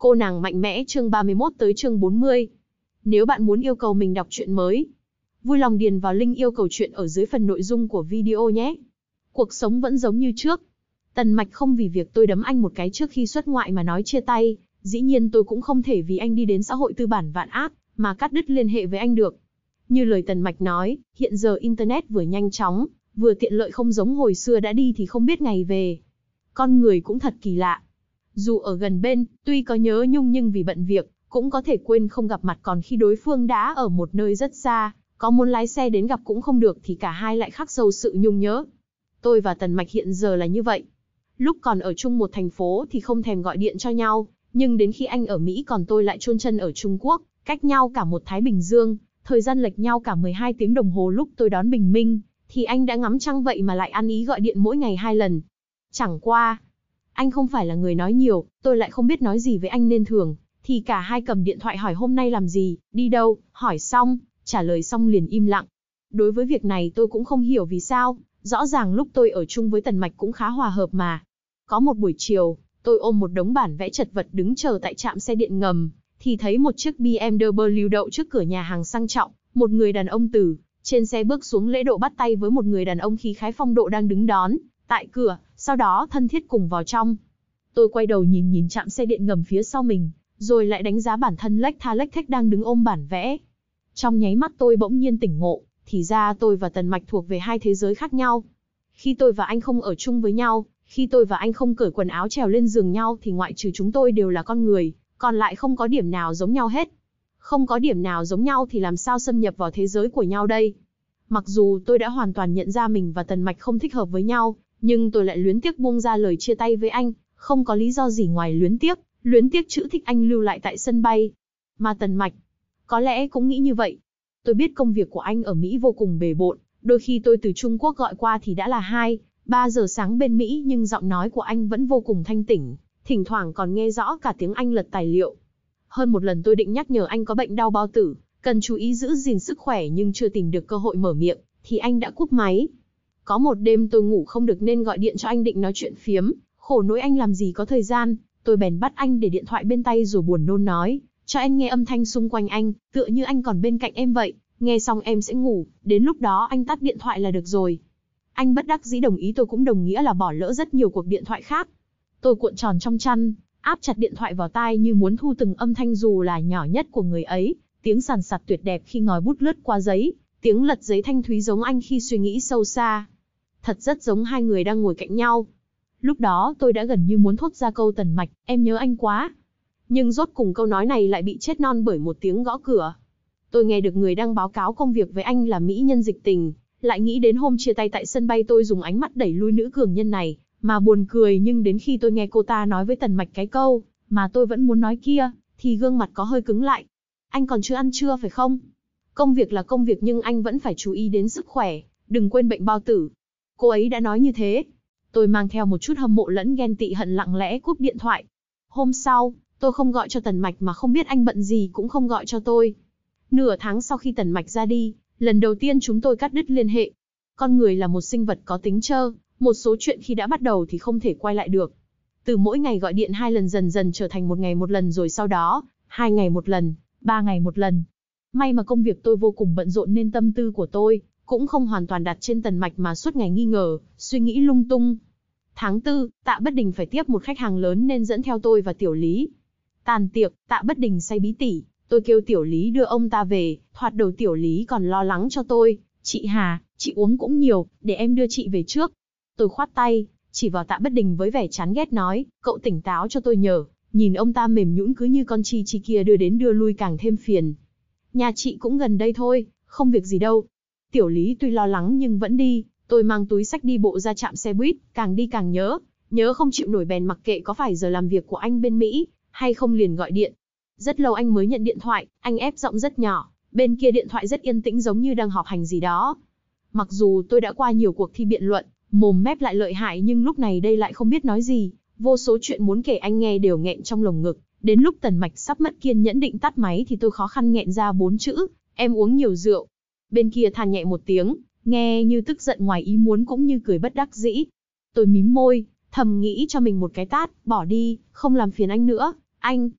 Cô nàng mạnh mẽ chương 31 tới chương 40. Nếu bạn muốn yêu cầu mình đọc truyện mới, vui lòng điền vào link yêu cầu truyện ở dưới phần nội dung của video nhé. Cuộc sống vẫn giống như trước. Tần Mạch không vì việc tôi đấm anh một cái trước khi xuất ngoại mà nói chia tay, dĩ nhiên tôi cũng không thể vì anh đi đến xã hội tư bản vạn ác mà cắt đứt liên hệ với anh được. Như lời Tần Mạch nói, hiện giờ Internet vừa nhanh chóng, vừa tiện lợi, không giống hồi xưa đã đi thì không biết ngày về. Con người cũng thật kỳ lạ. Dù ở gần bên, tuy có nhớ nhung nhưng vì bận việc, cũng có thể quên không gặp mặt, còn khi đối phương đã ở một nơi rất xa, có muốn lái xe đến gặp cũng không được thì cả hai lại khắc sâu sự nhung nhớ. Tôi và Tần Mạch hiện giờ là như vậy. Lúc còn ở chung một thành phố thì không thèm gọi điện cho nhau, nhưng đến khi anh ở Mỹ còn tôi lại chôn chân ở Trung Quốc, cách nhau cả một Thái Bình Dương, thời gian lệch nhau cả 12 tiếng đồng hồ. Lúc tôi đón bình minh, thì anh đã ngắm trăng vậy mà lại ăn ý gọi điện mỗi ngày 2 lần. Chẳng qua, anh không phải là người nói nhiều, tôi lại không biết nói gì với anh nên thường thì cả hai cầm điện thoại hỏi hôm nay làm gì, đi đâu, hỏi xong, trả lời xong liền im lặng. Đối với việc này tôi cũng không hiểu vì sao, rõ ràng lúc tôi ở chung với Tần Mạch cũng khá hòa hợp mà. Có một buổi chiều, tôi ôm một đống bản vẽ chật vật đứng chờ tại trạm xe điện ngầm, thì thấy một chiếc BMW đậu trước cửa nhà hàng sang trọng, một người đàn ông từ trên xe bước xuống lễ độ bắt tay với một người đàn ông khí khái phong độ đang đứng đón tại cửa, sau đó thân thiết cùng vào trong. Tôi quay đầu nhìn trạm xe điện ngầm phía sau mình, rồi lại đánh giá bản thân lếch thếch đang đứng ôm bản vẽ. Trong nháy mắt tôi bỗng nhiên tỉnh ngộ, thì ra tôi và Tần Mạch thuộc về hai thế giới khác nhau. Khi tôi và anh không ở chung với nhau, khi tôi và anh không cởi quần áo trèo lên giường nhau thì ngoại trừ chúng tôi đều là con người, còn lại không có điểm nào giống nhau hết. Không có điểm nào giống nhau thì làm sao xâm nhập vào thế giới của nhau đây? Mặc dù tôi đã hoàn toàn nhận ra mình và Tần Mạch không thích hợp với nhau, nhưng tôi lại luyến tiếc buông ra lời chia tay với anh, không có lý do gì ngoài luyến tiếc chữ thích anh lưu lại tại sân bay. Mà Tần Mạch, có lẽ cũng nghĩ như vậy. Tôi biết công việc của anh ở Mỹ vô cùng bề bộn, đôi khi tôi từ Trung Quốc gọi qua thì đã là 2-3 giờ sáng bên Mỹ, nhưng giọng nói của anh vẫn vô cùng thanh tỉnh, thỉnh thoảng còn nghe rõ cả tiếng Anh lật tài liệu. Hơn một lần tôi định nhắc nhở anh có bệnh đau bao tử, cần chú ý giữ gìn sức khỏe nhưng chưa tìm được cơ hội mở miệng, thì anh đã cúp máy. Có một đêm tôi ngủ không được nên gọi điện cho anh định nói chuyện phiếm, khổ nỗi anh làm gì có thời gian, tôi bèn bắt anh để điện thoại bên tay rồi buồn nôn nói, cho em nghe âm thanh xung quanh anh, tựa như anh còn bên cạnh em vậy, nghe xong em sẽ ngủ, đến lúc đó anh tắt điện thoại là được rồi. Anh bất đắc dĩ đồng ý, tôi cũng đồng nghĩa là bỏ lỡ rất nhiều cuộc điện thoại khác. Tôi cuộn tròn trong chăn, áp chặt điện thoại vào tai như muốn thu từng âm thanh dù là nhỏ nhất của người ấy, tiếng sàn sạt tuyệt đẹp khi ngòi bút lướt qua giấy, tiếng lật giấy thanh thúy giống anh khi suy nghĩ sâu xa. Thật rất giống hai người đang ngồi cạnh nhau. Lúc đó tôi đã gần như muốn thốt ra câu Tần Mạch, em nhớ anh quá. Nhưng rốt cùng câu nói này lại bị chết non bởi một tiếng gõ cửa. Tôi nghe được người đang báo cáo công việc với anh là mỹ nhân Dịch Tình, lại nghĩ đến hôm chia tay tại sân bay tôi dùng ánh mắt đẩy lui nữ cường nhân này, mà buồn cười. Nhưng đến khi tôi nghe cô ta nói với Tần Mạch cái câu mà tôi vẫn muốn nói kia, thì gương mặt có hơi cứng lại. Anh còn chưa ăn trưa phải không? Công việc là công việc nhưng anh vẫn phải chú ý đến sức khỏe, đừng quên bệnh bao tử. Cô ấy đã nói như thế. Tôi mang theo một chút hâm mộ lẫn ghen tị hận lặng lẽ cúp điện thoại. Hôm sau, tôi không gọi cho Tần Mạch mà không biết anh bận gì cũng không gọi cho tôi. Nửa tháng sau khi Tần Mạch ra đi, lần đầu tiên chúng tôi cắt đứt liên hệ. Con người là một sinh vật có tính trơ, một số chuyện khi đã bắt đầu thì không thể quay lại được. Từ mỗi ngày gọi điện 2 lần dần dần trở thành 1 ngày 1 lần, rồi sau đó 2 ngày 1 lần, 3 ngày 1 lần. May mà công việc tôi vô cùng bận rộn nên tâm tư của tôi cũng không hoàn toàn đặt trên Tần Mạch mà suốt ngày nghi ngờ, suy nghĩ lung tung. Tháng 4, Tạ Bất Đình phải tiếp một khách hàng lớn nên dẫn theo tôi và Tiểu Lý. Tàn tiệc, Tạ Bất Đình say bí tỉ, tôi kêu Tiểu Lý đưa ông ta về, thoạt đầu Tiểu Lý còn lo lắng cho tôi, chị Hà, chị uống cũng nhiều, để em đưa chị về trước. Tôi khoát tay, chỉ vào Tạ Bất Đình với vẻ chán ghét nói, cậu tỉnh táo cho tôi nhờ, nhìn ông ta mềm nhũn cứ như con chi kia đưa đến đưa lui càng thêm phiền. Nhà chị cũng gần đây thôi, không việc gì đâu. Tiểu Lý tuy lo lắng nhưng vẫn đi, tôi mang túi xách đi bộ ra trạm xe buýt, càng đi càng nhớ không chịu nổi bèn mặc kệ có phải giờ làm việc của anh bên Mỹ, hay không liền gọi điện. Rất lâu anh mới nhận điện thoại, anh ép giọng rất nhỏ, bên kia điện thoại rất yên tĩnh giống như đang họp hành gì đó. Mặc dù tôi đã qua nhiều cuộc thi biện luận, mồm mép lại lợi hại nhưng lúc này đây lại không biết nói gì, vô số chuyện muốn kể anh nghe đều nghẹn trong lồng ngực. Đến lúc Tần Mạch sắp mất kiên nhẫn định tắt máy thì tôi khó khăn nghẹn ra 4 chữ, em uống nhiều rượu. Bên kia than nhẹ một tiếng, nghe như tức giận ngoài ý muốn cũng như cười bất đắc dĩ. Tôi mím môi, thầm nghĩ cho mình một cái tát, bỏ đi, không làm phiền anh nữa, anh.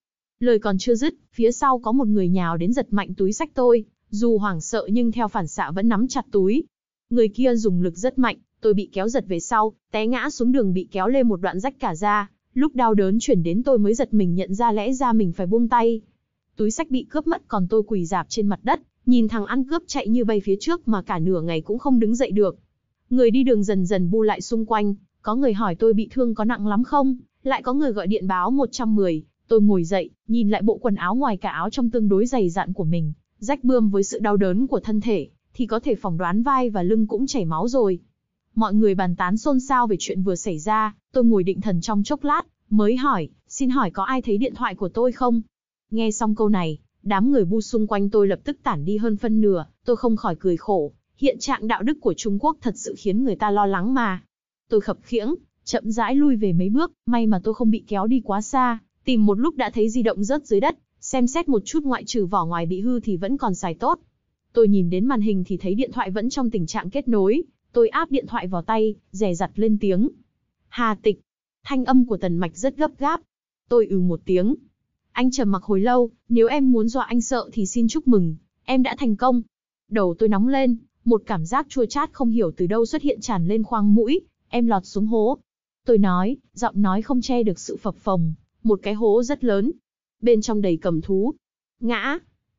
Lời còn chưa dứt, phía sau có một người nhào đến giật mạnh túi xách tôi, dù hoảng sợ nhưng theo phản xạ vẫn nắm chặt túi. Người kia dùng lực rất mạnh, tôi bị kéo giật về sau, té ngã xuống đường bị kéo lê một đoạn rách cả da. Lúc đau đớn chuyển đến tôi mới giật mình nhận ra lẽ ra mình phải buông tay. Túi xách bị cướp mất còn tôi quỳ rạp trên mặt đất, nhìn thằng ăn cướp chạy như bay phía trước mà cả nửa ngày cũng không đứng dậy được. Người đi đường dần dần bu lại xung quanh, có người hỏi tôi bị thương có nặng lắm không, lại có người gọi điện báo 110. Tôi ngồi dậy, nhìn lại bộ quần áo ngoài cả áo trong tương đối dày dặn của mình, rách bươm với sự đau đớn của thân thể, thì có thể phỏng đoán vai và lưng cũng chảy máu rồi. Mọi người bàn tán xôn xao về chuyện vừa xảy ra, tôi ngồi định thần trong chốc lát, mới hỏi, xin hỏi có ai thấy điện thoại của tôi không? Nghe xong câu này, đám người bu xung quanh tôi lập tức tản đi hơn phân nửa, tôi không khỏi cười khổ, hiện trạng đạo đức của Trung Quốc thật sự khiến người ta lo lắng mà. Tôi khập khiễng, chậm rãi lui về mấy bước, may mà tôi không bị kéo đi quá xa, tìm một lúc đã thấy di động rớt dưới đất, xem xét một chút ngoại trừ vỏ ngoài bị hư thì vẫn còn xài tốt. Tôi nhìn đến màn hình thì thấy điện thoại vẫn trong tình trạng kết nối, tôi áp điện thoại vào tay, dè dặt lên tiếng. Hà Tịch. Thanh âm của Tần Mạch rất gấp gáp. Tôi một tiếng. Anh trầm mặc hồi lâu, nếu em muốn dọa anh sợ thì xin chúc mừng, em đã thành công. Đầu tôi nóng lên, một cảm giác chua chát không hiểu từ đâu xuất hiện tràn lên khoang mũi, em lọt xuống hố. Tôi nói, giọng nói không che được sự phập phồng, một cái hố rất lớn. Bên trong đầy cầm thú. Ngã.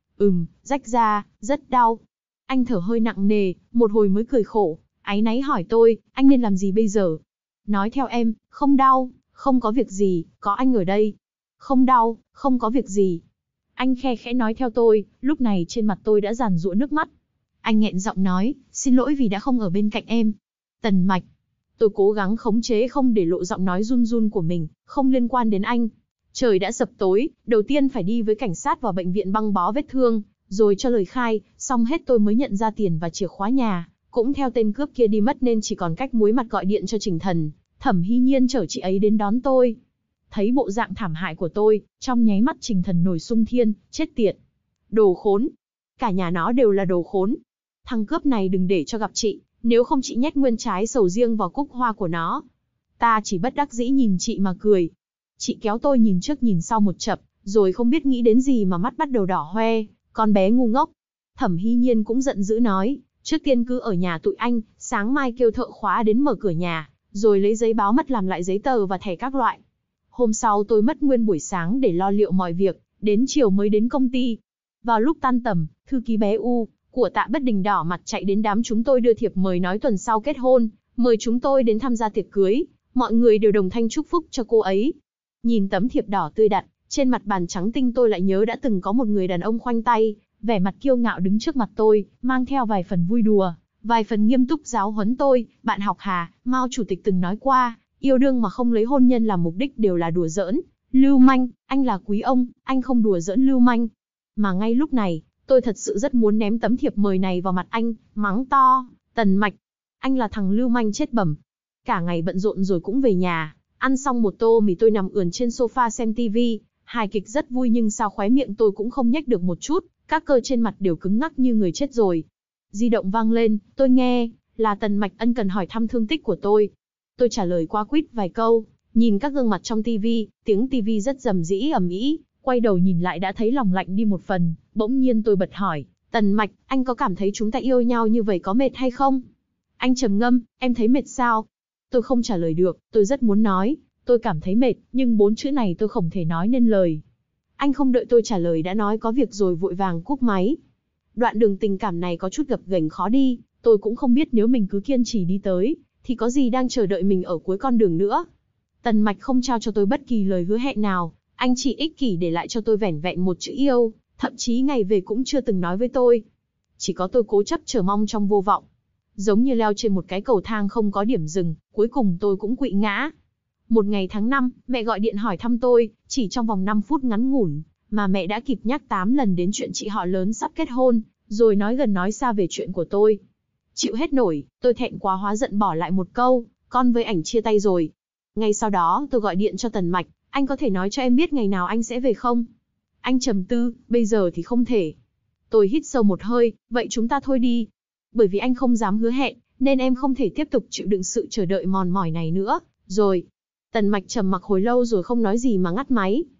Rách ra, rất đau. Anh thở hơi nặng nề, một hồi mới cười khổ, áy náy hỏi tôi, anh nên làm gì bây giờ? Nói theo em, không đau, không có việc gì, có anh ở đây. Không đau, không có việc gì. Anh khe khẽ nói theo tôi, lúc này trên mặt tôi đã giàn giụa nước mắt. Anh nghẹn giọng nói, xin lỗi vì đã không ở bên cạnh em. Tần Mạch. Tôi cố gắng khống chế không để lộ giọng nói run run của mình, không liên quan đến anh. Trời đã sập tối, đầu tiên phải đi với cảnh sát vào bệnh viện băng bó vết thương, rồi cho lời khai, xong hết tôi mới nhận ra tiền và chìa khóa nhà, cũng theo tên cướp kia đi mất nên chỉ còn cách muối mặt gọi điện cho Trình Thần, Thẩm Hy Nhiên chở chị ấy đến đón tôi. Thấy bộ dạng thảm hại của tôi, trong nháy mắt Trình Thần nổi xung thiên, chết tiệt. Đồ khốn. Cả nhà nó đều là đồ khốn. Thằng cướp này đừng để cho gặp chị, nếu không chị nhét nguyên trái sầu riêng vào cúc hoa của nó. Ta chỉ bất đắc dĩ nhìn chị mà cười. Chị kéo tôi nhìn trước nhìn sau một chập, rồi không biết nghĩ đến gì mà mắt bắt đầu đỏ hoe, con bé ngu ngốc. Thẩm Hy Nhiên cũng giận dữ nói, trước tiên cứ ở nhà tụi anh, sáng mai kêu thợ khóa đến mở cửa nhà, rồi lấy giấy báo mất làm lại giấy tờ và thẻ các loại. Hôm sau tôi mất nguyên buổi sáng để lo liệu mọi việc, đến chiều mới đến công ty. Vào lúc tan tầm, thư ký bé U của Tạ Bất Đình đỏ mặt chạy đến đám chúng tôi đưa thiệp mời nói tuần sau kết hôn, mời chúng tôi đến tham gia tiệc cưới, mọi người đều đồng thanh chúc phúc cho cô ấy. Nhìn tấm thiệp đỏ tươi đặt trên mặt bàn trắng tinh tôi lại nhớ đã từng có một người đàn ông khoanh tay, vẻ mặt kiêu ngạo đứng trước mặt tôi, mang theo vài phần vui đùa, vài phần nghiêm túc giáo huấn tôi. Bạn học Hà, Mao chủ tịch từng nói qua, yêu đương mà không lấy hôn nhân làm mục đích đều là đùa giỡn, lưu manh, anh là quý ông, anh không đùa giỡn lưu manh. Mà ngay lúc này, tôi thật sự rất muốn ném tấm thiệp mời này vào mặt anh, mắng to, Tần Mạch, anh là thằng lưu manh chết bẩm. Cả ngày bận rộn rồi cũng về nhà, ăn xong một tô mì tôi nằm ườn trên sofa xem tivi, hài kịch rất vui nhưng sao khóe miệng tôi cũng không nhếch được một chút, các cơ trên mặt đều cứng ngắc như người chết rồi. Di động vang lên, tôi nghe, là Tần Mạch ân cần hỏi thăm thương tích của tôi. Tôi trả lời qua quýt vài câu, nhìn các gương mặt trong tivi, tiếng tivi rất rầm rĩ ầm ĩ, quay đầu nhìn lại đã thấy lòng lạnh đi một phần, bỗng nhiên tôi bật hỏi, Tần Mạch, anh có cảm thấy chúng ta yêu nhau như vậy có mệt hay không? Anh trầm ngâm, em thấy mệt sao? Tôi không trả lời được, tôi rất muốn nói, tôi cảm thấy mệt, nhưng 4 chữ này tôi không thể nói nên lời. Anh không đợi tôi trả lời đã nói có việc rồi vội vàng cúp máy. Đoạn đường tình cảm này có chút gập ghềnh khó đi, tôi cũng không biết nếu mình cứ kiên trì đi tới, thì có gì đang chờ đợi mình ở cuối con đường nữa. Tần Mạch không trao cho tôi bất kỳ lời hứa hẹn nào, anh chỉ ích kỷ để lại cho tôi vẻn vẹn một chữ yêu, thậm chí ngày về cũng chưa từng nói với tôi. Chỉ có tôi cố chấp chờ mong trong vô vọng. Giống như leo trên một cái cầu thang không có điểm dừng, cuối cùng tôi cũng quỵ ngã. Một ngày tháng 5, mẹ gọi điện hỏi thăm tôi, chỉ trong vòng 5 phút ngắn ngủn, mà mẹ đã kịp nhắc 8 lần đến chuyện chị họ lớn sắp kết hôn, rồi nói gần nói xa về chuyện của tôi. Chịu hết nổi, tôi thẹn quá hóa giận bỏ lại một câu, con với ảnh chia tay rồi. Ngay sau đó tôi gọi điện cho Tần Mạch, anh có thể nói cho em biết ngày nào anh sẽ về không? Anh trầm tư, bây giờ thì không thể. Tôi hít sâu một hơi, vậy chúng ta thôi đi. Bởi vì anh không dám hứa hẹn, nên em không thể tiếp tục chịu đựng sự chờ đợi mòn mỏi này nữa, rồi. Tần Mạch trầm mặc hồi lâu rồi không nói gì mà ngắt máy.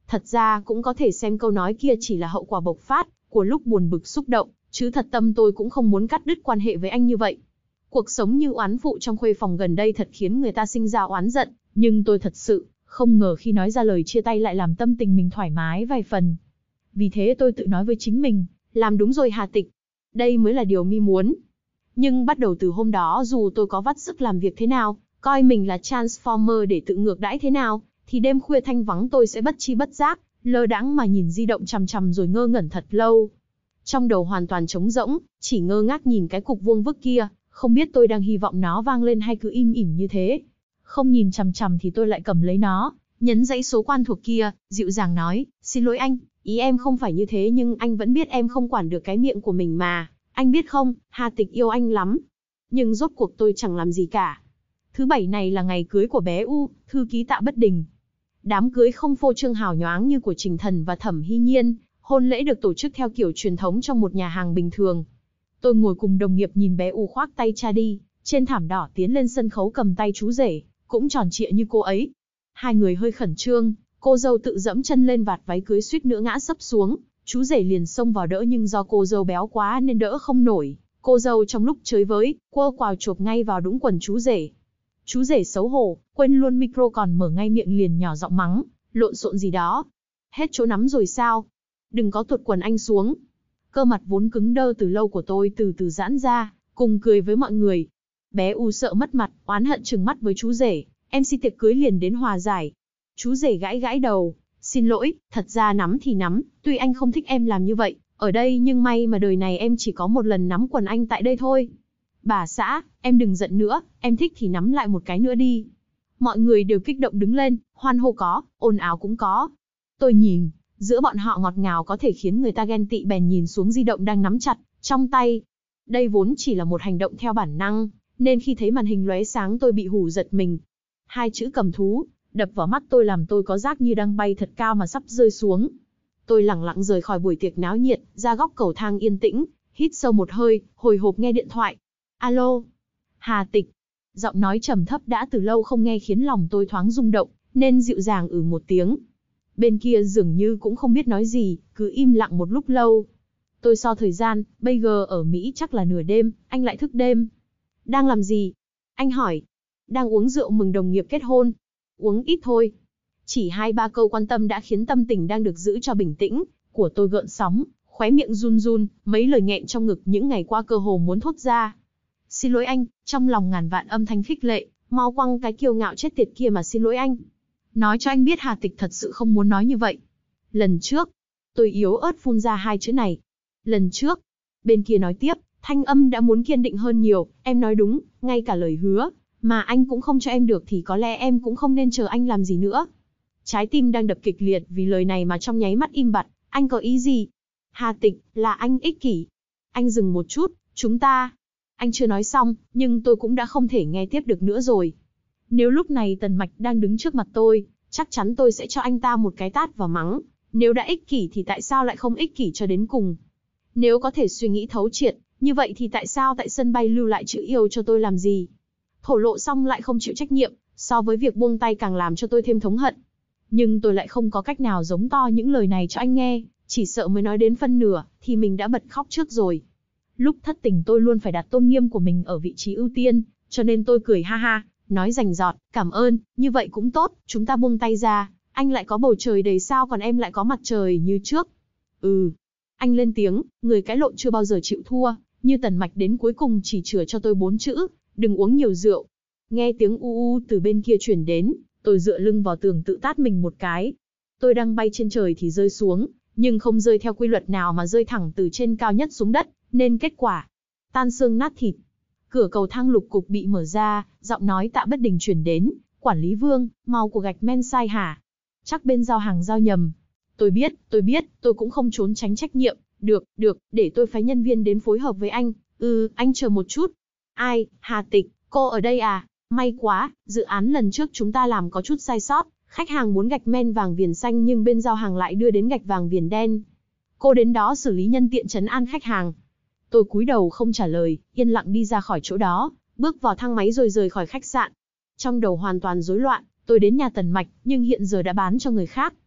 Thật ra cũng có thể xem câu nói kia chỉ là hậu quả bộc phát của lúc buồn bực xúc động, chứ thật tâm tôi cũng không muốn cắt đứt quan hệ với anh như vậy. Cuộc sống như oán phụ trong khuê phòng gần đây thật khiến người ta sinh ra oán giận, nhưng tôi thật sự không ngờ khi nói ra lời chia tay lại làm tâm tình mình thoải mái vài phần. Vì thế tôi tự nói với chính mình, làm đúng rồi Hà Tịch. Đây mới là điều mi muốn. Nhưng bắt đầu từ hôm đó dù tôi có vắt sức làm việc thế nào, coi mình là Transformer để tự ngược đãi thế nào, thì đêm khuya thanh vắng tôi sẽ bất chi bất giác, lơ đãng mà nhìn di động chằm chằm rồi ngơ ngẩn thật lâu. Trong đầu hoàn toàn trống rỗng, chỉ ngơ ngác nhìn cái cục vuông vức kia, không biết tôi đang hy vọng nó vang lên hay cứ im ỉm như thế. Không nhìn chằm chằm thì tôi lại cầm lấy nó, nhấn dãy số quen thuộc kia, dịu dàng nói, xin lỗi anh, ý em không phải như thế nhưng anh vẫn biết em không quản được cái miệng của mình mà. Anh biết không, Hà Tịch yêu anh lắm. Nhưng rốt cuộc tôi chẳng làm gì cả. Thứ bảy này là ngày cưới của bé U, thư ký Tạ Bất Đình. Đám cưới không phô trương hào nhoáng như của Trình Thần và Thẩm Hy Nhiên, hôn lễ được tổ chức theo kiểu truyền thống trong một nhà hàng bình thường. Tôi ngồi cùng đồng nghiệp nhìn bé U khoác tay cha đi, trên thảm đỏ tiến lên sân khấu cầm tay chú rể, cũng tròn trịa như cô ấy. Hai người hơi khẩn trương, cô dâu tự dẫm chân lên vạt váy cưới suýt nữa ngã sấp xuống, chú rể liền xông vào đỡ nhưng do cô dâu béo quá nên đỡ không nổi. Cô dâu trong lúc chới với, quơ quào chộp ngay vào đũng quần chú rể. Chú rể xấu hổ, quên luôn micro còn mở ngay miệng liền nhỏ giọng mắng, lộn xộn gì đó. Hết chỗ nắm rồi sao? Đừng có tuột quần anh xuống. Cơ mặt vốn cứng đơ từ lâu của tôi từ từ giãn ra, cùng cười với mọi người. Bé U sợ mất mặt, oán hận trừng mắt với chú rể, MC tiệc cưới liền đến hòa giải. Chú rể gãi gãi đầu, xin lỗi, thật ra nắm thì nắm, tuy anh không thích em làm như vậy, ở đây nhưng may mà đời này em chỉ có một lần nắm quần anh tại đây thôi. Bà xã, em đừng giận nữa, em thích thì nắm lại một cái nữa đi. Mọi người đều kích động đứng lên, hoan hô có, ồn ào cũng có. Tôi nhìn, giữa bọn họ ngọt ngào có thể khiến người ta ghen tị bèn nhìn xuống di động đang nắm chặt trong tay. Đây vốn chỉ là một hành động theo bản năng, nên khi thấy màn hình lóe sáng tôi bị hù giật mình. Hai chữ cầm thú, đập vào mắt tôi làm tôi có giác như đang bay thật cao mà sắp rơi xuống. Tôi lẳng lặng rời khỏi buổi tiệc náo nhiệt, ra góc cầu thang yên tĩnh, hít sâu một hơi, hồi hộp nghe điện thoại. Alo, Hà Tịch. Giọng nói trầm thấp đã từ lâu không nghe khiến lòng tôi thoáng rung động, nên dịu dàng một tiếng. Bên kia dường như cũng không biết nói gì, cứ im lặng một lúc lâu. Tôi so thời gian, bây giờ ở Mỹ chắc là nửa đêm, anh lại thức đêm. Đang làm gì? Anh hỏi. Đang uống rượu mừng đồng nghiệp kết hôn. Uống ít thôi. Chỉ 2-3 câu quan tâm đã khiến tâm tình đang được giữ cho bình tĩnh của tôi gợn sóng, khóe miệng run run, mấy lời nghẹn trong ngực những ngày qua cơ hồ muốn thốt ra. Xin lỗi anh, trong lòng ngàn vạn âm thanh khích lệ, mau quăng cái kiêu ngạo chết tiệt kia mà xin lỗi anh. Nói cho anh biết Hà Tịch thật sự không muốn nói như vậy. Lần trước, tôi yếu ớt phun ra hai chữ này. Lần trước, bên kia nói tiếp, thanh âm đã muốn kiên định hơn nhiều, em nói đúng, ngay cả lời hứa mà anh cũng không cho em được thì có lẽ em cũng không nên chờ anh làm gì nữa. Trái tim đang đập kịch liệt vì lời này mà trong nháy mắt im bặt, anh có ý gì? Hà Tịch, là anh ích kỷ. Anh dừng một chút, chúng ta. Anh chưa nói xong, nhưng tôi cũng đã không thể nghe tiếp được nữa rồi. Nếu lúc này Tần Mạch đang đứng trước mặt tôi, chắc chắn tôi sẽ cho anh ta một cái tát và mắng. Nếu đã ích kỷ thì tại sao lại không ích kỷ cho đến cùng? Nếu có thể suy nghĩ thấu triệt, như vậy thì tại sao tại sân bay lưu lại chữ yêu cho tôi làm gì? Thổ lộ xong lại không chịu trách nhiệm, so với việc buông tay càng làm cho tôi thêm thống hận. Nhưng tôi lại không có cách nào giống to những lời này cho anh nghe, chỉ sợ mới nói đến phân nửa, thì mình đã bật khóc trước rồi. Lúc thất tình tôi luôn phải đặt tôn nghiêm của mình ở vị trí ưu tiên, cho nên tôi cười ha ha, nói rành rọt, cảm ơn, như vậy cũng tốt, chúng ta buông tay ra, anh lại có bầu trời đầy sao còn em lại có mặt trời như trước. Anh lên tiếng, người cãi lộn chưa bao giờ chịu thua, như Tần Mạch đến cuối cùng chỉ chừa cho tôi 4 chữ, đừng uống nhiều rượu. Nghe tiếng u u từ bên kia truyền đến, tôi dựa lưng vào tường tự tát mình một cái. Tôi đang bay trên trời thì rơi xuống, nhưng không rơi theo quy luật nào mà rơi thẳng từ trên cao nhất xuống đất, nên kết quả tan xương nát thịt. Cửa cầu thang lục cục bị mở ra, giọng nói Tạ Bất Đình truyền đến, quản lý Vương, màu của gạch men sai hả? Chắc bên giao hàng giao nhầm. Tôi biết, tôi cũng không trốn tránh trách nhiệm. Được, để tôi phái nhân viên đến phối hợp với anh. Anh chờ một chút. Ai, Hà Tịch, cô ở đây à? May quá, dự án lần trước chúng ta làm có chút sai sót. Khách hàng muốn gạch men vàng viền xanh nhưng bên giao hàng lại đưa đến gạch vàng viền đen. Cô đến đó xử lý nhân tiện trấn an khách hàng. Tôi cúi đầu không trả lời, yên lặng đi ra khỏi chỗ đó, bước vào thang máy rồi rời khỏi khách sạn. Trong đầu hoàn toàn rối loạn, tôi đến nhà Tần Mạch, nhưng hiện giờ đã bán cho người khác.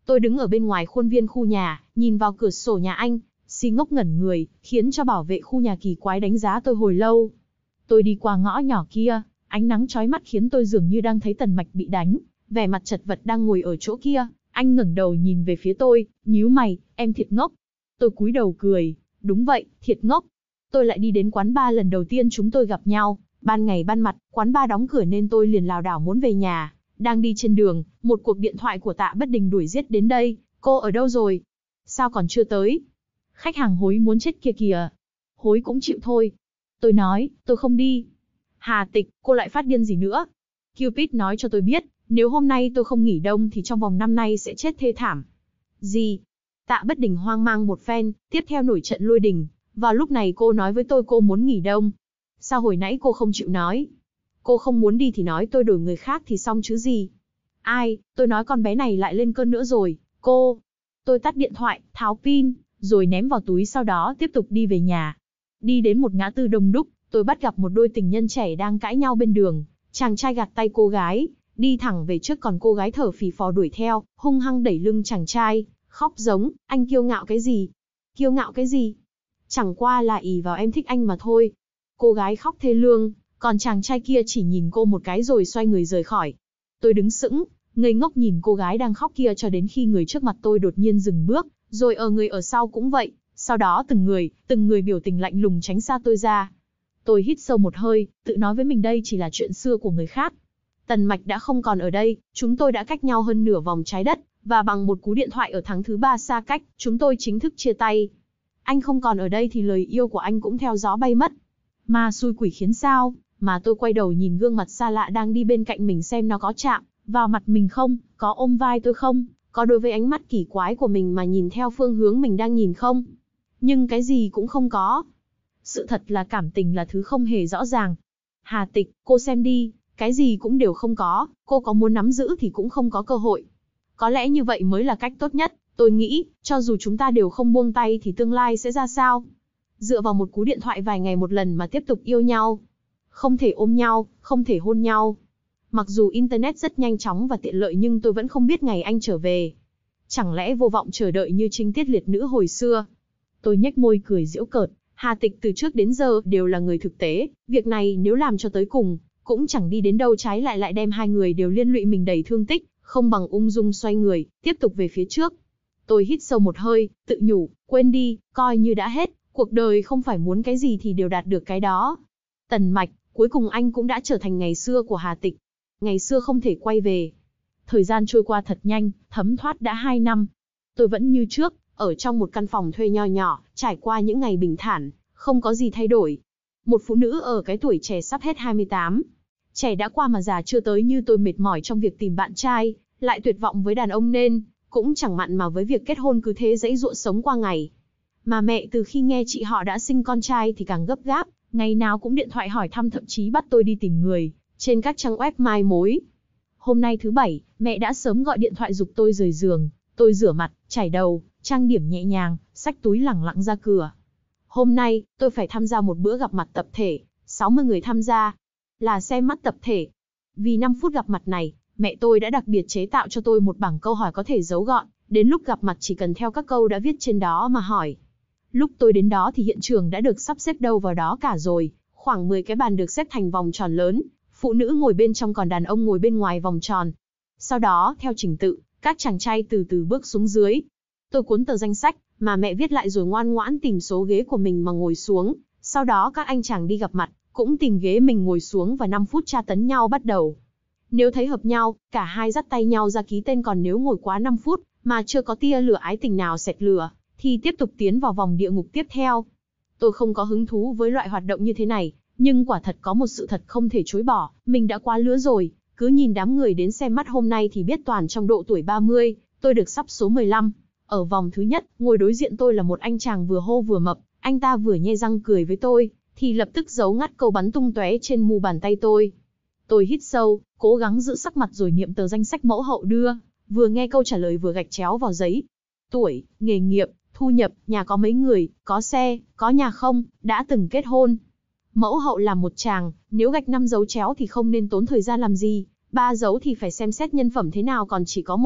Tôi đứng ở bên ngoài khuôn viên khu nhà, nhìn vào cửa sổ nhà anh, si ngốc ngẩn người, khiến cho bảo vệ khu nhà kỳ quái đánh giá tôi hồi lâu. Tôi đi qua ngõ nhỏ kia, ánh nắng chói mắt khiến tôi dường như đang thấy Tần Mạch bị đánh, vẻ mặt chật vật đang ngồi ở chỗ kia. Anh ngẩng đầu nhìn về phía tôi, nhíu mày, em thiệt ngốc. Tôi cúi đầu cười, đúng vậy, thiệt ngốc. Tôi lại đi đến quán bar lần đầu tiên chúng tôi gặp nhau, ban ngày ban mặt, quán bar đóng cửa nên tôi liền lảo đảo muốn về nhà. Đang đi trên đường, một cuộc điện thoại của Tạ Bất Đình đuổi giết đến đây, cô ở đâu rồi? Sao còn chưa tới? Khách hàng hối muốn chết kia kìa. Hối cũng chịu thôi. Tôi nói, tôi không đi. Hà Tịch, cô lại phát điên gì nữa? Cupid nói cho tôi biết, nếu hôm nay tôi không nghỉ đông thì trong vòng năm nay sẽ chết thê thảm. Gì? Tạ Bất Đình hoang mang một phen, tiếp theo nổi trận lôi đình. Vào lúc này cô nói với tôi cô muốn nghỉ đông. Sao hồi nãy cô không chịu nói? Cô không muốn đi thì nói tôi đổi người khác thì xong chứ gì? Ai, tôi nói con bé này lại lên cơn nữa rồi, cô. Tôi tắt điện thoại, tháo pin, rồi ném vào túi sau đó tiếp tục đi về nhà. Đi đến một ngã tư đông đúc, tôi bắt gặp một đôi tình nhân trẻ đang cãi nhau bên đường. Chàng trai gạt tay cô gái, đi thẳng về trước còn cô gái thở phì phò đuổi theo, hung hăng đẩy lưng chàng trai, khóc giống, anh kiêu ngạo cái gì? Kiêu ngạo cái gì? Chẳng qua là ỷ vào em thích anh mà thôi. Cô gái khóc thê lương, còn chàng trai kia chỉ nhìn cô một cái rồi xoay người rời khỏi. Tôi đứng sững, ngây ngốc nhìn cô gái đang khóc kia cho đến khi người trước mặt tôi đột nhiên dừng bước, rồi người ở sau cũng vậy, sau đó từng người biểu tình lạnh lùng tránh xa tôi ra. Tôi hít sâu một hơi, tự nói với mình đây chỉ là chuyện xưa của người khác. Tần Mạch đã không còn ở đây, chúng tôi đã cách nhau hơn nửa vòng trái đất, và bằng một cú điện thoại ở tháng thứ 3 xa cách, chúng tôi chính thức chia tay. Anh không còn ở đây thì lời yêu của anh cũng theo gió bay mất. Mà xui quỷ khiến sao, mà tôi quay đầu nhìn gương mặt xa lạ đang đi bên cạnh mình xem nó có chạm vào mặt mình không, có ôm vai tôi không, có đối với ánh mắt kỳ quái của mình mà nhìn theo phương hướng mình đang nhìn không. Nhưng cái gì cũng không có. Sự thật là cảm tình là thứ không hề rõ ràng. Hà Tịch, cô xem đi, cái gì cũng đều không có, cô có muốn nắm giữ thì cũng không có cơ hội. Có lẽ như vậy mới là cách tốt nhất, tôi nghĩ, cho dù chúng ta đều không buông tay thì tương lai sẽ ra sao? Dựa vào một cú điện thoại vài ngày một lần mà tiếp tục yêu nhau. Không thể ôm nhau, không thể hôn nhau. Mặc dù Internet rất nhanh chóng và tiện lợi nhưng tôi vẫn không biết ngày anh trở về. Chẳng lẽ vô vọng chờ đợi như trinh tiết liệt nữ hồi xưa? Tôi nhếch môi cười giễu cợt, Hà Tịch từ trước đến giờ đều là người thực tế, việc này nếu làm cho tới cùng, cũng chẳng đi đến đâu trái lại đem hai người đều liên lụy mình đầy thương tích, không bằng ung dung xoay người, tiếp tục về phía trước. Tôi hít sâu một hơi, tự nhủ, quên đi, coi như đã hết, cuộc đời không phải muốn cái gì thì đều đạt được cái đó. Tần Mạch, cuối cùng anh cũng đã trở thành ngày xưa của Hà Tịch. Ngày xưa không thể quay về. Thời gian trôi qua thật nhanh, thấm thoát đã 2 năm. Tôi vẫn như trước, ở trong một căn phòng thuê nho nhỏ, trải qua những ngày bình thản, không có gì thay đổi. Một phụ nữ ở cái tuổi trẻ sắp hết 28. Trẻ đã qua mà già chưa tới như tôi mệt mỏi trong việc tìm bạn trai, lại tuyệt vọng với đàn ông nên, cũng chẳng mặn mà với việc kết hôn cứ thế dãy dụa sống qua ngày. Mà mẹ từ khi nghe chị họ đã sinh con trai thì càng gấp gáp, ngày nào cũng điện thoại hỏi thăm thậm chí bắt tôi đi tìm người, trên các trang web mai mối. Hôm nay thứ Bảy, mẹ đã sớm gọi điện thoại giục tôi rời giường, tôi rửa mặt, chải đầu, trang điểm nhẹ nhàng, xách túi lẳng lặng ra cửa. Hôm nay, tôi phải tham gia một bữa gặp mặt tập thể, 60 người tham gia, là xem mắt tập thể. Vì 5 phút gặp mặt này, mẹ tôi đã đặc biệt chế tạo cho tôi một bảng câu hỏi có thể giấu gọn, đến lúc gặp mặt chỉ cần theo các câu đã viết trên đó mà hỏi. Lúc tôi đến đó thì hiện trường đã được sắp xếp đâu vào đó cả rồi, khoảng 10 cái bàn được xếp thành vòng tròn lớn, phụ nữ ngồi bên trong còn đàn ông ngồi bên ngoài vòng tròn. Sau đó, theo trình tự, các chàng trai từ từ bước xuống dưới. Tôi cuốn tờ danh sách mà mẹ viết lại rồi ngoan ngoãn tìm số ghế của mình mà ngồi xuống, sau đó các anh chàng đi gặp mặt, cũng tìm ghế mình ngồi xuống và 5 phút tra tấn nhau bắt đầu. Nếu thấy hợp nhau, cả hai dắt tay nhau ra ký tên, còn nếu ngồi quá 5 phút mà chưa có tia lửa ái tình nào xẹt lửa, thì tiếp tục tiến vào vòng địa ngục tiếp theo. Tôi không có hứng thú với loại hoạt động như thế này, nhưng quả thật có một sự thật không thể chối bỏ, mình đã quá lứa rồi, cứ nhìn đám người đến xem mắt hôm nay thì biết toàn trong độ tuổi 30, tôi được sắp số 15. Ở vòng thứ nhất, ngồi đối diện tôi là một anh chàng vừa hô vừa mập, anh ta vừa nhe răng cười với tôi, thì lập tức giấu ngắt câu bắn tung tóe trên mu bàn tay tôi. Tôi hít sâu, cố gắng giữ sắc mặt rồi niệm tờ danh sách mẫu hậu đưa, vừa nghe câu trả lời vừa gạch chéo vào giấy. Tuổi, nghề nghiệp, thu nhập, nhà có mấy người, có xe, có nhà không, đã từng kết hôn. Mẫu hậu là một chàng, nếu gạch 5 dấu chéo thì không nên tốn thời gian làm gì, 3 dấu thì phải xem xét nhân phẩm thế nào, còn chỉ có 1,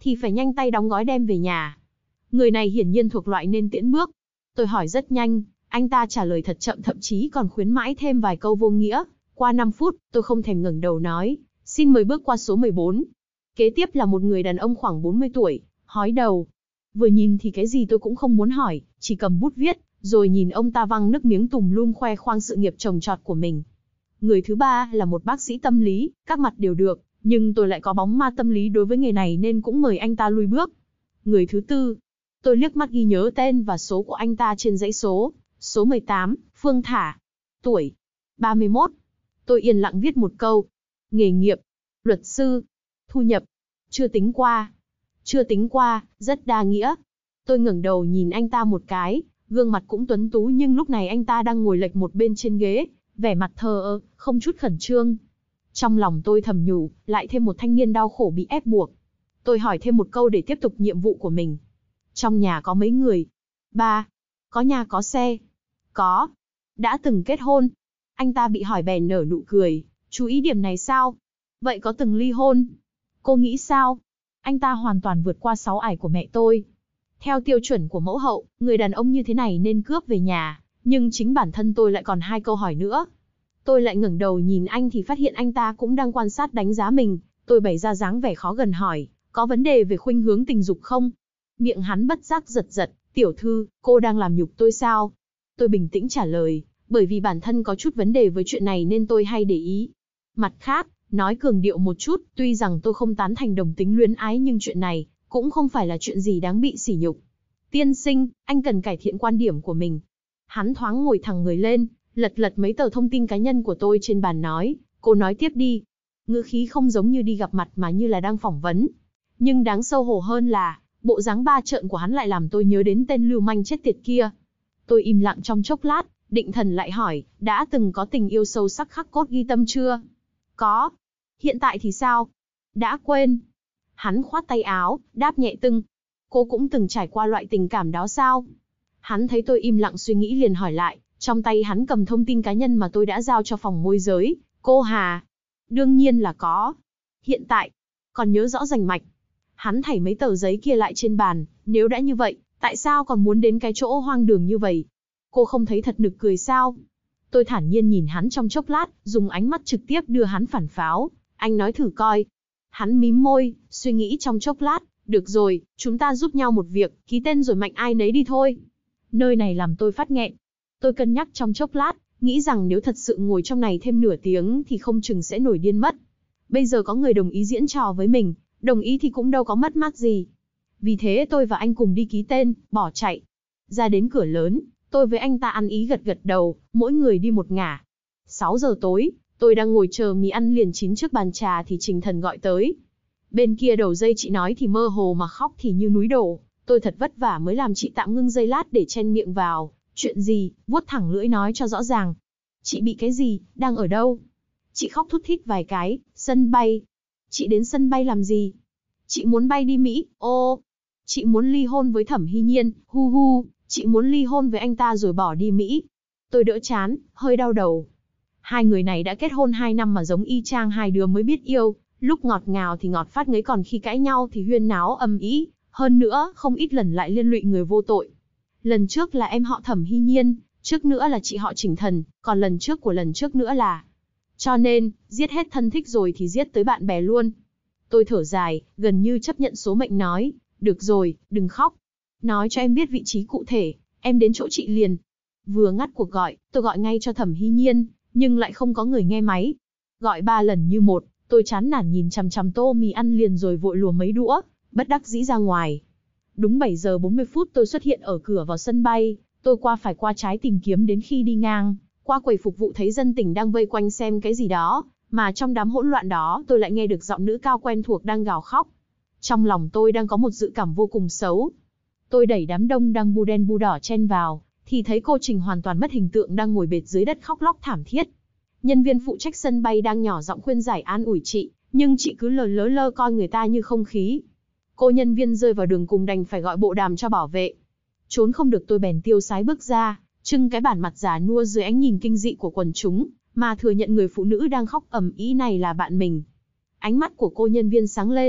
thì phải nhanh tay đóng gói đem về nhà. Người này hiển nhiên thuộc loại nên tiễn bước. Tôi hỏi rất nhanh, anh ta trả lời thật chậm, thậm chí còn khuyến mãi thêm vài câu vô nghĩa. Qua 5 phút, tôi không thèm ngẩng đầu nói, xin mời bước qua số 14. Kế tiếp là một người đàn ông khoảng 40 tuổi, hói đầu. Vừa nhìn thì cái gì tôi cũng không muốn hỏi, chỉ cầm bút viết, rồi nhìn ông ta văng nước miếng tùm lum khoe khoang sự nghiệp trồng trọt của mình. Người thứ ba là một bác sĩ tâm lý, các mặt đều được, nhưng tôi lại có bóng ma tâm lý đối với nghề này nên cũng mời anh ta lui bước. Người thứ tư, tôi liếc mắt ghi nhớ tên và số của anh ta trên dãy số, số 18, Phương Thả. Tuổi, 31. Tôi yên lặng viết một câu. Nghề nghiệp, luật sư. Thu nhập, chưa tính qua. Chưa tính qua, rất đa nghĩa. Tôi ngẩng đầu nhìn anh ta một cái, gương mặt cũng tuấn tú nhưng lúc này anh ta đang ngồi lệch một bên trên ghế, vẻ mặt thờ ơ, không chút khẩn trương. Trong lòng tôi thầm nhủ, lại thêm một thanh niên đau khổ bị ép buộc. Tôi hỏi thêm một câu để tiếp tục nhiệm vụ của mình. Trong nhà có mấy người? 3. Có nhà có xe? Có. Đã từng kết hôn? Anh ta bị hỏi bèn nở nụ cười, chú ý điểm này sao? Vậy có từng ly hôn? Cô nghĩ sao? Anh ta hoàn toàn vượt qua 6 ải của mẹ tôi. Theo tiêu chuẩn của mẫu hậu, người đàn ông như thế này nên cướp về nhà, nhưng chính bản thân tôi lại còn 2 câu hỏi nữa. Tôi lại ngẩng đầu nhìn anh thì phát hiện anh ta cũng đang quan sát đánh giá mình. Tôi bày ra dáng vẻ khó gần hỏi, có vấn đề về khuynh hướng tình dục không? Miệng hắn bất giác giật giật, tiểu thư, cô đang làm nhục tôi sao? Tôi bình tĩnh trả lời, bởi vì bản thân có chút vấn đề với chuyện này nên tôi hay để ý. Mặt khác, nói cường điệu một chút, tuy rằng tôi không tán thành đồng tính luyến ái nhưng chuyện này cũng không phải là chuyện gì đáng bị sỉ nhục. Tiên sinh, anh cần cải thiện quan điểm của mình. Hắn thoáng ngồi thẳng người lên, lật lật mấy tờ thông tin cá nhân của tôi trên bàn nói, cô nói tiếp đi. Ngữ khí không giống như đi gặp mặt mà như là đang phỏng vấn. Nhưng đáng xấu hổ hơn là, bộ dáng ba trợn của hắn lại làm tôi nhớ đến tên lưu manh chết tiệt kia. Tôi im lặng trong chốc lát, định thần lại hỏi, đã từng có tình yêu sâu sắc khắc cốt ghi tâm chưa? Có. Hiện tại thì sao? Đã quên. Hắn khoát tay áo, đáp nhẹ tưng. Cô cũng từng trải qua loại tình cảm đó sao? Hắn thấy tôi im lặng suy nghĩ liền hỏi lại, trong tay hắn cầm thông tin cá nhân mà tôi đã giao cho phòng môi giới. Cô Hà. Đương nhiên là có. Hiện tại. Còn nhớ rõ rành mạch. Hắn thảy mấy tờ giấy kia lại trên bàn, nếu đã như vậy, tại sao còn muốn đến cái chỗ hoang đường như vậy? Cô không thấy thật nực cười sao? Tôi thản nhiên nhìn hắn trong chốc lát, dùng ánh mắt trực tiếp đưa hắn phản pháo. Anh nói thử coi. Hắn mím môi, suy nghĩ trong chốc lát. Được rồi, chúng ta giúp nhau một việc, ký tên rồi mạnh ai nấy đi thôi. Nơi này làm tôi phát nghẹn. Tôi cân nhắc trong chốc lát, nghĩ rằng nếu thật sự ngồi trong này thêm nửa tiếng thì không chừng sẽ nổi điên mất. Bây giờ có người đồng ý diễn trò với mình, đồng ý thì cũng đâu có mất mát gì. Vì thế tôi và anh cùng đi ký tên, bỏ chạy. Ra đến cửa lớn, tôi với anh ta ăn ý gật gật đầu, mỗi người đi một ngả. 6 giờ tối, tôi đang ngồi chờ mì ăn liền chín trước bàn trà thì Trình Thần gọi tới. Bên kia đầu dây chị nói thì mơ hồ mà khóc thì như núi đổ. Tôi thật vất vả mới làm chị tạm ngưng giây lát để chen miệng vào. Chuyện gì, vuốt thẳng lưỡi nói cho rõ ràng. Chị bị cái gì, đang ở đâu? Chị khóc thút thít vài cái, sân bay. Chị đến sân bay làm gì? Chị muốn bay đi Mỹ, ô. Chị muốn ly hôn với Thẩm Hy Nhiên, hu hu. Chị muốn ly hôn với anh ta rồi bỏ đi Mỹ. Tôi đỡ chán, hơi đau đầu. Hai người này đã kết hôn 2 năm mà giống y chang hai đứa mới biết yêu. Lúc ngọt ngào thì ngọt phát ngấy, còn khi cãi nhau thì huyên náo ầm ĩ. Hơn nữa, không ít lần lại liên lụy người vô tội. Lần trước là em họ Thẩm Hy Nhiên, trước nữa là chị họ Trình Thần, còn lần trước của lần trước nữa là... Cho nên, giết hết thân thích rồi thì giết tới bạn bè luôn. Tôi thở dài, gần như chấp nhận số mệnh nói, được rồi, đừng khóc. Nói cho em biết vị trí cụ thể, em đến chỗ chị liền. Vừa ngắt cuộc gọi, tôi gọi ngay cho Thẩm Hy Nhiên, nhưng lại không có người nghe máy. Gọi 3 lần như một, tôi chán nản nhìn chằm chằm tô mì ăn liền rồi vội lùa mấy đũa, bất đắc dĩ ra ngoài. Đúng 7 giờ 40 phút tôi xuất hiện ở cửa vào sân bay, tôi phải qua trái tìm kiếm đến khi đi ngang, qua quầy phục vụ thấy dân tỉnh đang vây quanh xem cái gì đó, mà trong đám hỗn loạn đó tôi lại nghe được giọng nữ cao quen thuộc đang gào khóc. Trong lòng tôi đang có một dự cảm vô cùng xấu. Tôi đẩy đám đông đang bu đen bu đỏ chen vào, thì thấy cô Trình hoàn toàn mất hình tượng đang ngồi bệt dưới đất khóc lóc thảm thiết. Nhân viên phụ trách sân bay đang nhỏ giọng khuyên giải an ủi chị, nhưng chị cứ lơ coi người ta như không khí. Cô nhân viên rơi vào đường cùng đành phải gọi bộ đàm cho bảo vệ. Trốn không được tôi bèn tiêu sái bước ra, trưng cái bản mặt già nua dưới ánh nhìn kinh dị của quần chúng, mà thừa nhận người phụ nữ đang khóc ầm ĩ này là bạn mình. Ánh mắt của cô nhân viên sáng lên,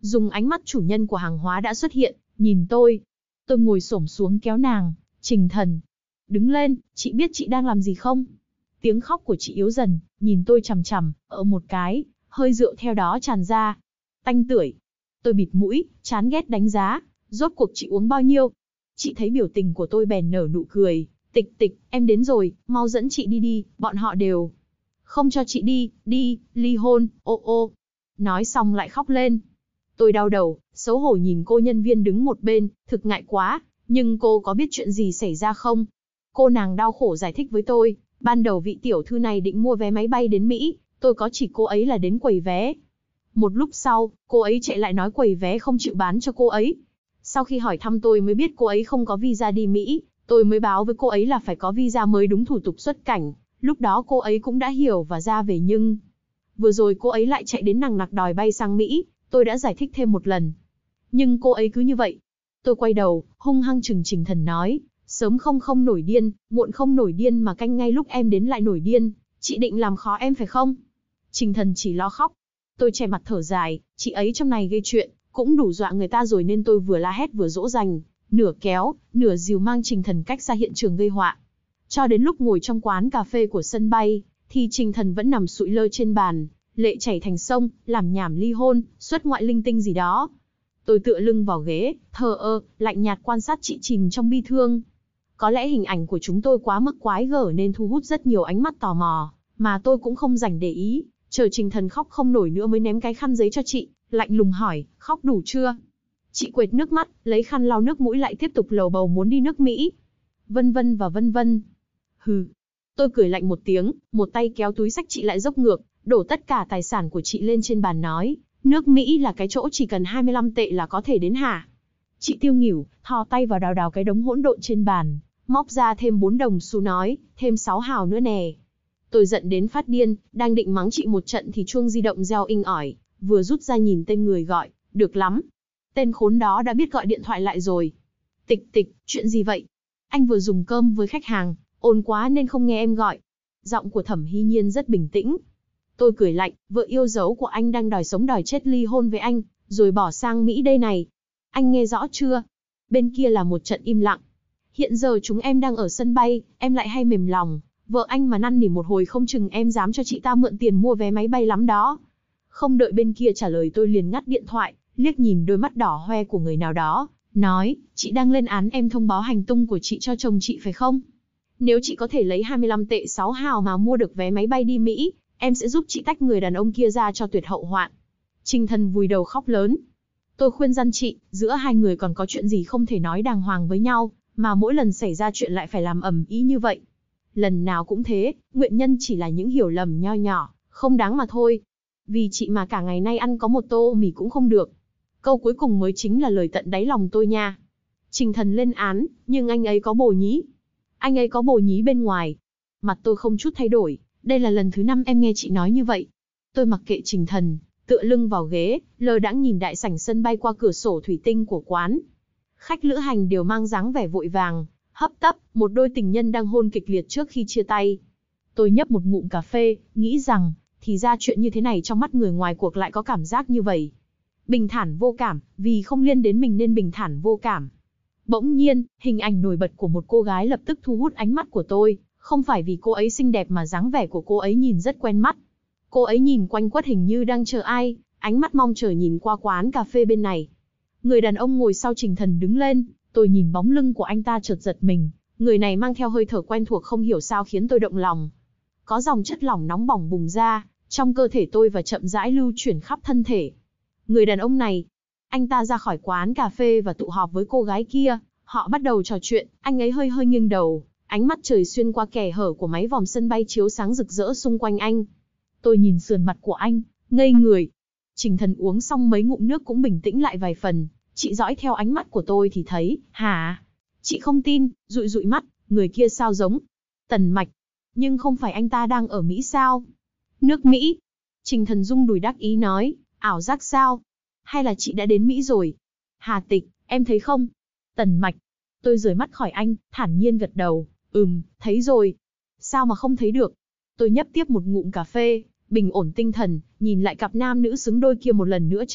dùng ánh mắt chủ nhân của hàng hóa đã xuất hiện, nhìn tôi. Tôi ngồi xổm xuống kéo nàng, Trình Thần. Đứng lên, chị biết chị đang làm gì không? Tiếng khóc của chị yếu dần, nhìn tôi chằm chằm, một cái, hơi rượu theo đó tràn ra. Tanh tưởi. Tôi bịt mũi, chán ghét đánh giá, rốt cuộc chị uống bao nhiêu? Chị thấy biểu tình của tôi bèn nở nụ cười. Tịch tịch, em đến rồi, mau dẫn chị đi đi, bọn họ đều không cho chị đi, ly hôn, ô ô. Nói xong lại khóc lên. Tôi đau đầu, xấu hổ nhìn cô nhân viên đứng một bên, thực ngại quá, nhưng cô có biết chuyện gì xảy ra không? Cô nàng đau khổ giải thích với tôi, ban đầu vị tiểu thư này định mua vé máy bay đến Mỹ, tôi có chỉ cô ấy là đến quầy vé. Một lúc sau, cô ấy chạy lại nói quầy vé không chịu bán cho cô ấy. Sau khi hỏi thăm tôi mới biết cô ấy không có visa đi Mỹ, tôi mới báo với cô ấy là phải có visa mới đúng thủ tục xuất cảnh. Lúc đó cô ấy cũng đã hiểu và ra về nhưng... Vừa rồi cô ấy lại chạy đến nằng nặc đòi bay sang Mỹ, tôi đã giải thích thêm một lần. Nhưng cô ấy cứ như vậy. Tôi quay đầu, hung hăng chừng Trình Thần nói, sớm không nổi điên, muộn không nổi điên mà canh ngay lúc em đến lại nổi điên, chị định làm khó em phải không? Trình Thần chỉ lo khóc. Tôi che mặt thở dài, chị ấy trong này gây chuyện, cũng đủ dọa người ta rồi nên tôi vừa la hét vừa dỗ dành, nửa kéo, nửa dìu mang Trình Thần cách xa hiện trường gây họa. Cho đến lúc ngồi trong quán cà phê của sân bay, thì Trình Thần vẫn nằm sụi lơ trên bàn, lệ chảy thành sông, làm nhảm ly hôn, xuất ngoại linh tinh gì đó. Tôi tựa lưng vào ghế, thờ ơ, lạnh nhạt quan sát chị chìm trong bi thương. Có lẽ hình ảnh của chúng tôi quá mức quái gở nên thu hút rất nhiều ánh mắt tò mò, mà tôi cũng không rảnh để ý, chờ Trình Thần khóc không nổi nữa mới ném cái khăn giấy cho chị, lạnh lùng hỏi, khóc đủ chưa? Chị quệt nước mắt, lấy khăn lau nước mũi lại tiếp tục lầu bầu muốn đi nước Mỹ. Vân vân và vân vân. Hừ. Tôi cười lạnh một tiếng, một tay kéo túi xách chị lại dốc ngược, đổ tất cả tài sản của chị lên trên bàn nói, nước Mỹ là cái chỗ chỉ cần 25 tệ là có thể đến hả? Chị tiêu nghỉu, thò tay vào đào cái đống hỗn độn trên bàn, móc ra thêm 4 đồng xu nói, thêm 6 hào nữa nè. Tôi giận đến phát điên, đang định mắng chị một trận thì chuông di động reo inh ỏi, vừa rút ra nhìn tên người gọi, được lắm. Tên khốn đó đã biết gọi điện thoại lại rồi. Tịch tịch, chuyện gì vậy? Anh vừa dùng cơm với khách hàng, ồn quá nên không nghe em gọi. Giọng của Thẩm Hy Nhiên rất bình tĩnh. Tôi cười lạnh, vợ yêu dấu của anh đang đòi sống đòi chết ly hôn với anh, rồi bỏ sang Mỹ đây này. Anh nghe rõ chưa? Bên kia là một trận im lặng. Hiện giờ chúng em đang ở sân bay, em lại hay mềm lòng. Vợ anh mà năn nỉ một hồi không chừng em dám cho chị ta mượn tiền mua vé máy bay lắm đó. Không đợi bên kia trả lời tôi liền ngắt điện thoại, liếc nhìn đôi mắt đỏ hoe của người nào đó, nói, chị đang lên án em thông báo hành tung của chị cho chồng chị phải không? Nếu chị có thể lấy 25 tệ 6 hào mà mua được vé máy bay đi Mỹ, em sẽ giúp chị tách người đàn ông kia ra cho tuyệt hậu hoạn. Trình Thần vùi đầu khóc lớn. Tôi khuyên răn chị, giữa hai người còn có chuyện gì không thể nói đàng hoàng với nhau, mà mỗi lần xảy ra chuyện lại phải làm ầm ĩ như vậy. Lần nào cũng thế, nguyên nhân chỉ là những hiểu lầm nho nhỏ, không đáng mà thôi. Vì chị mà cả ngày nay ăn có một tô mì cũng không được. Câu cuối cùng mới chính là lời tận đáy lòng tôi nha. Trình Thần lên án, nhưng anh ấy có bồ nhí. Anh ấy có bồ nhí bên ngoài. Mặt tôi không chút thay đổi, đây là lần thứ 5 em nghe chị nói như vậy. Tôi mặc kệ Trình Thần, tựa lưng vào ghế, lơ đãng nhìn đại sảnh sân bay qua cửa sổ thủy tinh của quán. Khách lữ hành đều mang dáng vẻ vội vàng, hấp tấp, một đôi tình nhân đang hôn kịch liệt trước khi chia tay. Tôi nhấp một ngụm cà phê, nghĩ rằng, thì ra chuyện như thế này trong mắt người ngoài cuộc lại có cảm giác như vậy. Bình thản vô cảm, vì không liên đến mình nên bình thản vô cảm. Bỗng nhiên, hình ảnh nổi bật của một cô gái lập tức thu hút ánh mắt của tôi, không phải vì cô ấy xinh đẹp mà dáng vẻ của cô ấy nhìn rất quen mắt. Cô ấy nhìn quanh quất hình như đang chờ ai, ánh mắt mong chờ nhìn qua quán cà phê bên này. Người đàn ông ngồi sau Trình Thần đứng lên, tôi nhìn bóng lưng của anh ta chợt giật mình, người này mang theo hơi thở quen thuộc không hiểu sao khiến tôi động lòng. Có dòng chất lỏng nóng bỏng bùng ra, trong cơ thể tôi và chậm rãi lưu chuyển khắp thân thể. Người đàn ông này, anh ta ra khỏi quán cà phê và tụ họp với cô gái kia, họ bắt đầu trò chuyện, anh ấy hơi hơi nghiêng đầu, ánh mắt trời xuyên qua kẻ hở của máy vòm sân bay chiếu sáng rực rỡ xung quanh anh. Tôi nhìn sườn mặt của anh, ngây người. Trình Thần uống xong mấy ngụm nước cũng bình tĩnh lại vài phần, chị dõi theo ánh mắt của tôi thì thấy, hả? Chị không tin, dụi dụi mắt, người kia sao giống Tần Mạch. Nhưng không phải anh ta đang ở Mỹ sao? Nước Mỹ? Trình Thần rung đùi đắc ý nói, ảo giác sao? Hay là chị đã đến Mỹ rồi? Hà Tịch, em thấy không? Tần Mạch. Tôi rời mắt khỏi anh, thản nhiên gật đầu, thấy rồi. Sao mà không thấy được? Tôi nhấp tiếp một ngụm cà phê, bình ổn tinh thần, nhìn lại cặp nam nữ xứng đôi kia một lần nữa cho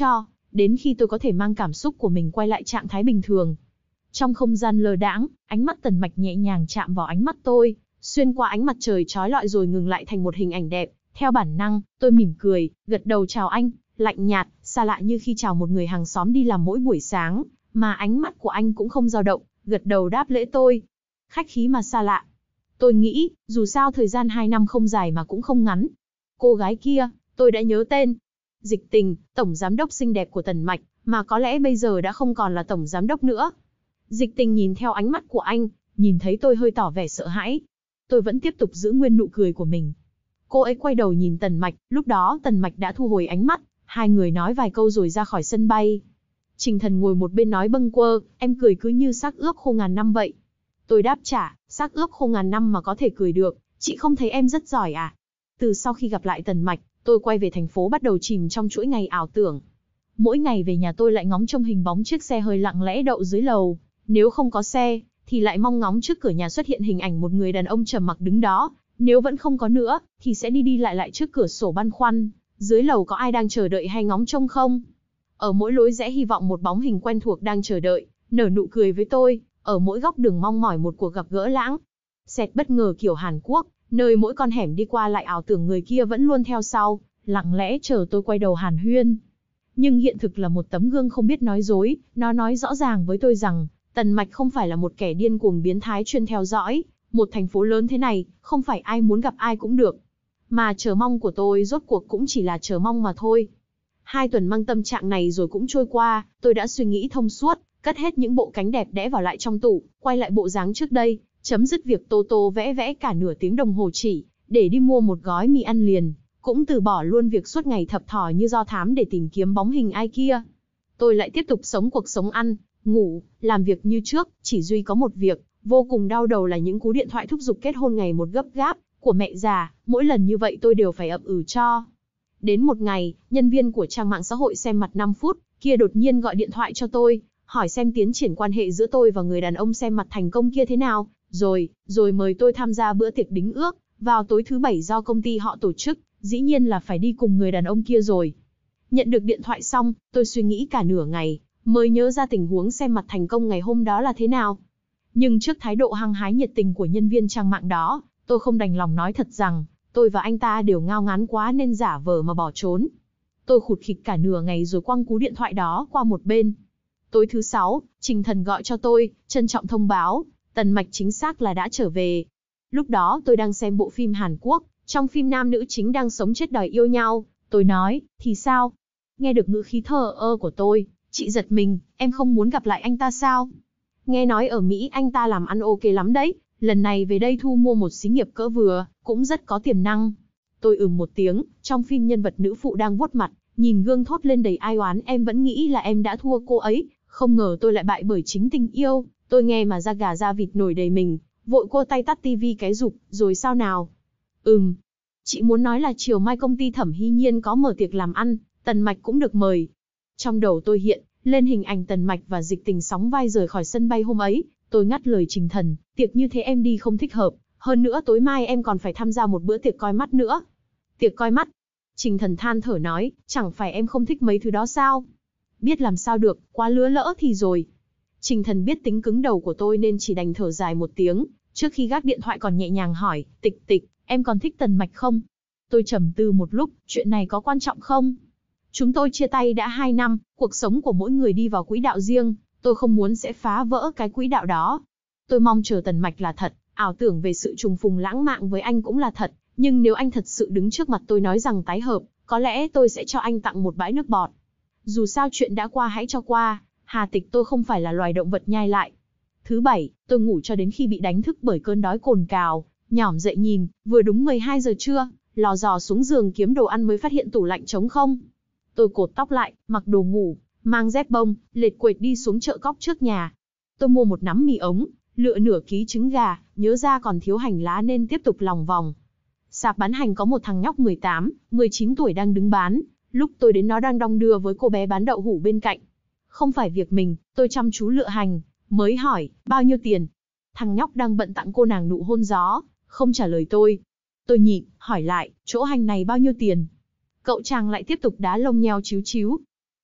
đến khi tôi có thể mang cảm xúc của mình quay lại trạng thái bình thường. Trong không gian lơ đãng, ánh mắt Tần Mạch nhẹ nhàng chạm vào ánh mắt tôi, xuyên qua ánh mặt trời chói lọi rồi ngừng lại thành một hình ảnh đẹp. Theo bản năng, tôi mỉm cười, gật đầu chào anh, lạnh nhạt, xa lạ như khi chào một người hàng xóm đi làm mỗi buổi sáng, mà ánh mắt của anh cũng không dao động, gật đầu đáp lễ tôi. Khách khí mà xa lạ. Tôi nghĩ, dù sao thời gian 2 năm không dài mà cũng không ngắn. Cô gái kia, tôi đã nhớ tên. Dịch Tình, tổng giám đốc xinh đẹp của Tần Mạch, mà có lẽ bây giờ đã không còn là tổng giám đốc nữa. Dịch Tình nhìn theo ánh mắt của anh, nhìn thấy tôi hơi tỏ vẻ sợ hãi. Tôi vẫn tiếp tục giữ nguyên nụ cười của mình. Cô ấy quay đầu nhìn Tần Mạch, lúc đó Tần Mạch đã thu hồi ánh mắt, hai người nói vài câu rồi ra khỏi sân bay. Trình Thần ngồi một bên nói bâng quơ, em cười cứ như xác ướp khô ngàn năm vậy. Tôi đáp trả, xác ướp khô ngàn năm mà có thể cười được, chị không thấy em rất giỏi à? Từ sau khi gặp lại Tần Mạch, tôi quay về thành phố bắt đầu chìm trong chuỗi ngày ảo tưởng. Mỗi ngày về nhà tôi lại ngóng trông hình bóng chiếc xe hơi lặng lẽ đậu dưới lầu. Nếu không có xe, thì lại mong ngóng trước cửa nhà xuất hiện hình ảnh một người đàn ông trầm mặc đứng đó. Nếu vẫn không có nữa, thì sẽ đi đi lại trước cửa sổ băn khoăn, dưới lầu có ai đang chờ đợi hay ngóng trông không? Ở mỗi lối rẽ hy vọng một bóng hình quen thuộc đang chờ đợi, nở nụ cười với tôi, ở mỗi góc đường mong mỏi một cuộc gặp gỡ lãng xẹt bất ngờ kiểu Hàn Quốc, nơi mỗi con hẻm đi qua lại ảo tưởng người kia vẫn luôn theo sau, lặng lẽ chờ tôi quay đầu hàn huyên. Nhưng hiện thực là một tấm gương không biết nói dối, nó nói rõ ràng với tôi rằng, Tần Mạch không phải là một kẻ điên cuồng biến thái chuyên theo dõi. Một thành phố lớn thế này, không phải ai muốn gặp ai cũng được. Mà chờ mong của tôi rốt cuộc cũng chỉ là chờ mong mà thôi. 2 tuần mang tâm trạng này rồi cũng trôi qua, tôi đã suy nghĩ thông suốt, cất hết những bộ cánh đẹp đẽ vào lại trong tủ, quay lại bộ dáng trước đây, chấm dứt việc tô tô vẽ vẽ cả nửa tiếng đồng hồ chỉ, để đi mua một gói mì ăn liền, cũng từ bỏ luôn việc suốt ngày thập thò như do thám để tìm kiếm bóng hình ai kia. Tôi lại tiếp tục sống cuộc sống ăn, ngủ, làm việc như trước, chỉ duy có một việc, vô cùng đau đầu là những cú điện thoại thúc giục kết hôn ngày một gấp gáp, của mẹ già, mỗi lần như vậy tôi đều phải ậm ừ cho. Đến một ngày, nhân viên của trang mạng xã hội xem mặt 5 phút, kia đột nhiên gọi điện thoại cho tôi, hỏi xem tiến triển quan hệ giữa tôi và người đàn ông xem mặt thành công kia thế nào, rồi mời tôi tham gia bữa tiệc đính ước, vào tối thứ 7 do công ty họ tổ chức, dĩ nhiên là phải đi cùng người đàn ông kia rồi. Nhận được điện thoại xong, tôi suy nghĩ cả nửa ngày, mới nhớ ra tình huống xem mặt thành công ngày hôm đó là thế nào. Nhưng trước thái độ hăng hái nhiệt tình của nhân viên trang mạng đó, tôi không đành lòng nói thật rằng, tôi và anh ta đều ngao ngán quá nên giả vờ mà bỏ trốn. Tôi khụt khịt cả nửa ngày rồi quăng cú điện thoại đó qua một bên. Tối thứ 6, Trình Thần gọi cho tôi, trân trọng thông báo, Tần Mạch chính xác là đã trở về. Lúc đó tôi đang xem bộ phim Hàn Quốc, trong phim nam nữ chính đang sống chết đòi yêu nhau, tôi nói, thì sao? Nghe được ngữ khí thờ ơ của tôi, chị giật mình, em không muốn gặp lại anh ta sao? Nghe nói ở Mỹ anh ta làm ăn ok lắm đấy, lần này về đây thu mua một xí nghiệp cỡ vừa, cũng rất có tiềm năng. Tôi một tiếng, trong phim nhân vật nữ phụ đang vuốt mặt, nhìn gương thốt lên đầy ai oán, em vẫn nghĩ là em đã thua cô ấy, không ngờ tôi lại bại bởi chính tình yêu. Tôi nghe mà da gà da vịt nổi đầy mình, vội cô tay tắt tivi cái rụp, rồi sao nào? Chị muốn nói là chiều mai công ty Thẩm Hy Nhiên có mở tiệc làm ăn, Tần Mạch cũng được mời. Trong đầu tôi hiện lên hình ảnh Tần Mạch và Dịch Tình sóng vai rời khỏi sân bay hôm ấy. Tôi ngắt lời Trình Thần, tiệc như thế em đi không thích hợp, hơn nữa tối mai em còn phải tham gia một bữa tiệc coi mắt nữa. Tiệc coi mắt? Trình Thần than thở nói, chẳng phải em không thích mấy thứ đó sao? Biết làm sao được, quá lứa lỡ thì rồi. Trình Thần biết tính cứng đầu của tôi nên chỉ đành thở dài một tiếng, trước khi gác điện thoại còn nhẹ nhàng hỏi, Tịch, em còn thích Tần Mạch không? Tôi trầm tư một lúc, chuyện này có quan trọng không? Chúng tôi chia tay đã 2 năm, cuộc sống của mỗi người đi vào quỹ đạo riêng, tôi không muốn sẽ phá vỡ cái quỹ đạo đó. Tôi mong chờ Tần Mạch là thật, ảo tưởng về sự trùng phùng lãng mạn với anh cũng là thật, nhưng nếu anh thật sự đứng trước mặt tôi nói rằng tái hợp, có lẽ tôi sẽ cho anh tặng một bãi nước bọt. Dù sao chuyện đã qua hãy cho qua, hà tịch tôi không phải là loài động vật nhai lại. Thứ 7, tôi ngủ cho đến khi bị đánh thức bởi cơn đói cồn cào, nhỏm dậy nhìn, vừa đúng 12 giờ trưa, lò dò xuống giường kiếm đồ ăn mới phát hiện tủ lạnh trống không. Tôi cột tóc lại, mặc đồ ngủ, mang dép bông, lệt quệt đi xuống chợ cóc trước nhà. Tôi mua một nắm mì ống, lựa nửa ký trứng gà, nhớ ra còn thiếu hành lá nên tiếp tục lòng vòng. Sạp bán hành có một thằng nhóc 18, 19 tuổi đang đứng bán, lúc tôi đến nó đang đong đưa với cô bé bán đậu hũ bên cạnh. Không phải việc mình, tôi chăm chú lựa hành, mới hỏi, bao nhiêu tiền? Thằng nhóc đang bận tặng cô nàng nụ hôn gió, không trả lời tôi. Tôi nhịn, hỏi lại, chỗ hành này bao nhiêu tiền? Cậu chàng lại tiếp tục đá lông nheo chíu chíu.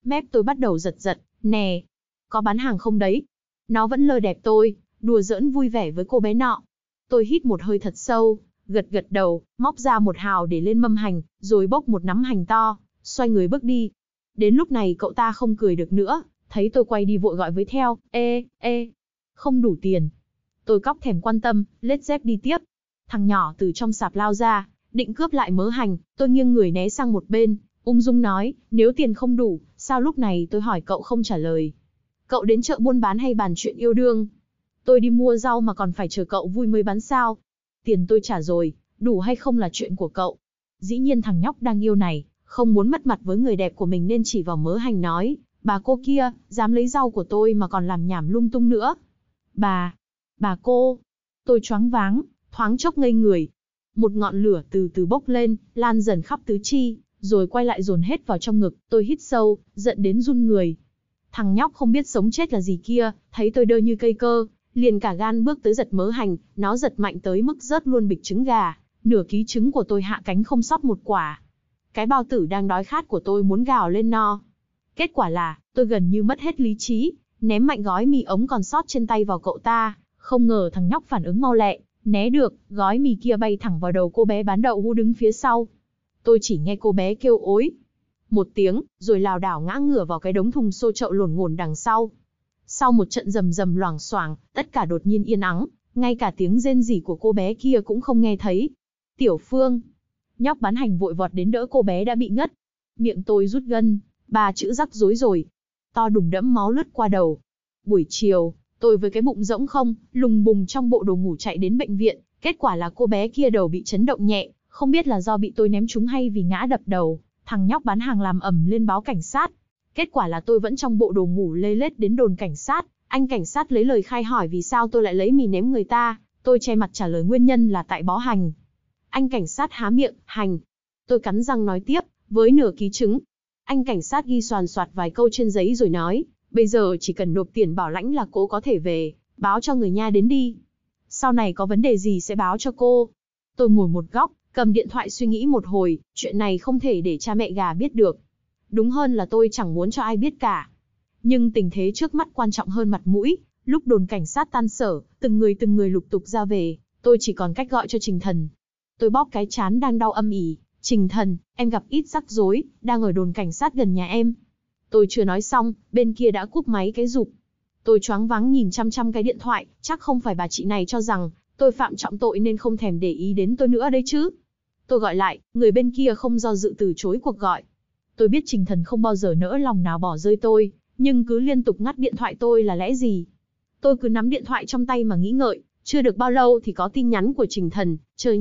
Mép tôi bắt đầu giật giật, nè, có bán hàng không đấy? Nó vẫn lơ đẹp tôi, đùa giỡn vui vẻ với cô bé nọ. Tôi hít một hơi thật sâu, gật gật đầu, móc ra một hào để lên mâm hành, rồi bốc một nắm hành to, xoay người bước đi. Đến lúc này cậu ta không cười được nữa, thấy tôi quay đi vội gọi với theo, ê, không đủ tiền. Tôi cóc thèm quan tâm, lết dép đi tiếp. Thằng nhỏ từ trong sạp lao ra, định cướp lại mớ hành, tôi nghiêng người né sang một bên, ung dung nói, nếu tiền không đủ, sao lúc này tôi hỏi cậu không trả lời. Cậu đến chợ buôn bán hay bàn chuyện yêu đương? Tôi đi mua rau mà còn phải chờ cậu vui mới bán sao? Tiền tôi trả rồi, đủ hay không là chuyện của cậu. Dĩ nhiên thằng nhóc đang yêu này, không muốn mất mặt với người đẹp của mình nên chỉ vào mớ hành nói, bà cô kia, dám lấy rau của tôi mà còn làm nhảm lung tung nữa. Bà cô, tôi choáng váng, thoáng chốc ngây người. Một ngọn lửa từ từ bốc lên, lan dần khắp tứ chi, rồi quay lại dồn hết vào trong ngực, tôi hít sâu, giận đến run người. Thằng nhóc không biết sống chết là gì kia, thấy tôi đơ như cây cơ, liền cả gan bước tới giật mớ hành, nó giật mạnh tới mức rớt luôn bịch trứng gà, nửa ký trứng của tôi hạ cánh không sót một quả. Cái bao tử đang đói khát của tôi muốn gào lên no. Kết quả là, tôi gần như mất hết lý trí, ném mạnh gói mì ống còn sót trên tay vào cậu ta, không ngờ thằng nhóc phản ứng mau lẹ, né được, gói mì kia bay thẳng vào đầu cô bé bán đậu hũ đứng phía sau. Tôi chỉ nghe cô bé kêu ối một tiếng, rồi lảo đảo ngã ngửa vào cái đống thùng xô chậu lổn ngổn đằng sau. Sau một trận rầm rầm loảng xoảng, tất cả đột nhiên yên ắng, ngay cả tiếng rên rỉ của cô bé kia cũng không nghe thấy. Tiểu Phương, nhóc bán hành vội vọt đến đỡ cô bé đã bị ngất. Miệng tôi rút gân, 3 chữ rắc rối rồi. To đùng đẫm máu lướt qua đầu. Buổi chiều, tôi với cái bụng rỗng không, lùng bùng trong bộ đồ ngủ chạy đến bệnh viện. Kết quả là cô bé kia đầu bị chấn động nhẹ, không biết là do bị tôi ném trúng hay vì ngã đập đầu. Thằng nhóc bán hàng làm ầm lên báo cảnh sát. Kết quả là tôi vẫn trong bộ đồ ngủ lê lết đến đồn cảnh sát. Anh cảnh sát lấy lời khai hỏi vì sao tôi lại lấy mì ném người ta. Tôi che mặt trả lời nguyên nhân là tại bó hành. Anh cảnh sát há miệng, hành. Tôi cắn răng nói tiếp, với nửa ký trứng. Anh cảnh sát ghi xoàn xoạt vài câu trên giấy rồi nói, bây giờ chỉ cần nộp tiền bảo lãnh là cô có thể về, báo cho người nhà đến đi. Sau này có vấn đề gì sẽ báo cho cô. Tôi ngồi một góc, cầm điện thoại suy nghĩ một hồi, chuyện này không thể để cha mẹ gà biết được. Đúng hơn là tôi chẳng muốn cho ai biết cả. Nhưng tình thế trước mắt quan trọng hơn mặt mũi, lúc đồn cảnh sát tan sở, từng người lục tục ra về, tôi chỉ còn cách gọi cho Trình Thần. Tôi bóp cái trán đang đau âm ỉ, Trình Thần, em gặp ít rắc rối, đang ở đồn cảnh sát gần nhà em. Tôi chưa nói xong, bên kia đã cúp máy cái rụp. Tôi choáng váng nhìn chăm chăm cái điện thoại, chắc không phải bà chị này cho rằng tôi phạm trọng tội nên không thèm để ý đến tôi nữa đấy chứ. Tôi gọi lại, người bên kia không do dự từ chối cuộc gọi. Tôi biết Trình Thần không bao giờ nỡ lòng nào bỏ rơi tôi, nhưng cứ liên tục ngắt điện thoại tôi là lẽ gì? Tôi cứ nắm điện thoại trong tay mà nghĩ ngợi, chưa được bao lâu thì có tin nhắn của Trình Thần,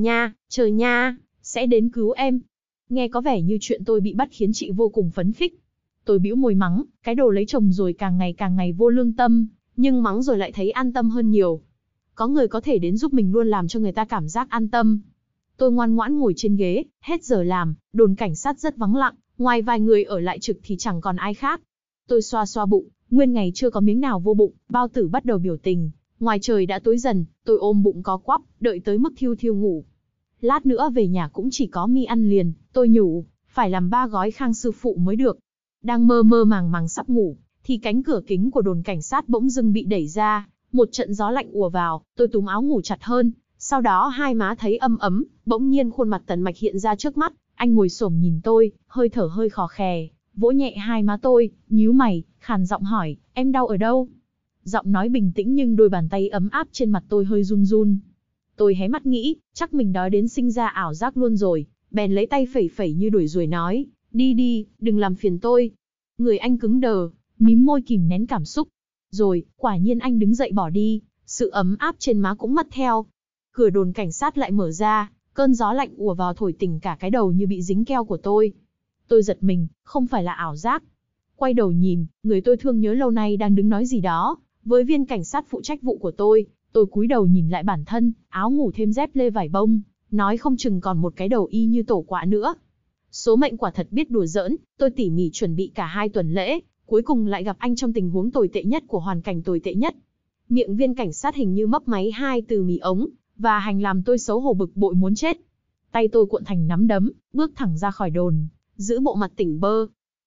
chờ nha, sẽ đến cứu em. Nghe có vẻ như chuyện tôi bị bắt khiến chị vô cùng phấn khích. Tôi bĩu môi mắng, cái đồ lấy chồng rồi càng ngày vô lương tâm, nhưng mắng rồi lại thấy an tâm hơn nhiều. Có người có thể đến giúp mình luôn làm cho người ta cảm giác an tâm. Tôi ngoan ngoãn ngồi trên ghế, hết giờ làm, đồn cảnh sát rất vắng lặng, ngoài vài người ở lại trực thì chẳng còn ai khác. Tôi xoa xoa bụng, nguyên ngày chưa có miếng nào vô bụng, bao tử bắt đầu biểu tình. Ngoài trời đã tối dần, tôi ôm bụng có quắp, đợi tới mức thiêu ngủ. Lát nữa về nhà cũng chỉ có mì ăn liền, tôi nhủ, phải làm 3 gói Khang sư phụ mới được. Đang mơ màng sắp ngủ, thì cánh cửa kính của đồn cảnh sát bỗng dưng bị đẩy ra, một trận gió lạnh ùa vào, tôi túm áo ngủ chặt hơn, sau đó hai má thấy ấm ấm, bỗng nhiên khuôn mặt Tần Mạch hiện ra trước mắt, anh ngồi xổm nhìn tôi, hơi thở hơi khò khè, vỗ nhẹ hai má tôi, nhíu mày, khàn giọng hỏi, em đau ở đâu? Giọng nói bình tĩnh nhưng đôi bàn tay ấm áp trên mặt tôi hơi run run. Tôi hé mắt nghĩ, chắc mình đói đến sinh ra ảo giác luôn rồi, bèn lấy tay phẩy như đuổi ruồi nói, đi, đừng làm phiền tôi. Người anh cứng đờ, mím môi kìm nén cảm xúc. Rồi, quả nhiên anh đứng dậy bỏ đi, sự ấm áp trên má cũng mất theo. Cửa đồn cảnh sát lại mở ra, cơn gió lạnh ùa vào thổi tỉnh cả cái đầu như bị dính keo của tôi. Tôi giật mình, không phải là ảo giác. Quay đầu nhìn, người tôi thương nhớ lâu nay đang đứng nói gì đó, với viên cảnh sát phụ trách vụ của tôi cúi đầu nhìn lại bản thân, áo ngủ thêm dép lê vải bông, nói không chừng còn một cái đầu y như tổ quạ nữa. Số mệnh quả thật biết đùa giỡn, tôi tỉ mỉ chuẩn bị cả 2 tuần lễ, cuối cùng lại gặp anh trong tình huống tồi tệ nhất của hoàn cảnh tồi tệ nhất. Miệng viên cảnh sát hình như mấp máy 2 từ mì ống, và hành làm tôi xấu hổ bực bội muốn chết. Tay tôi cuộn thành nắm đấm, bước thẳng ra khỏi đồn, giữ bộ mặt tỉnh bơ.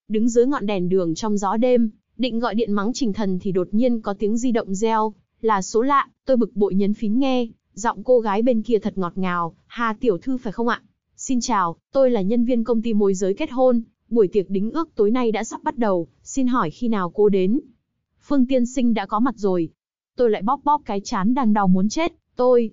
đứng dưới ngọn đèn đường trong gió đêm, định gọi điện mắng Trình Thần thì đột nhiên có tiếng di động reo, là số lạ, tôi bực bội nhấn phím nghe, giọng cô gái bên kia thật ngọt ngào, Hà tiểu thư phải không ạ? Xin chào, tôi là nhân viên công ty môi giới kết hôn, buổi tiệc đính ước tối nay đã sắp bắt đầu, xin hỏi khi nào cô đến? Phương tiên sinh đã có mặt rồi. Tôi lại bóp bóp cái trán đang đau muốn chết, tôi,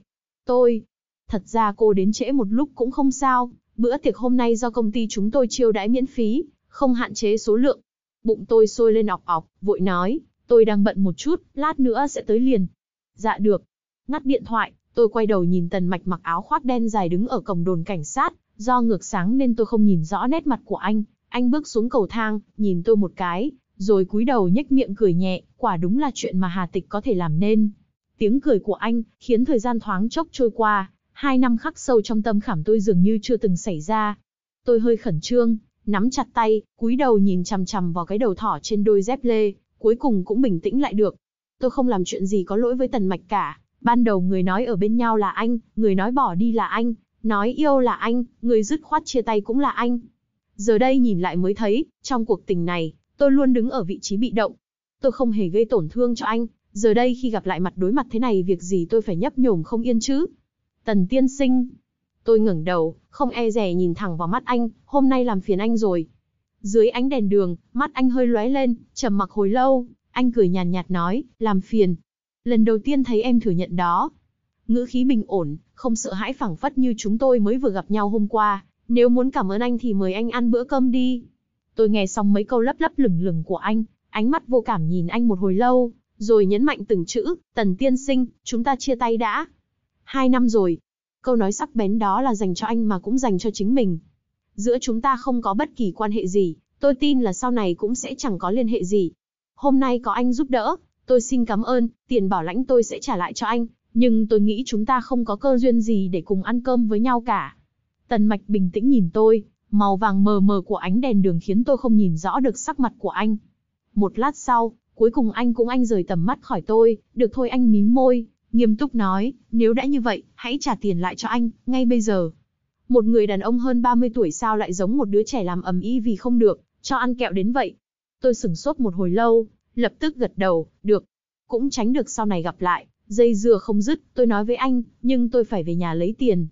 thật ra cô đến trễ một lúc cũng không sao, bữa tiệc hôm nay do công ty chúng tôi chiêu đãi miễn phí, không hạn chế số lượng. Bụng tôi sôi lên ọc ọc, vội nói, tôi đang bận một chút, lát nữa sẽ tới liền. Dạ được. Ngắt điện thoại, tôi quay đầu nhìn Tần Mạch mặc áo khoác đen dài đứng ở cổng đồn cảnh sát, do ngược sáng nên tôi không nhìn rõ nét mặt của anh. Anh bước xuống cầu thang, nhìn tôi một cái, rồi cúi đầu nhếch miệng cười nhẹ, quả đúng là chuyện mà Hà Tịch có thể làm nên. Tiếng cười của anh, khiến thời gian thoáng chốc trôi qua, 2 năm khắc sâu trong tâm khảm tôi dường như chưa từng xảy ra. Tôi hơi khẩn trương, nắm chặt tay, cúi đầu nhìn chằm chằm vào cái đầu thỏ trên đôi dép lê, cuối cùng cũng bình tĩnh lại được. Tôi không làm chuyện gì có lỗi với Tần Mạch cả, ban đầu người nói ở bên nhau là anh, người nói bỏ đi là anh, nói yêu là anh, người dứt khoát chia tay cũng là anh. Giờ đây nhìn lại mới thấy, trong cuộc tình này, tôi luôn đứng ở vị trí bị động. Tôi không hề gây tổn thương cho anh, giờ đây khi gặp lại mặt đối mặt thế này việc gì tôi phải nhấp nhổm không yên chứ? Tần tiên sinh. Tôi ngẩng đầu, không e dè nhìn thẳng vào mắt anh, hôm nay làm phiền anh rồi. Dưới ánh đèn đường, mắt anh hơi lóe lên, trầm mặc hồi lâu, anh cười nhàn nhạt nói, làm phiền. Lần đầu tiên thấy em thừa nhận đó. Ngữ khí bình ổn, không sợ hãi phảng phất như chúng tôi mới vừa gặp nhau hôm qua, nếu muốn cảm ơn anh thì mời anh ăn bữa cơm đi. Tôi nghe xong mấy câu lấp lấp lửng lửng của anh, ánh mắt vô cảm nhìn anh một hồi lâu, rồi nhấn mạnh từng chữ, Tần tiên sinh, chúng ta chia tay đã. 2 năm rồi. Câu nói sắc bén đó là dành cho anh mà cũng dành cho chính mình. Giữa chúng ta không có bất kỳ quan hệ gì, tôi tin là sau này cũng sẽ chẳng có liên hệ gì. Hôm nay có anh giúp đỡ, tôi xin cảm ơn, tiền bảo lãnh tôi sẽ trả lại cho anh, nhưng tôi nghĩ chúng ta không có cơ duyên gì để cùng ăn cơm với nhau cả. Tần Mạch bình tĩnh nhìn tôi, màu vàng mờ mờ của ánh đèn đường khiến tôi không nhìn rõ được sắc mặt của anh. Một lát sau, cuối cùng anh rời tầm mắt khỏi tôi, được thôi anh mím môi, nghiêm túc nói, nếu đã như vậy, hãy trả tiền lại cho anh, ngay bây giờ. Một người đàn ông hơn 30 tuổi sao lại giống một đứa trẻ làm ầm ĩ vì không được, cho ăn kẹo đến vậy. Tôi sửng sốt một hồi lâu, lập tức gật đầu, được. Cũng tránh được sau này gặp lại, dây dưa không dứt, tôi nói với anh, nhưng tôi phải về nhà lấy tiền.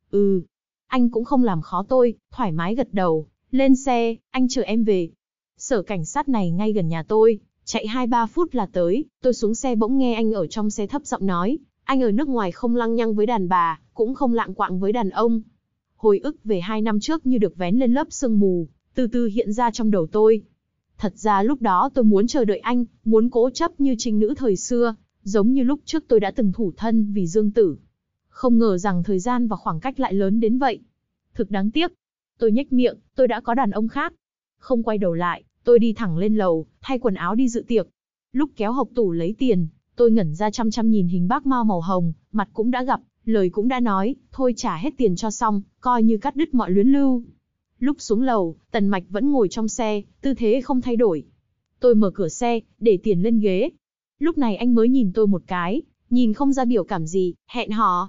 Anh cũng không làm khó tôi, thoải mái gật đầu, lên xe, anh chở em về. Sở cảnh sát này ngay gần nhà tôi, chạy 2-3 phút là tới, tôi xuống xe bỗng nghe anh ở trong xe thấp giọng nói, anh ở nước ngoài không lăng nhăng với đàn bà, cũng không lạng quạng với đàn ông. Hồi ức về 2 năm trước như được vén lên lớp sương mù, từ từ hiện ra trong đầu tôi. Thật ra lúc đó tôi muốn chờ đợi anh, muốn cố chấp như trinh nữ thời xưa, giống như lúc trước tôi đã từng thủ thân vì Dương Tử. Không ngờ rằng thời gian và khoảng cách lại lớn đến vậy. Thực đáng tiếc. Tôi nhếch miệng, tôi đã có đàn ông khác. Không quay đầu lại, tôi đi thẳng lên lầu, thay quần áo đi dự tiệc. Lúc kéo hộc tủ lấy tiền, tôi ngẩn ra chăm chăm nhìn hình bác Mao màu hồng, mặt cũng đã gặp, lời cũng đã nói, thôi trả hết tiền cho xong, coi như cắt đứt mọi luyến lưu. Lúc xuống lầu, Tần Mạch vẫn ngồi trong xe, tư thế không thay đổi. Tôi mở cửa xe, để tiền lên ghế. Lúc này anh mới nhìn tôi một cái, nhìn không ra biểu cảm gì, hẹn hò.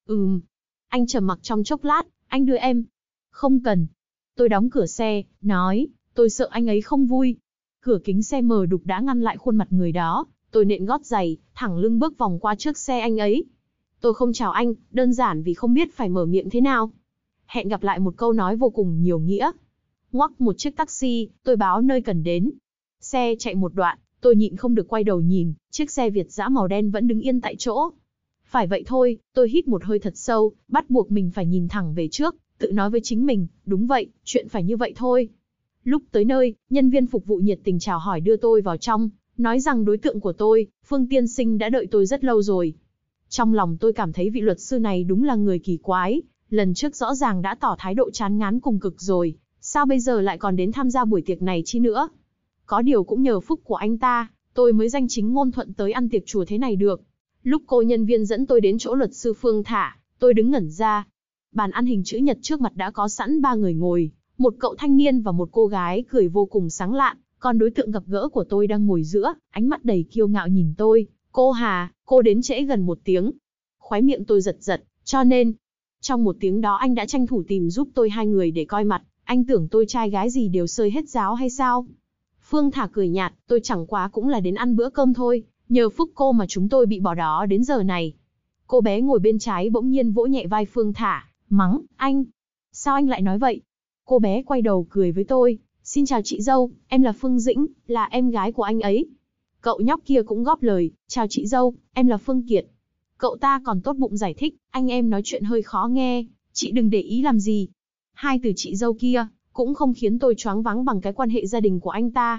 Anh trầm mặc trong chốc lát, anh đưa em. Không cần. Tôi đóng cửa xe, nói, tôi sợ anh ấy không vui. Cửa kính xe mờ đục đã ngăn lại khuôn mặt người đó, tôi nện gót giày, thẳng lưng bước vòng qua trước xe anh ấy. Tôi không chào anh, đơn giản vì không biết phải mở miệng thế nào. Hẹn gặp lại một câu nói vô cùng nhiều nghĩa. Ngoắc một chiếc taxi, tôi báo nơi cần đến. Xe chạy một đoạn, tôi nhịn không được quay đầu nhìn, chiếc xe Việt dã màu đen vẫn đứng yên tại chỗ. Phải vậy thôi, tôi hít một hơi thật sâu, bắt buộc mình phải nhìn thẳng về trước, tự nói với chính mình, đúng vậy, chuyện phải như vậy thôi. Lúc tới nơi, nhân viên phục vụ nhiệt tình chào hỏi đưa tôi vào trong, nói rằng đối tượng của tôi, Phương tiên sinh đã đợi tôi rất lâu rồi. Trong lòng tôi cảm thấy vị luật sư này đúng là người kỳ quái, lần trước rõ ràng đã tỏ thái độ chán ngán cùng cực rồi, sao bây giờ lại còn đến tham gia buổi tiệc này chi nữa? Có điều cũng nhờ phúc của anh ta, tôi mới danh chính ngôn thuận tới ăn tiệc chùa thế này được. Lúc cô nhân viên dẫn tôi đến chỗ luật sư Phương thả, tôi đứng ngẩn ra. Bàn ăn hình chữ nhật trước mặt đã có sẵn 3 người ngồi, một cậu thanh niên và một cô gái cười vô cùng sáng lạn, còn đối tượng gặp gỡ của tôi đang ngồi giữa, ánh mắt đầy kiêu ngạo nhìn tôi. Cô Hà, cô đến trễ gần 1 tiếng. Khóe miệng tôi giật giật, cho nên, trong 1 tiếng đó anh đã tranh thủ tìm giúp tôi 2 người để coi mặt, Anh tưởng tôi trai gái gì đều xơi hết giáo hay sao? Phương Thả cười nhạt, tôi chẳng quá cũng là đến ăn bữa cơm thôi, nhờ phúc cô mà chúng tôi bị bỏ đó đến giờ này. Cô bé ngồi bên trái bỗng nhiên vỗ nhẹ vai Phương Thả, mắng, anh. Sao anh lại nói vậy? Cô bé quay đầu cười với tôi, xin chào chị dâu, em là Phương Dĩnh, là em gái của anh ấy. Cậu nhóc kia cũng góp lời, chào chị dâu, em là Phương Kiệt. Cậu ta còn tốt bụng giải thích, anh em nói chuyện hơi khó nghe, chị đừng để ý làm gì. Hai từ chị dâu kia, cũng không khiến tôi choáng váng bằng cái quan hệ gia đình của anh ta.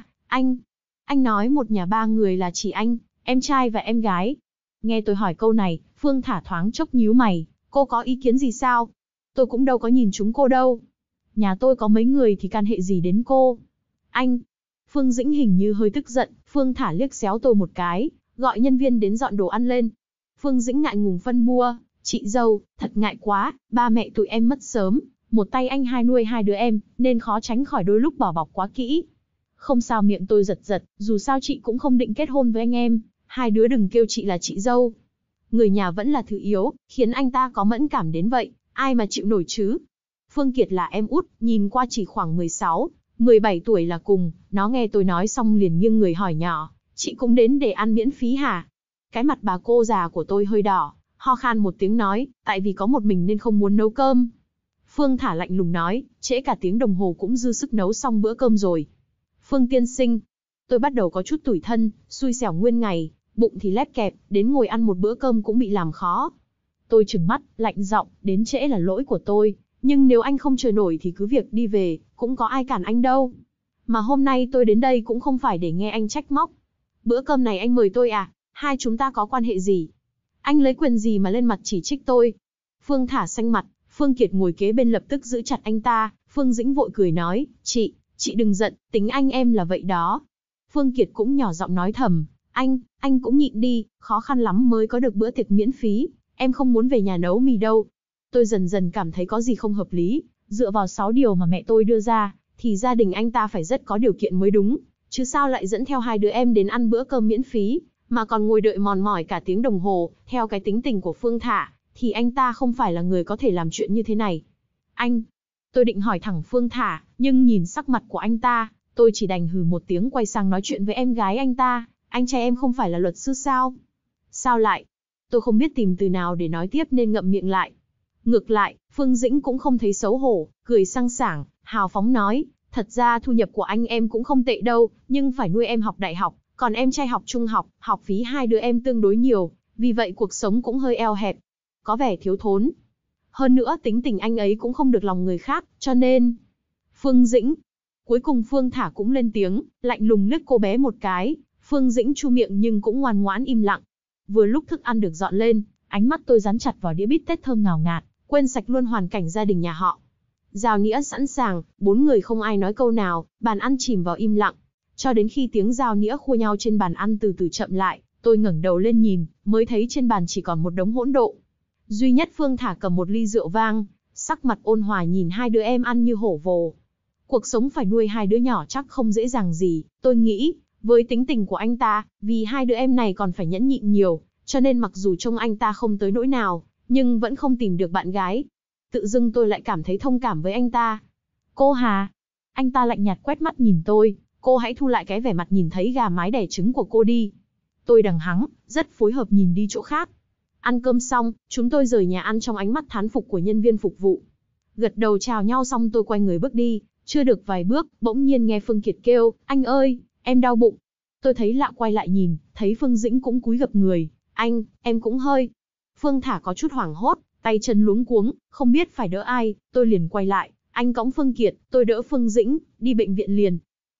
Anh nói một nhà ba người là chỉ anh, em trai và em gái. Nghe tôi hỏi câu này, Phương Thả thoáng chốc nhíu mày, cô có ý kiến gì sao? Tôi cũng đâu có nhìn chúng cô đâu. Nhà tôi có mấy người thì can hệ gì đến cô? Anh! Phương Dĩnh hình như hơi tức giận, Phương Thả liếc xéo tôi một cái, gọi nhân viên đến dọn đồ ăn lên. Phương Dĩnh ngại ngùng phân bua, chị dâu, thật ngại quá, ba mẹ tụi em mất sớm, một tay anh hai nuôi hai đứa em, nên khó tránh khỏi đôi lúc bỏ bọc quá kỹ. Không sao, miệng tôi giật giật, dù sao chị cũng không định kết hôn với anh em, hai đứa đừng kêu chị là chị dâu. Người nhà vẫn là thứ yếu, khiến anh ta có mẫn cảm đến vậy, ai mà chịu nổi chứ. Phương Kiệt là em út, nhìn qua chỉ khoảng 16, 17 tuổi là cùng, nó nghe tôi nói xong liền nghiêng người hỏi nhỏ, chị cũng đến để ăn miễn phí hả? Cái mặt bà cô già của tôi hơi đỏ, ho khan một tiếng nói, tại vì có một mình nên không muốn nấu cơm. Phương Thả lạnh lùng nói, trễ cả tiếng đồng hồ cũng dư sức nấu xong bữa cơm rồi. Phương tiên sinh, tôi bắt đầu có chút tủi thân, xui xẻo nguyên ngày, bụng thì lép kẹp, đến ngồi ăn một bữa cơm cũng bị làm khó. Tôi trừng mắt, lạnh giọng, đến trễ là lỗi của tôi, nhưng nếu anh không chờ nổi thì cứ việc đi về, cũng có ai cản anh đâu. Mà hôm nay tôi đến đây cũng không phải để nghe anh trách móc. Bữa cơm này anh mời tôi à? Hai chúng ta có quan hệ gì? Anh lấy quyền gì mà lên mặt chỉ trích tôi? Phương Thả xanh mặt, Phương Kiệt ngồi kế bên lập tức giữ chặt anh ta, Phương Dĩnh vội cười nói, chị đừng giận, tính anh em là vậy đó. Phương Kiệt cũng nhỏ giọng nói thầm, anh cũng nhịn đi, khó khăn lắm mới có được bữa tiệc miễn phí, em không muốn về nhà nấu mì đâu. Tôi dần dần cảm thấy có gì không hợp lý, dựa vào 6 điều mà mẹ tôi đưa ra, thì gia đình anh ta phải rất có điều kiện mới đúng, chứ sao lại dẫn theo hai đứa em đến ăn bữa cơm miễn phí, mà còn ngồi đợi mòn mỏi cả tiếng đồng hồ, theo cái tính tình của Phương Thả, thì anh ta không phải là người có thể làm chuyện như thế này. Tôi định hỏi thẳng Phương Thả, nhưng nhìn sắc mặt của anh ta, tôi chỉ đành hừ một tiếng quay sang nói chuyện với em gái anh ta, anh trai em không phải là luật sư sao? Sao lại? Tôi không biết tìm từ nào để nói tiếp nên ngậm miệng lại. Ngược lại, Phương Dĩnh cũng không thấy xấu hổ, cười sang sảng, hào phóng nói, thật ra thu nhập của anh em cũng không tệ đâu, nhưng phải nuôi em học đại học, còn em trai học trung học, học phí hai đứa em tương đối nhiều, vì vậy cuộc sống cũng hơi eo hẹp, có vẻ thiếu thốn. Hơn nữa tính tình anh ấy cũng không được lòng người khác, cho nên... Phương Dĩnh. Cuối cùng Phương Thả cũng lên tiếng, lạnh lùng liếc cô bé một cái, Phương Dĩnh chu miệng nhưng cũng ngoan ngoãn im lặng. Vừa lúc thức ăn được dọn lên, ánh mắt tôi dán chặt vào đĩa bít tết thơm ngào ngạt, quên sạch luôn hoàn cảnh gia đình nhà họ. Rào nĩa sẵn sàng, 4 người không ai nói câu nào, bàn ăn chìm vào im lặng. Cho đến khi tiếng rào nĩa khua nhau trên bàn ăn từ từ chậm lại, tôi ngẩng đầu lên nhìn, mới thấy trên bàn chỉ còn một đống hỗn độn. Duy nhất Phương Thả cầm một ly rượu vang, sắc mặt ôn hòa nhìn hai đứa em ăn như hổ vồ. Cuộc sống phải nuôi hai đứa nhỏ chắc không dễ dàng gì, tôi nghĩ, với tính tình của anh ta, vì hai đứa em này còn phải nhẫn nhịn nhiều, cho nên mặc dù trông anh ta không tới nỗi nào, nhưng vẫn không tìm được bạn gái. Tự dưng tôi lại cảm thấy thông cảm với anh ta. Cô Hà. Anh ta lạnh nhạt quét mắt nhìn tôi, cô hãy thu lại cái vẻ mặt nhìn thấy gà mái đẻ trứng của cô đi. Tôi đằng hắng, rất phối hợp nhìn đi chỗ khác. Ăn cơm xong, chúng tôi rời nhà ăn trong ánh mắt thán phục của nhân viên phục vụ. Gật đầu chào nhau xong tôi quay người bước đi, chưa được vài bước, bỗng nhiên nghe Phương Kiệt kêu, anh ơi, em đau bụng. Tôi thấy lạ quay lại nhìn, thấy Phương Dĩnh cũng cúi gập người, anh, em cũng hơi. Phương Thả có chút hoảng hốt, tay chân luống cuống, không biết phải đỡ ai, tôi liền quay lại, anh cõng Phương Kiệt, tôi đỡ Phương Dĩnh, đi bệnh viện liền.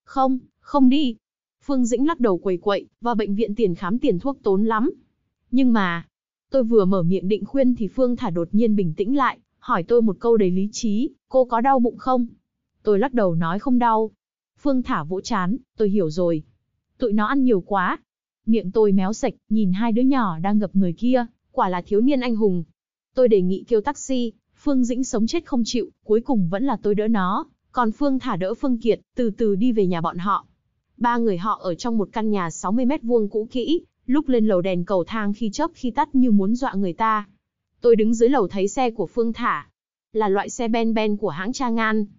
Không đi. Phương Dĩnh lắc đầu quầy quậy, vào bệnh viện tiền khám tiền thuốc tốn lắm. Nhưng mà, tôi vừa mở miệng định khuyên thì Phương Thả đột nhiên bình tĩnh lại, hỏi tôi một câu đầy lý trí, cô có đau bụng không? Tôi lắc đầu nói không đau. Phương Thả vỗ trán, tôi hiểu rồi. Tụi nó ăn nhiều quá. Miệng tôi méo sạch, nhìn hai đứa nhỏ đang ngập người kia, quả là thiếu niên anh hùng. Tôi đề nghị kêu taxi, Phương Dĩnh sống chết không chịu, cuối cùng vẫn là tôi đỡ nó, còn Phương Thả đỡ Phương Kiệt, từ từ đi về nhà bọn họ. Ba người họ ở trong một căn nhà 60 mét vuông cũ kỹ, lúc lên lầu đèn cầu thang khi chớp khi tắt như muốn dọa người ta. Tôi đứng dưới lầu thấy xe của Phương Thả, là loại xe Ben của hãng Changan.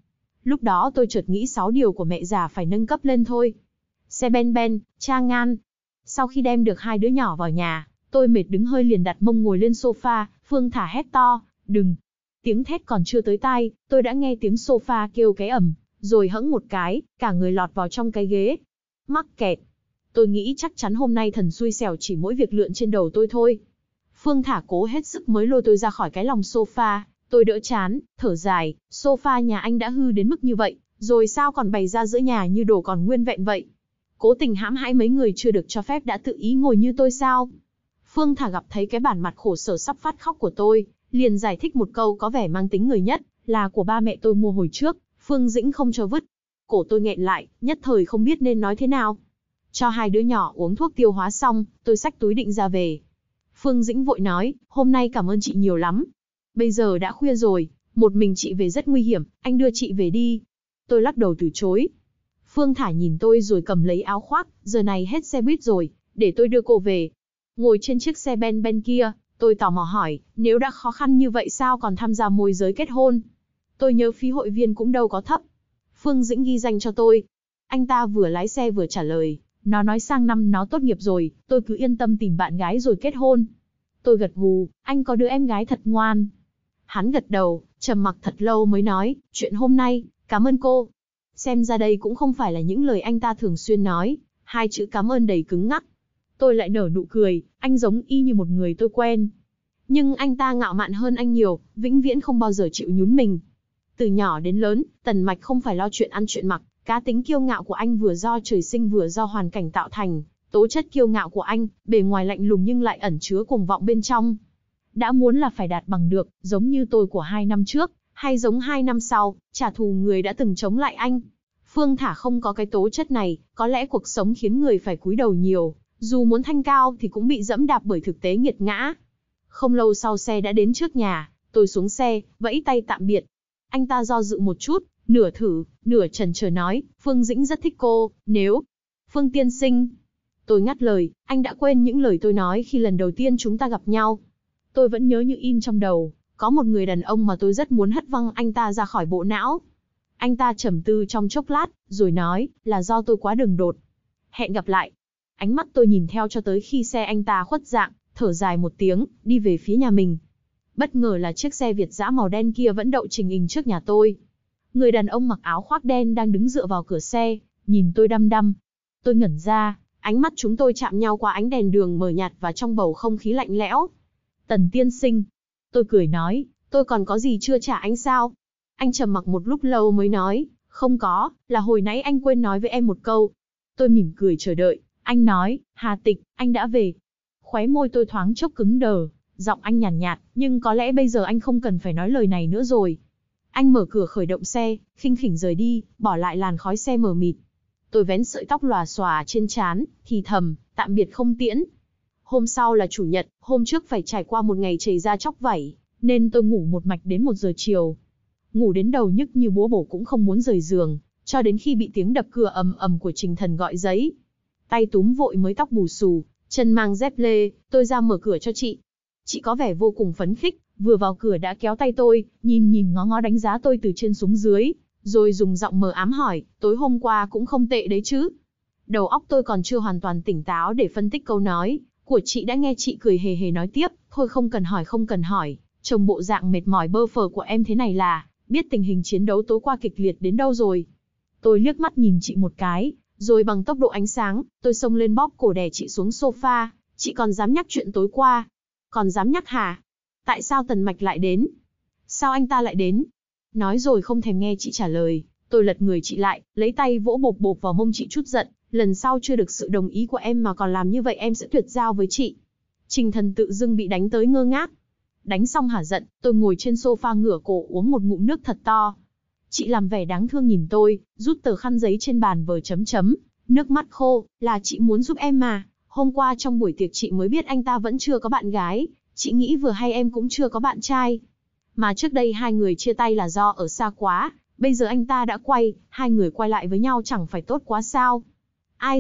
Lúc đó tôi chợt nghĩ 6 điều của mẹ già phải nâng cấp lên thôi. Xe ben ben, cha ngan. Sau khi đem được hai đứa nhỏ vào nhà, tôi mệt đứng hơi liền đặt mông ngồi lên sofa, Phương Thả hét to, đừng. Tiếng thét còn chưa tới tai, tôi đã nghe tiếng sofa kêu cái ầm, rồi hẫng một cái, cả người lọt vào trong cái ghế. Mắc kẹt. Tôi nghĩ chắc chắn hôm nay thần xui xẻo chỉ mỗi việc lượn trên đầu tôi thôi. Phương Thả cố hết sức mới lôi tôi ra khỏi cái lòng sofa, tôi đỡ chán, thở dài, sofa nhà anh đã hư đến mức như vậy, rồi sao còn bày ra giữa nhà như đồ còn nguyên vẹn vậy? Cố tình hãm hại mấy người chưa được cho phép đã tự ý ngồi như tôi sao? Phương Thả gặp thấy cái bản mặt khổ sở sắp phát khóc của tôi, liền giải thích một câu có vẻ mang tính người nhất, là của ba mẹ tôi mua hồi trước, Phương Dĩnh không cho vứt. Cổ tôi nghẹn lại, nhất thời không biết nên nói thế nào. Cho hai đứa nhỏ uống thuốc tiêu hóa xong, tôi xách túi định ra về. Phương Dĩnh vội nói, hôm nay cảm ơn chị nhiều lắm. Bây giờ đã khuya rồi, một mình chị về rất nguy hiểm, anh đưa chị về đi. Tôi lắc đầu từ chối. Phương Thả nhìn tôi rồi cầm lấy áo khoác, giờ này hết xe buýt rồi, để tôi đưa cô về. Ngồi trên chiếc xe ben ben kia, tôi tò mò hỏi, nếu đã khó khăn như vậy sao còn tham gia môi giới kết hôn? Tôi nhớ phí hội viên cũng đâu có thấp. Phương Dĩnh ghi danh cho tôi. Anh ta vừa lái xe vừa trả lời, nó nói sang năm nó tốt nghiệp rồi, tôi cứ yên tâm tìm bạn gái rồi kết hôn. Tôi gật gù, anh có đứa em gái thật ngoan. Hắn gật đầu, trầm mặc thật lâu mới nói, chuyện hôm nay, cảm ơn cô. Xem ra đây cũng không phải là những lời anh ta thường xuyên nói, hai chữ cảm ơn đầy cứng ngắc. Tôi lại nở nụ cười, anh giống y như một người tôi quen. Nhưng anh ta ngạo mạn hơn anh nhiều, vĩnh viễn không bao giờ chịu nhún mình. Từ nhỏ đến lớn, Tần Mạch không phải lo chuyện ăn chuyện mặc, cá tính kiêu ngạo của anh vừa do trời sinh vừa do hoàn cảnh tạo thành. Tố chất kiêu ngạo của anh, bề ngoài lạnh lùng nhưng lại ẩn chứa cuồng vọng bên trong. Đã muốn là phải đạt bằng được, giống như tôi của 2 năm trước, hay giống 2 năm sau, trả thù người đã từng chống lại anh. Phương Thả không có cái tố chất này, có lẽ cuộc sống khiến người phải cúi đầu nhiều, dù muốn thanh cao thì cũng bị dẫm đạp bởi thực tế nghiệt ngã. Không lâu sau xe đã đến trước nhà, tôi xuống xe, vẫy tay tạm biệt. Anh ta do dự một chút, nửa thử, nửa chần chờ nói, Phương Dĩnh rất thích cô, nếu... Phương tiên sinh. Tôi ngắt lời, anh đã quên những lời tôi nói khi lần đầu tiên chúng ta gặp nhau. Tôi vẫn nhớ như in trong đầu, có một người đàn ông mà tôi rất muốn hất văng anh ta ra khỏi bộ não. Anh ta trầm tư trong chốc lát, rồi nói, là do tôi quá đường đột. Hẹn gặp lại. Ánh mắt tôi nhìn theo cho tới khi xe anh ta khuất dạng, thở dài một tiếng, đi về phía nhà mình. Bất ngờ là chiếc xe Việt dã màu đen kia vẫn đậu trình hình trước nhà tôi. Người đàn ông mặc áo khoác đen đang đứng dựa vào cửa xe, nhìn tôi đăm đăm. Tôi ngẩn ra, ánh mắt chúng tôi chạm nhau qua ánh đèn đường mờ nhạt và trong bầu không khí lạnh lẽo. Tần tiên sinh. Tôi cười nói, tôi còn có gì chưa trả anh sao? Anh trầm mặc một lúc lâu mới nói, không có, là hồi nãy anh quên nói với em một câu. Tôi mỉm cười chờ đợi, anh nói, Hà Tịch, anh đã về. Khóe môi tôi thoáng chốc cứng đờ, giọng anh nhàn nhạt, nhưng có lẽ bây giờ anh không cần phải nói lời này nữa rồi. Anh mở cửa khởi động xe, khinh khỉnh rời đi, bỏ lại làn khói xe mờ mịt. Tôi vén sợi tóc lòa xòa trên trán, thì thầm, tạm biệt không tiễn. Hôm sau là chủ nhật, hôm trước phải trải qua một ngày chảy ra chóc vảy, nên tôi ngủ một mạch đến 1 giờ chiều. Ngủ đến đầu nhức như búa bổ cũng không muốn rời giường, cho đến khi bị tiếng đập cửa ầm ầm của Trình Thần gọi giấy. Tay túm vội mới tóc bù xù, chân mang dép lê, tôi ra mở cửa cho chị. Chị có vẻ vô cùng phấn khích, vừa vào cửa đã kéo tay tôi, nhìn ngó ngó đánh giá tôi từ trên xuống dưới, rồi dùng giọng mờ ám hỏi, tối hôm qua cũng không tệ đấy chứ. Đầu óc tôi còn chưa hoàn toàn tỉnh táo để phân tích câu nói của chị đã nghe chị cười hề hề nói tiếp, thôi không cần hỏi, trông bộ dạng mệt mỏi bơ phờ của em thế này là, biết tình hình chiến đấu tối qua kịch liệt đến đâu rồi. Tôi liếc mắt nhìn chị một cái, rồi bằng tốc độ ánh sáng, tôi xông lên bóp cổ đè chị xuống sofa, chị còn dám nhắc chuyện tối qua. Còn dám nhắc hả? Tại sao Tần Mạch lại đến? Sao anh ta lại đến? Nói rồi không thèm nghe chị trả lời, tôi lật người chị lại, lấy tay vỗ bộp bộp vào mông chị chút giận, lần sau chưa được sự đồng ý của em mà còn làm như vậy em sẽ tuyệt giao với chị. Trình Thần tự dưng bị đánh tới ngơ ngác. Đánh xong hả giận, tôi ngồi trên sofa ngửa cổ uống một ngụm nước thật to. Chị làm vẻ đáng thương nhìn tôi, rút tờ khăn giấy trên bàn vờ chấm chấm, nước mắt khô, là chị muốn giúp em mà. Hôm qua trong buổi tiệc chị mới biết anh ta vẫn chưa có bạn gái, chị nghĩ vừa hay em cũng chưa có bạn trai. Mà trước đây hai người chia tay là do ở xa quá, bây giờ anh ta đã quay, hai người quay lại với nhau chẳng phải tốt quá sao? Ai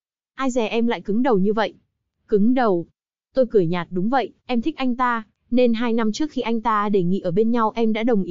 dè em lại cứng đầu như vậy? Cứng đầu? Tôi cười nhạt đúng vậy, em thích anh ta, nên 2 năm trước khi anh ta đề nghị ở bên nhau em đã đồng ý,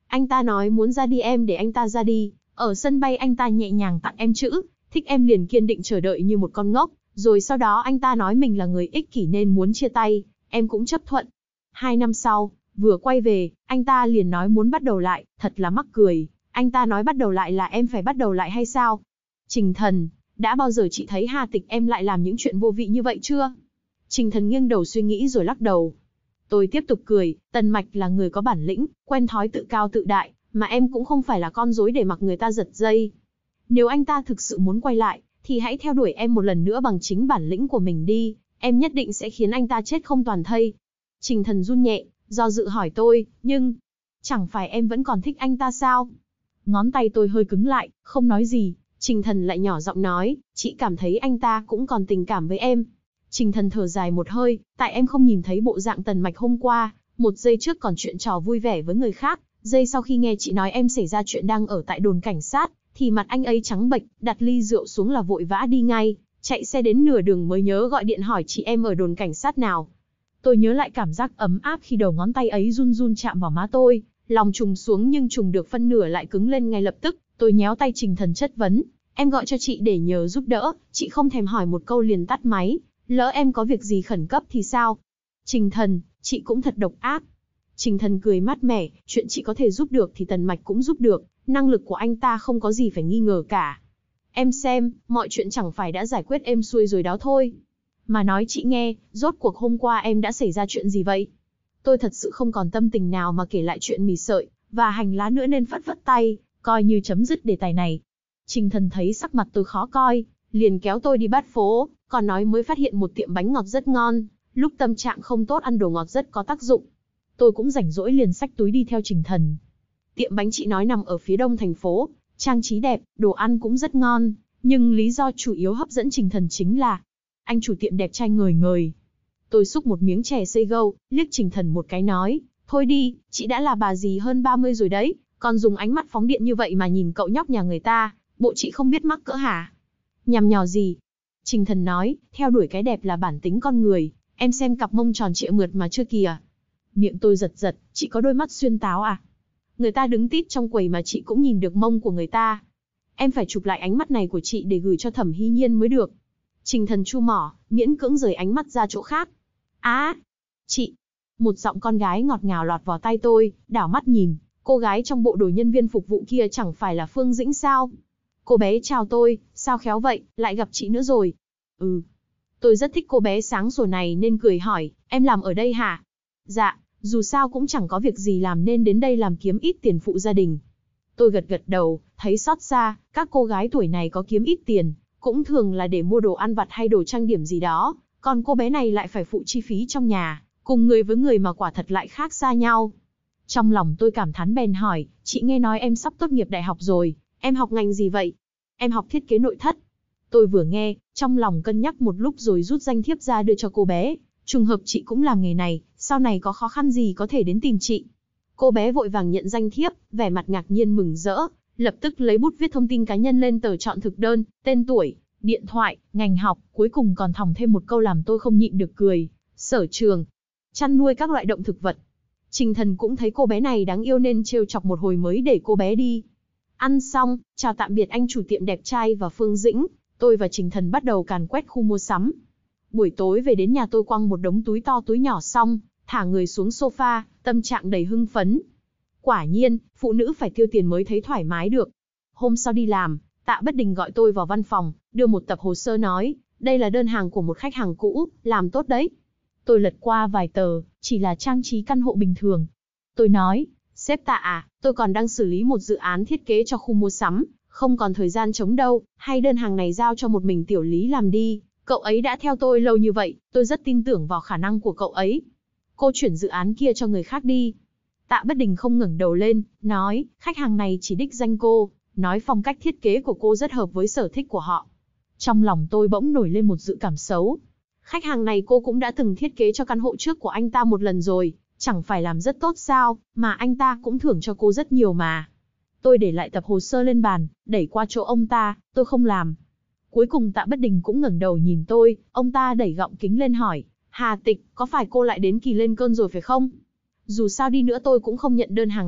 Anh ta nói muốn ra đi em để anh ta ra đi. Ở sân bay anh ta nhẹ nhàng tặng em chữ, thích em liền kiên định chờ đợi như một con ngốc. Rồi sau đó anh ta nói mình là người ích kỷ nên muốn chia tay, em cũng chấp thuận. 2 năm sau, vừa quay về, anh ta liền nói muốn bắt đầu lại, thật là mắc cười. Anh ta nói bắt đầu lại là em phải bắt đầu lại hay sao? Trình Thần, đã bao giờ chị thấy Hà Tịch em lại làm những chuyện vô vị như vậy chưa? Trình Thần nghiêng đầu suy nghĩ rồi lắc đầu. Tôi tiếp tục cười, Tần Mạch là người có bản lĩnh, quen thói tự cao tự đại, mà em cũng không phải là con rối để mặc người ta giật dây. Nếu anh ta thực sự muốn quay lại, thì hãy theo đuổi em một lần nữa bằng chính bản lĩnh của mình đi, em nhất định sẽ khiến anh ta chết không toàn thây. Trình Thần run nhẹ, do dự hỏi tôi, nhưng, chẳng phải em vẫn còn thích anh ta sao? Ngón tay tôi hơi cứng lại, không nói gì. Trình Thần lại nhỏ giọng nói, chị cảm thấy anh ta cũng còn tình cảm với em. Trình Thần thở dài một hơi, tại em không nhìn thấy bộ dạng Tần Mạch hôm qua, một giây trước còn chuyện trò vui vẻ với người khác, giây sau khi nghe chị nói em xảy ra chuyện đang ở tại đồn cảnh sát, thì mặt anh ấy trắng bệch, đặt ly rượu xuống là vội vã đi ngay, chạy xe đến nửa đường mới nhớ gọi điện hỏi chị em ở đồn cảnh sát nào. Tôi nhớ lại cảm giác ấm áp khi đầu ngón tay ấy run run chạm vào má tôi, lòng trùng xuống nhưng trùng được phân nửa lại cứng lên ngay lập tức. Tôi nhéo tay Trình Thần chất vấn, em gọi cho chị để nhờ giúp đỡ, chị không thèm hỏi một câu liền tắt máy, lỡ em có việc gì khẩn cấp thì sao? Trình Thần, chị cũng thật độc ác. Trình Thần cười mát mẻ, chuyện chị có thể giúp được thì Tần Mạch cũng giúp được, năng lực của anh ta không có gì phải nghi ngờ cả. Em xem, mọi chuyện chẳng phải đã giải quyết êm xuôi rồi đó thôi. Mà nói chị nghe, rốt cuộc hôm qua em đã xảy ra chuyện gì vậy? Tôi thật sự không còn tâm tình nào mà kể lại chuyện mì sợi và hành lá nữa nên phất phất tay, coi như chấm dứt đề tài này. Trình Thần thấy sắc mặt tôi khó coi, liền kéo tôi đi bát phố, còn nói mới phát hiện một tiệm bánh ngọt rất ngon, lúc tâm trạng không tốt ăn đồ ngọt rất có tác dụng. Tôi cũng rảnh rỗi liền xách túi đi theo Trình Thần. Tiệm bánh chị nói nằm ở phía đông thành phố, trang trí đẹp, đồ ăn cũng rất ngon, nhưng lý do chủ yếu hấp dẫn Trình Thần chính là anh chủ tiệm đẹp trai ngời ngời. Tôi xúc một miếng chè xây gâu, liếc Trình Thần một cái nói, thôi đi, chị đã là bà dì hơn 30 rồi đấy, còn dùng ánh mắt phóng điện như vậy mà nhìn cậu nhóc nhà người ta, bộ chị không biết mắc cỡ hả? Nhằm nhò gì? Trình Thần nói, theo đuổi cái đẹp là bản tính con người, em xem cặp mông tròn trịa mượt mà chưa kìa. Miệng tôi giật giật, chị có đôi mắt xuyên táo à? Người ta đứng tít trong quầy mà chị cũng nhìn được mông của người ta. Em phải chụp lại ánh mắt này của chị để gửi cho Thẩm Hy Nhiên mới được. Trình Thần chu mỏ, miễn cưỡng rời ánh mắt ra chỗ khác. Á, chị. Một giọng con gái ngọt ngào lọt vào tai tôi, đảo mắt nhìn, cô gái trong bộ đồ nhân viên phục vụ kia chẳng phải là Phương Dĩnh sao? Cô bé chào tôi, sao khéo vậy, lại gặp chị nữa rồi. Ừ. Tôi rất thích cô bé sáng sủa này nên cười hỏi, em làm ở đây hả? Dạ, dù sao cũng chẳng có việc gì làm nên đến đây làm kiếm ít tiền phụ gia đình. Tôi gật gật đầu, thấy xót xa, các cô gái tuổi này có kiếm ít tiền, cũng thường là để mua đồ ăn vặt hay đồ trang điểm gì đó, còn cô bé này lại phải phụ chi phí trong nhà, cùng người với người mà quả thật lại khác xa nhau. Trong lòng tôi cảm thán bèn hỏi, chị nghe nói em sắp tốt nghiệp đại học rồi, em học ngành gì vậy? Em học thiết kế nội thất. Tôi vừa nghe, trong lòng cân nhắc một lúc rồi rút danh thiếp ra đưa cho cô bé, trùng hợp chị cũng làm nghề này, sau này có khó khăn gì có thể đến tìm chị. Cô bé vội vàng nhận danh thiếp, vẻ mặt ngạc nhiên mừng rỡ, lập tức lấy bút viết thông tin cá nhân lên tờ chọn thực đơn, tên tuổi, điện thoại, ngành học, cuối cùng còn thòng thêm một câu làm tôi không nhịn được cười, sở trường, chăn nuôi các loại động thực vật. Trình Thần cũng thấy cô bé này đáng yêu nên trêu chọc một hồi mới để cô bé đi. Ăn xong, chào tạm biệt anh chủ tiệm đẹp trai và Phương Dĩnh, tôi và Trình Thần bắt đầu càn quét khu mua sắm. Buổi tối về đến nhà tôi quăng một đống túi to túi nhỏ xong, thả người xuống sofa, tâm trạng đầy hưng phấn. Quả nhiên, phụ nữ phải tiêu tiền mới thấy thoải mái được. Hôm sau đi làm, Tạ Bất Đình gọi tôi vào văn phòng, đưa một tập hồ sơ nói, đây là đơn hàng của một khách hàng cũ, làm tốt đấy. Tôi lật qua vài tờ, chỉ là trang trí căn hộ bình thường. Tôi nói, sếp Tạ à, tôi còn đang xử lý một dự án thiết kế cho khu mua sắm, không còn thời gian trống đâu, hay đơn hàng này giao cho một mình Tiểu Lý làm đi. Cậu ấy đã theo tôi lâu như vậy, tôi rất tin tưởng vào khả năng của cậu ấy. Cô chuyển dự án kia cho người khác đi. Tạ Bất Đình không ngẩng đầu lên, nói, khách hàng này chỉ đích danh cô, nói phong cách thiết kế của cô rất hợp với sở thích của họ. Trong lòng tôi bỗng nổi lên một dự cảm xấu. Khách hàng này cô cũng đã từng thiết kế cho căn hộ trước của anh ta một lần rồi, chẳng phải làm rất tốt sao, mà anh ta cũng thưởng cho cô rất nhiều mà. Tôi để lại tập hồ sơ lên bàn, đẩy qua chỗ ông ta, tôi không làm. Cuối cùng Tạ Bất Đình cũng ngẩng đầu nhìn tôi, ông ta đẩy gọng kính lên hỏi, Hà Tịch, có phải cô lại đến kỳ lên cơn rồi phải không? Dù sao đi nữa tôi cũng không nhận đơn hàng này,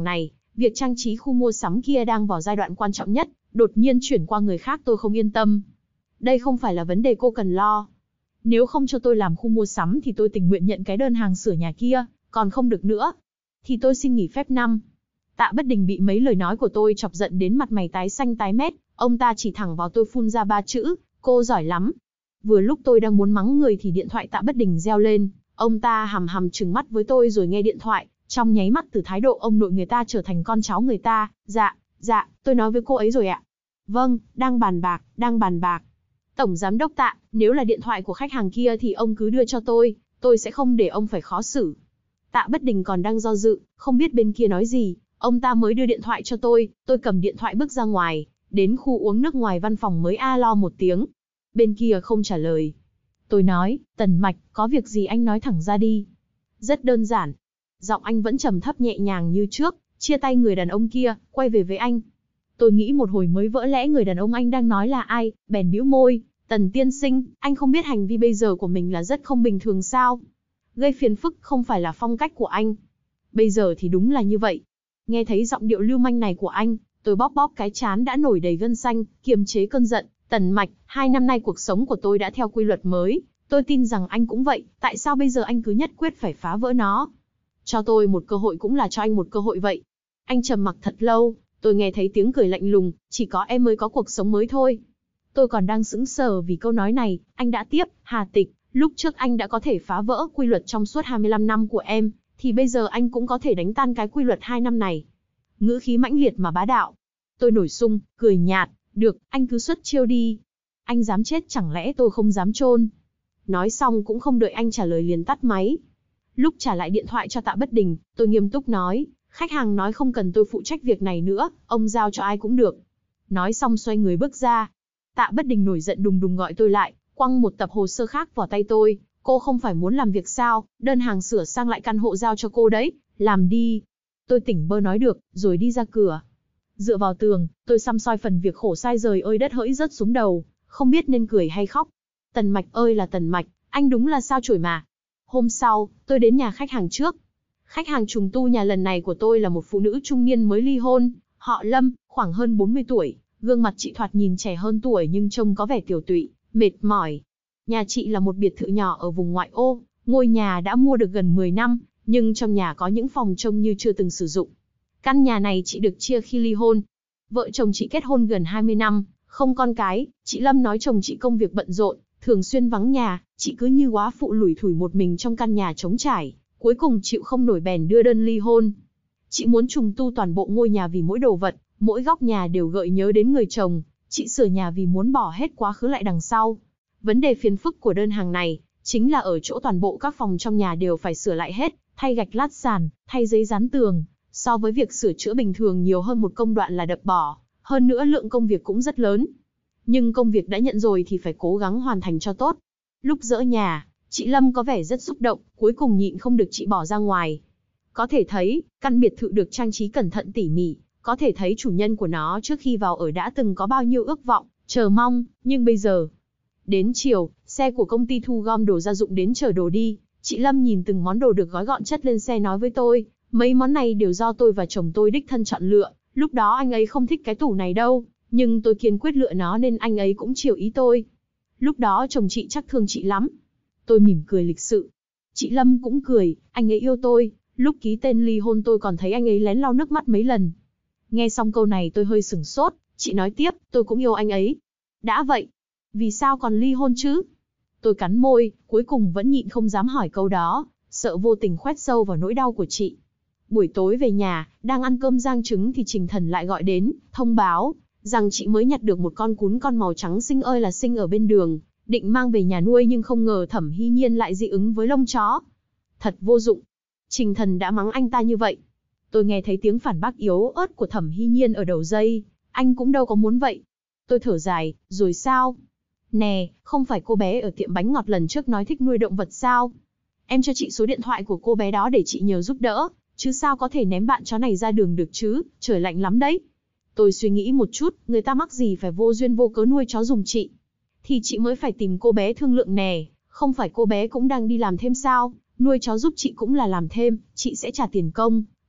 Việc trang trí khu mua sắm kia đang vào giai đoạn quan trọng nhất, đột nhiên chuyển qua người khác tôi không yên tâm. Đây không phải là vấn đề cô cần lo. Nếu không cho tôi làm khu mua sắm thì tôi tình nguyện nhận cái đơn hàng sửa nhà kia, còn không được nữa. Thì tôi xin nghỉ phép năm. Tạ Bất Đình bị mấy lời nói của tôi chọc giận đến mặt mày tái xanh tái mét, ông ta chỉ thẳng vào tôi phun ra 3 chữ, cô giỏi lắm. Vừa lúc tôi đang muốn mắng người thì điện thoại Tạ Bất Đình reo lên, ông ta hằm hằm trừng mắt với tôi rồi nghe điện thoại, trong nháy mắt từ thái độ ông nội người ta trở thành con cháu người ta, dạ, tôi nói với cô ấy rồi ạ. Vâng, đang bàn bạc. Tổng giám đốc Tạ, nếu là điện thoại của khách hàng kia thì ông cứ đưa cho tôi sẽ không để ông phải khó xử. Tạ Bất Đình còn đang do dự, không biết bên kia nói gì, ông ta mới đưa điện thoại cho tôi cầm điện thoại bước ra ngoài, đến khu uống nước ngoài văn phòng mới alo một tiếng. Bên kia không trả lời. Tôi nói, Tần Mạch, có việc gì anh nói thẳng ra đi. Rất đơn giản. Giọng anh vẫn trầm thấp nhẹ nhàng như trước, chia tay người đàn ông kia, quay về với anh. Tôi nghĩ một hồi mới vỡ lẽ người đàn ông anh đang nói là ai, bèn bĩu môi. Tần tiên sinh, anh không biết hành vi bây giờ của mình là rất không bình thường sao? Gây phiền phức không phải là phong cách của anh. Bây giờ thì đúng là như vậy. Nghe thấy giọng điệu lưu manh này của anh, tôi bóp bóp cái trán đã nổi đầy gân xanh, kiềm chế cơn giận. Tần Mạch, 2 năm nay cuộc sống của tôi đã theo quy luật mới. Tôi tin rằng anh cũng vậy, tại sao bây giờ anh cứ nhất quyết phải phá vỡ nó? Cho tôi một cơ hội cũng là cho anh một cơ hội vậy. Anh trầm mặc thật lâu, tôi nghe thấy tiếng cười lạnh lùng, chỉ có em mới có cuộc sống mới thôi. Tôi còn đang sững sờ vì câu nói này, anh đã tiếp, Hà Tịch, lúc trước anh đã có thể phá vỡ quy luật trong suốt 25 năm của em, thì bây giờ anh cũng có thể đánh tan cái quy luật 2 năm này. Ngữ khí mãnh liệt mà bá đạo. Tôi nổi sung, cười nhạt, được, anh cứ xuất chiêu đi. Anh dám chết chẳng lẽ tôi không dám chôn? Nói xong cũng không đợi anh trả lời liền tắt máy. Lúc trả lại điện thoại cho Tạ Bất Đình, tôi nghiêm túc nói, khách hàng nói không cần tôi phụ trách việc này nữa, ông giao cho ai cũng được. Nói xong xoay người bước ra. Tạ Bất Đình nổi giận đùng đùng gọi tôi lại, quăng một tập hồ sơ khác vào tay tôi. Cô không phải muốn làm việc sao, đơn hàng sửa sang lại căn hộ giao cho cô đấy, làm đi. Tôi tỉnh bơ nói được, rồi đi ra cửa. Dựa vào tường, tôi săm soi phần việc khổ sai rời ơi đất hỡi rớt xuống đầu, không biết nên cười hay khóc. Tần Mạch ơi là Tần Mạch, anh đúng là sao chổi mà. Hôm sau, tôi đến nhà khách hàng trước. Khách hàng trùng tu nhà lần này của tôi là một phụ nữ trung niên mới ly hôn, họ Lâm, khoảng hơn 40 tuổi, gương mặt chị thoạt nhìn trẻ hơn tuổi nhưng trông có vẻ tiều tụy, mệt mỏi. Nhà chị là một biệt thự nhỏ ở vùng ngoại ô, ngôi nhà đã mua được gần 10 năm, nhưng trong nhà có những phòng trông như chưa từng sử dụng. Căn nhà này chị được chia khi ly hôn. Vợ chồng chị kết hôn gần 20 năm, không con cái, chị Lâm nói chồng chị công việc bận rộn, thường xuyên vắng nhà, chị cứ như góa phụ lủi thủi một mình trong căn nhà trống trải, cuối cùng chịu không nổi bèn đưa đơn ly hôn. Chị muốn trùng tu toàn bộ ngôi nhà vì mỗi đồ vật, mỗi góc nhà đều gợi nhớ đến người chồng, chị sửa nhà vì muốn bỏ hết quá khứ lại đằng sau. Vấn đề phiền phức của đơn hàng này, chính là ở chỗ toàn bộ các phòng trong nhà đều phải sửa lại hết, thay gạch lát sàn, thay giấy dán tường, so với việc sửa chữa bình thường nhiều hơn một công đoạn là đập bỏ, hơn nữa lượng công việc cũng rất lớn. Nhưng công việc đã nhận rồi thì phải cố gắng hoàn thành cho tốt. Lúc dỡ nhà, chị Lâm có vẻ rất xúc động, cuối cùng nhịn không được chị bỏ ra ngoài. Có thể thấy, căn biệt thự được trang trí cẩn thận tỉ mỉ, có thể thấy chủ nhân của nó trước khi vào ở đã từng có bao nhiêu ước vọng, chờ mong, nhưng bây giờ. Đến chiều, xe của công ty thu gom đồ gia dụng đến chở đồ đi, chị Lâm nhìn từng món đồ được gói gọn chất lên xe nói với tôi, mấy món này đều do tôi và chồng tôi đích thân chọn lựa, lúc đó anh ấy không thích cái tủ này đâu, nhưng tôi kiên quyết lựa nó nên anh ấy cũng chiều ý tôi. Lúc đó chồng chị chắc thương chị lắm. Tôi mỉm cười lịch sự. Chị Lâm cũng cười, anh ấy yêu tôi, lúc ký tên ly hôn tôi còn thấy anh ấy lén lau nước mắt mấy lần. Nghe xong câu này tôi hơi sửng sốt, chị nói tiếp, tôi cũng yêu anh ấy. Đã vậy, vì sao còn ly hôn chứ? Tôi cắn môi, cuối cùng vẫn nhịn không dám hỏi câu đó, sợ vô tình khoét sâu vào nỗi đau của chị. Buổi tối về nhà, đang ăn cơm rang trứng thì Trình Thần lại gọi đến, thông báo rằng chị mới nhặt được một con cún con màu trắng xinh ơi là xinh ở bên đường, định mang về nhà nuôi nhưng không ngờ Thẩm Hy Nhiên lại dị ứng với lông chó. Thật vô dụng. Trình Thần đã mắng anh ta như vậy. Tôi nghe thấy tiếng phản bác yếu ớt của Thẩm Hy Nhiên ở đầu dây, anh cũng đâu có muốn vậy. Tôi thở dài, rồi sao? Nè, không phải cô bé ở tiệm bánh ngọt lần trước nói thích nuôi động vật sao? Em cho chị số điện thoại của cô bé đó để chị nhờ giúp đỡ, chứ sao có thể ném bạn chó này ra đường được chứ, trời lạnh lắm đấy. Tôi suy nghĩ một chút, người ta mắc gì phải vô duyên vô cớ nuôi chó giùm chị. Thì chị mới phải tìm cô bé thương lượng nè, không phải cô bé cũng đang đi làm thêm sao, nuôi chó giúp chị cũng là làm thêm, chị sẽ trả tiền công,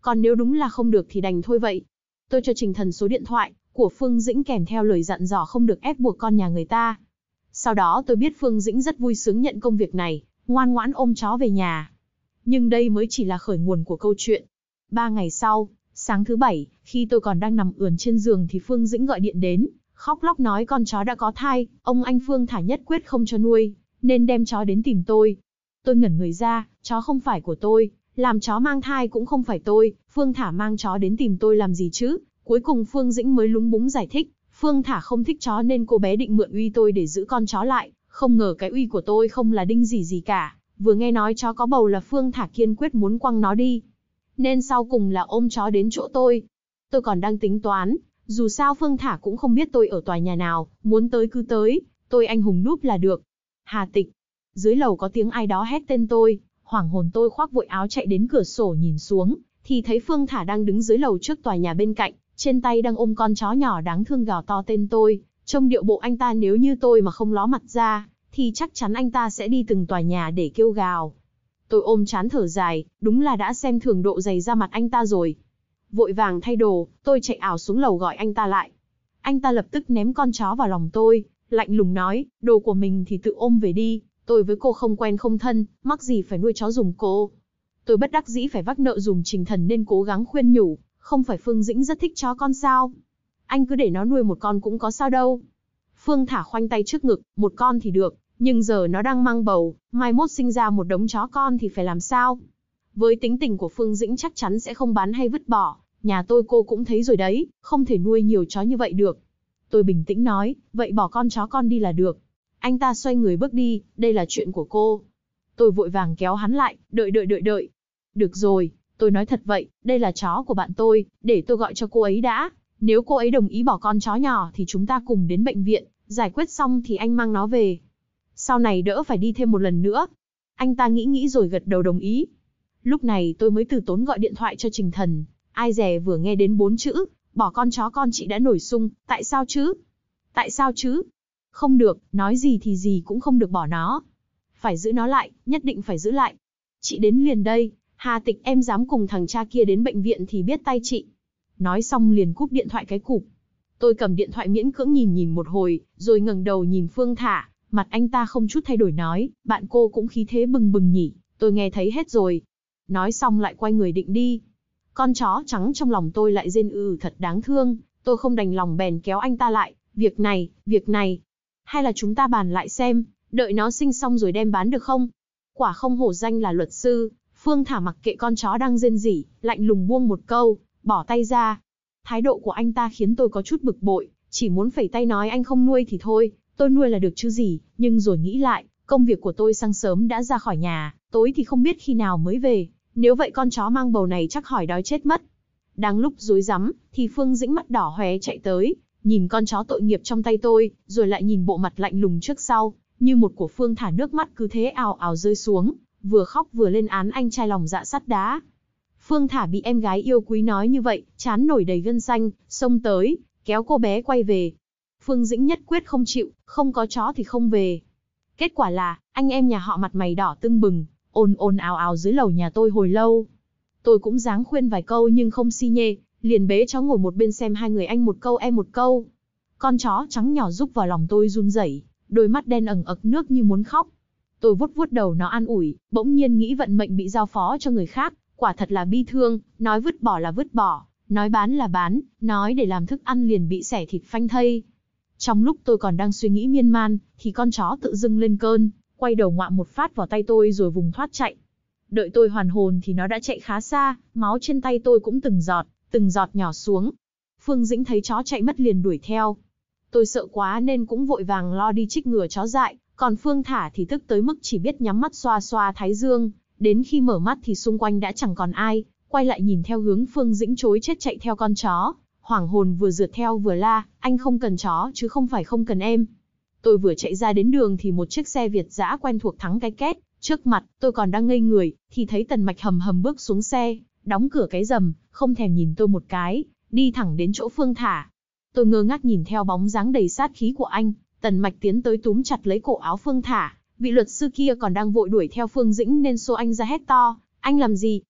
Còn nếu đúng là không được thì đành thôi vậy. Tôi cho Trình Thần số điện thoại của Phương Dĩnh kèm theo lời dặn dò không được ép buộc con nhà người ta. Sau đó tôi biết Phương Dĩnh rất vui sướng nhận công việc này, ngoan ngoãn ôm chó về nhà. Nhưng đây mới chỉ là khởi nguồn của câu chuyện. 3 ngày sau, sáng thứ Bảy, khi tôi còn đang nằm ườn trên giường thì Phương Dĩnh gọi điện đến, khóc lóc nói con chó đã có thai, ông anh Phương Thả nhất quyết không cho nuôi, nên đem chó đến tìm tôi. Tôi ngẩn người ra, chó không phải của tôi, làm chó mang thai cũng không phải tôi, Phương Thả mang chó đến tìm tôi làm gì chứ? Cuối cùng Phương Dĩnh mới lúng búng giải thích, Phương Thả không thích chó nên cô bé định mượn uy tôi để giữ con chó lại, không ngờ cái uy của tôi không là đinh gì cả. Vừa nghe nói chó có bầu là Phương Thả kiên quyết muốn quăng nó đi. Nên sau cùng là ôm chó đến chỗ tôi. Tôi còn đang tính toán, dù sao Phương Thả cũng không biết tôi ở tòa nhà nào, muốn tới cứ tới, tôi anh hùng núp là được. Hà Tịch. Dưới lầu có tiếng ai đó hét tên tôi, hoảng hồn tôi khoác vội áo chạy đến cửa sổ nhìn xuống, thì thấy Phương Thả đang đứng dưới lầu trước tòa nhà bên cạnh, trên tay đang ôm con chó nhỏ đáng thương gào to tên tôi. Trông điệu bộ anh ta nếu như tôi mà không ló mặt ra, thì chắc chắn anh ta sẽ đi từng tòa nhà để kêu gào. Tôi ôm trán thở dài, đúng là đã xem thường độ dày da mặt anh ta rồi. Vội vàng thay đồ, tôi chạy ảo xuống lầu gọi anh ta lại. Anh ta lập tức ném con chó vào lòng tôi, lạnh lùng nói, đồ của mình thì tự ôm về đi, tôi với cô không quen không thân, mắc gì phải nuôi chó giùm cô. Tôi bất đắc dĩ phải vác nợ dùm Trình Thần nên cố gắng khuyên nhủ, không phải Phương Dĩnh rất thích chó con sao? Anh cứ để nó nuôi một con cũng có sao đâu. Phương Thả khoanh tay trước ngực, một con thì được, nhưng giờ nó đang mang bầu, mai mốt sinh ra một đống chó con thì phải làm sao? Với tính tình của Phương Dĩnh chắc chắn sẽ không bán hay vứt bỏ, nhà tôi cô cũng thấy rồi đấy, không thể nuôi nhiều chó như vậy được. Tôi bình tĩnh nói, vậy bỏ con chó con đi là được. Anh ta xoay người bước đi, đây là chuyện của cô. Tôi vội vàng kéo hắn lại, đợi. Được rồi, tôi nói thật vậy, đây là chó của bạn tôi, để tôi gọi cho cô ấy đã. Nếu cô ấy đồng ý bỏ con chó nhỏ thì chúng ta cùng đến bệnh viện, giải quyết xong thì anh mang nó về. Sau này đỡ phải đi thêm một lần nữa. Anh ta nghĩ rồi gật đầu đồng ý. Lúc này tôi mới từ tốn gọi điện thoại cho Trình Thần. Ai dè vừa nghe đến 4 chữ, bỏ con chó con chị đã nổi sung, tại sao chứ? Tại sao chứ? Không được, nói gì thì gì cũng không được bỏ nó. Phải giữ nó lại, nhất định phải giữ lại. Chị đến liền đây, Hà Tịch em dám cùng thằng cha kia đến bệnh viện thì biết tay chị. Nói xong liền cúp điện thoại cái cụp. Tôi cầm điện thoại miễn cưỡng nhìn một hồi, rồi ngẩng đầu nhìn Phương Thả, mặt anh ta không chút thay đổi nói, bạn cô cũng khí thế bừng bừng nhỉ, tôi nghe thấy hết rồi. Nói xong lại quay người định đi. Con chó trắng trong lòng tôi lại rên thật đáng thương, tôi không đành lòng bèn kéo anh ta lại, việc này. Hay là chúng ta bàn lại xem, đợi nó sinh xong rồi đem bán được không? Quả không hổ danh là luật sư, Phương Thả mặc kệ con chó đang rên rỉ, lạnh lùng buông một câu, bỏ tay ra. Thái độ của anh ta khiến tôi có chút bực bội, chỉ muốn phẩy tay nói anh không nuôi thì thôi, tôi nuôi là được chứ gì, nhưng rồi nghĩ lại, công việc của tôi sáng sớm đã ra khỏi nhà, tối thì không biết khi nào mới về, nếu vậy con chó mang bầu này chắc hỏi đói chết mất. Đang lúc rối rắm, thì Phương Dĩnh mắt đỏ hoe chạy tới, nhìn con chó tội nghiệp trong tay tôi, rồi lại nhìn bộ mặt lạnh lùng trước sau, như một của Phương Thả nước mắt cứ thế ào ào rơi xuống, vừa khóc vừa lên án anh trai lòng dạ sắt đá. Phương Thả bị em gái yêu quý nói như vậy, trán nổi đầy gân xanh, xông tới, kéo cô bé quay về. Phương Dĩnh nhất quyết không chịu, không có chó thì không về. Kết quả là, anh em nhà họ mặt mày đỏ tưng bừng, ồn ào ào dưới lầu nhà tôi hồi lâu. Tôi cũng dáng khuyên vài câu nhưng không si nhê, liền bế chó ngồi một bên xem hai người anh một câu em một câu. Con chó trắng nhỏ rúc vào lòng tôi run rẩy, đôi mắt đen ẩn ực nước như muốn khóc. Tôi vuốt đầu nó an ủi, bỗng nhiên nghĩ vận mệnh bị giao phó cho người khác, quả thật là bi thương, nói vứt bỏ là vứt bỏ, nói bán là bán, nói để làm thức ăn liền bị xẻ thịt phanh thây. Trong lúc tôi còn đang suy nghĩ miên man, thì con chó tự dưng lên cơn, quay đầu ngoạm một phát vào tay tôi rồi vùng thoát chạy. Đợi tôi hoàn hồn thì nó đã chạy khá xa, máu trên tay tôi cũng từng giọt nhỏ xuống. Phương Dĩnh thấy chó chạy mất liền đuổi theo. Tôi sợ quá nên cũng vội vàng lo đi trích ngừa chó dại, còn Phương Thả thì tức tới mức chỉ biết nhắm mắt xoa xoa thái dương, đến khi mở mắt thì xung quanh đã chẳng còn ai, quay lại nhìn theo hướng Phương Dĩnh chối chết chạy theo con chó, hoảng hồn vừa rượt theo vừa la, anh không cần chó chứ không phải không cần em. Tôi vừa chạy ra đến đường thì một chiếc xe Việt dã quen thuộc thắng cái két, trước mặt, tôi còn đang ngây người, thì thấy Tần Mạch hầm hầm bước xuống xe, đóng cửa cái rầm, không thèm nhìn tôi một cái, đi thẳng đến chỗ Phương Thả. Tôi ngơ ngác nhìn theo bóng dáng đầy sát khí của anh, Tần Mạch tiến tới túm chặt lấy cổ áo Phương Thả, vị luật sư kia còn đang vội đuổi theo Phương Dĩnh nên xô anh ra hét to, anh làm gì?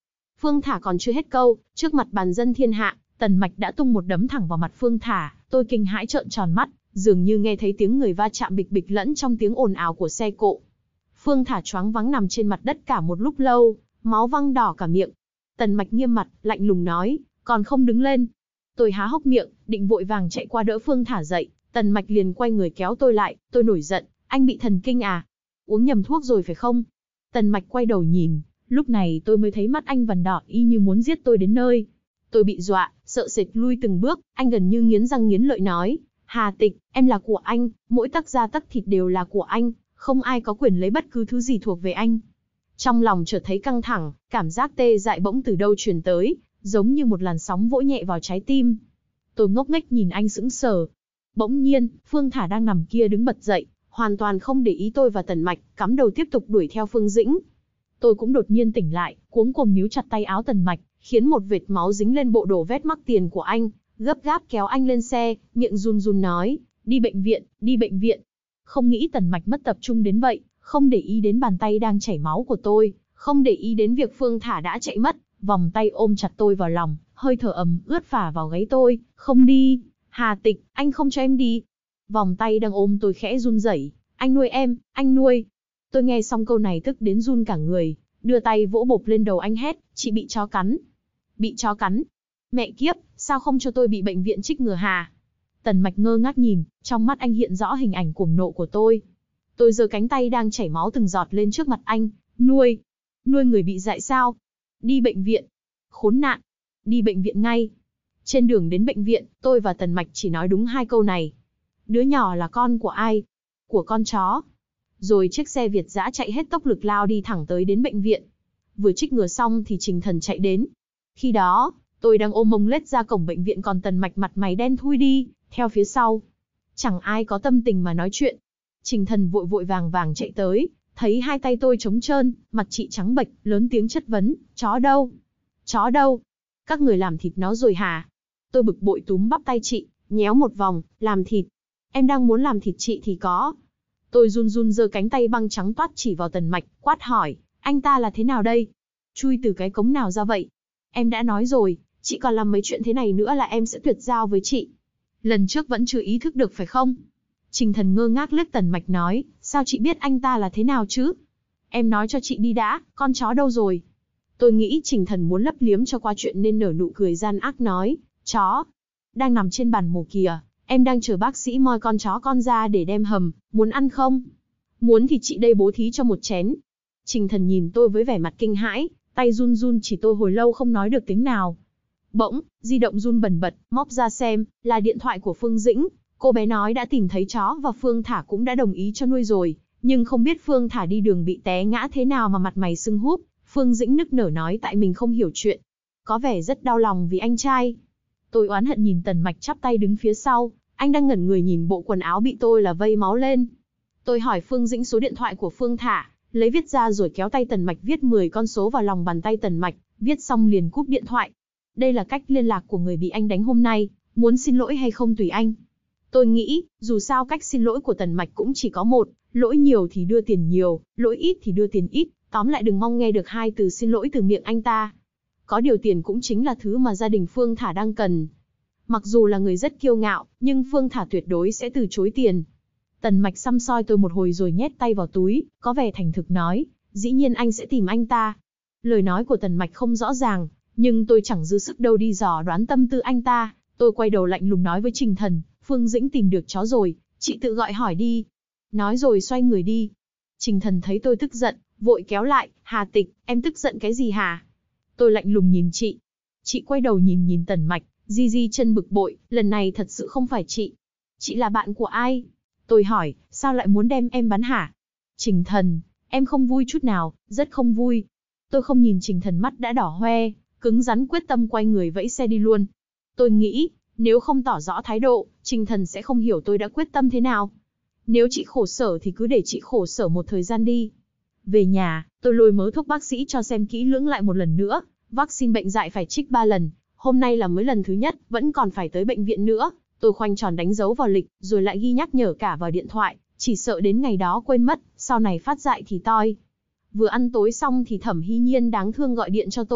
Phương Thả còn chưa hết câu, trước mặt bàn dân thiên hạ, Tần Mạch đã tung một đấm thẳng vào mặt Phương Thả. Tôi kinh hãi trợn tròn mắt, dường như nghe thấy tiếng người va chạm bịch bịch lẫn trong tiếng ồn ào của xe cộ. Phương Thả choáng váng nằm trên mặt đất cả một lúc lâu, máu văng đỏ cả miệng. Tần Mạch nghiêm mặt, lạnh lùng nói, còn không đứng lên. Tôi há hốc miệng, định vội vàng chạy qua đỡ Phương Thả dậy. Tần Mạch liền quay người kéo tôi lại, tôi nổi giận, anh bị thần kinh à? Uống nhầm thuốc rồi phải không? Tần Mạch quay đầu nhìn, lúc này tôi mới thấy mắt anh vằn đỏ y như muốn giết tôi đến nơi. Tôi bị dọa, sợ sệt lui từng bước, anh gần như nghiến răng nghiến lợi nói, Hà Tịch, em là của anh, mỗi tấc da tấc thịt đều là của anh, không ai có quyền lấy bất cứ thứ gì thuộc về anh. Trong lòng chợt thấy căng thẳng, cảm giác tê dại bỗng từ đâu truyền tới, giống như một làn sóng vỗ nhẹ vào trái tim. Tôi ngốc nghếch nhìn anh sững sờ. Bỗng nhiên, Phương Thả đang nằm kia đứng bật dậy, hoàn toàn không để ý tôi và Tần Mạch, cắm đầu tiếp tục đuổi theo Phương Dĩnh. Tôi cũng đột nhiên tỉnh lại, cuống cuồng níu chặt tay áo Tần Mạch, khiến một vệt máu dính lên bộ đồ vét mắc tiền của anh, gấp gáp kéo anh lên xe, miệng run run nói, đi bệnh viện, đi bệnh viện. Không nghĩ Tần Mạch mất tập trung đến vậy, không để ý đến bàn tay đang chảy máu của tôi, không để ý đến việc Phương Thả đã chạy mất, vòng tay ôm chặt tôi vào lòng, hơi thở ấm ướt phả vào gáy tôi, không đi, Hà Tịch, anh không cho em đi. Vòng tay đang ôm tôi khẽ run rẩy, anh nuôi em, anh nuôi. Tôi nghe xong câu này tức đến run cả người, đưa tay vỗ bộp lên đầu anh hét, chị bị chó cắn. Bị chó cắn? Mẹ kiếp, sao không cho tôi bị bệnh viện trích ngừa hà? Tần Mạch ngơ ngác nhìn, trong mắt anh hiện rõ hình ảnh cuồng nộ của tôi. Tôi giơ cánh tay đang chảy máu từng giọt lên trước mặt anh, nuôi. Nuôi người bị dại sao? Đi bệnh viện. Khốn nạn. Đi bệnh viện ngay. Trên đường đến bệnh viện, tôi và Tần Mạch chỉ nói đúng 2 câu này. Đứa nhỏ là con của ai? Của con chó. Rồi chiếc xe Việt dã chạy hết tốc lực lao đi thẳng tới đến bệnh viện. Vừa trích ngừa xong thì Trình Thần chạy đến. Khi đó, tôi đang ôm mông lết ra cổng bệnh viện, còn Tần Mạch mặt mày đen thui đi, theo phía sau. Chẳng ai có tâm tình mà nói chuyện. Trình Thần vội vội vàng vàng chạy tới, thấy 2 tay tôi trống trơn, mặt chị trắng bệch, lớn tiếng chất vấn, chó đâu? Chó đâu? Các người làm thịt nó rồi hả? Tôi bực bội túm bắp tay chị, nhéo một vòng, làm thịt. Em đang muốn làm thịt chị thì có. Tôi run run giơ cánh tay băng trắng toát chỉ vào Tần Mạch, quát hỏi, anh ta là thế nào đây? Chui từ cái cống nào ra vậy? Em đã nói rồi, chị còn làm mấy chuyện thế này nữa là em sẽ tuyệt giao với chị. Lần trước vẫn chưa ý thức được phải không? Trình Thần ngơ ngác liếc Tần Mạch nói, sao chị biết anh ta là thế nào chứ? Em nói cho chị đi đã, con chó đâu rồi? Tôi nghĩ Trình Thần muốn lấp liếm cho qua chuyện nên nở nụ cười gian ác nói, chó. Đang nằm trên bàn mổ kìa, em đang chờ bác sĩ moi con chó con ra để đem hầm, muốn ăn không? Muốn thì chị đây bố thí cho một chén. Trình Thần nhìn tôi với vẻ mặt kinh hãi, tay run run chỉ tôi hồi lâu không nói được tiếng nào. Bỗng, di động run bần bật, móc ra xem, là điện thoại của Phương Dĩnh. Cô bé nói đã tìm thấy chó và Phương Thả cũng đã đồng ý cho nuôi rồi, nhưng không biết Phương Thả đi đường bị té ngã thế nào mà mặt mày sưng húp. Phương Dĩnh nức nở nói tại mình không hiểu chuyện. Có vẻ rất đau lòng vì anh trai. Tôi oán hận nhìn Tần Mạch chắp tay đứng phía sau, anh đang ngẩn người nhìn bộ quần áo bị tôi là vây máu lên. Tôi hỏi Phương Dĩnh số điện thoại của Phương Thả, lấy viết ra rồi kéo tay Tần Mạch viết 10 con số vào lòng bàn tay Tần Mạch, viết xong liền cúp điện thoại. Đây là cách liên lạc của người bị anh đánh hôm nay, muốn xin lỗi hay không tùy anh. Tôi nghĩ, dù sao cách xin lỗi của Tần Mạch cũng chỉ có một, lỗi nhiều thì đưa tiền nhiều, lỗi ít thì đưa tiền ít, tóm lại đừng mong nghe được 2 từ xin lỗi từ miệng anh ta. Có điều tiền cũng chính là thứ mà gia đình Phương Thả đang cần. Mặc dù là người rất kiêu ngạo, nhưng Phương Thả tuyệt đối sẽ từ chối tiền. Tần Mạch săm soi tôi một hồi rồi nhét tay vào túi, có vẻ thành thực nói, dĩ nhiên anh sẽ tìm anh ta. Lời nói của Tần Mạch không rõ ràng, nhưng tôi chẳng dư sức đâu đi dò đoán tâm tư anh ta. Tôi quay đầu lạnh lùng nói với Trình Thần, Phương Dĩnh tìm được chó rồi, chị tự gọi hỏi đi. Nói rồi xoay người đi. Trình Thần thấy tôi tức giận, vội kéo lại, Hà Tịch, em tức giận cái gì hả? Tôi lạnh lùng nhìn chị. Chị quay đầu nhìn Tần Mạch, di chân bực bội, lần này thật sự không phải chị. Chị là bạn của ai? Tôi hỏi, sao lại muốn đem em bắn hả? Trình Thần, em không vui chút nào, rất không vui. Tôi không nhìn Trình Thần mắt đã đỏ hoe, cứng rắn quyết tâm quay người vẫy xe đi luôn. Tôi nghĩ, nếu không tỏ rõ thái độ, Trình Thần sẽ không hiểu tôi đã quyết tâm thế nào. Nếu chị khổ sở thì cứ để chị khổ sở một thời gian đi. Về nhà, tôi lôi mớ thuốc bác sĩ cho xem kỹ lưỡng lại một lần nữa. Vaccine bệnh dại phải trích 3 lần. Hôm nay là mới lần thứ nhất, vẫn còn phải tới bệnh viện nữa. Tôi khoanh tròn đánh dấu vào lịch, rồi lại ghi nhắc nhở cả vào điện thoại. Chỉ sợ đến ngày đó quên mất, sau này phát dại thì toi. Vừa ăn tối xong thì Thẩm Hy Nhiên đáng thương gọi điện cho tôi.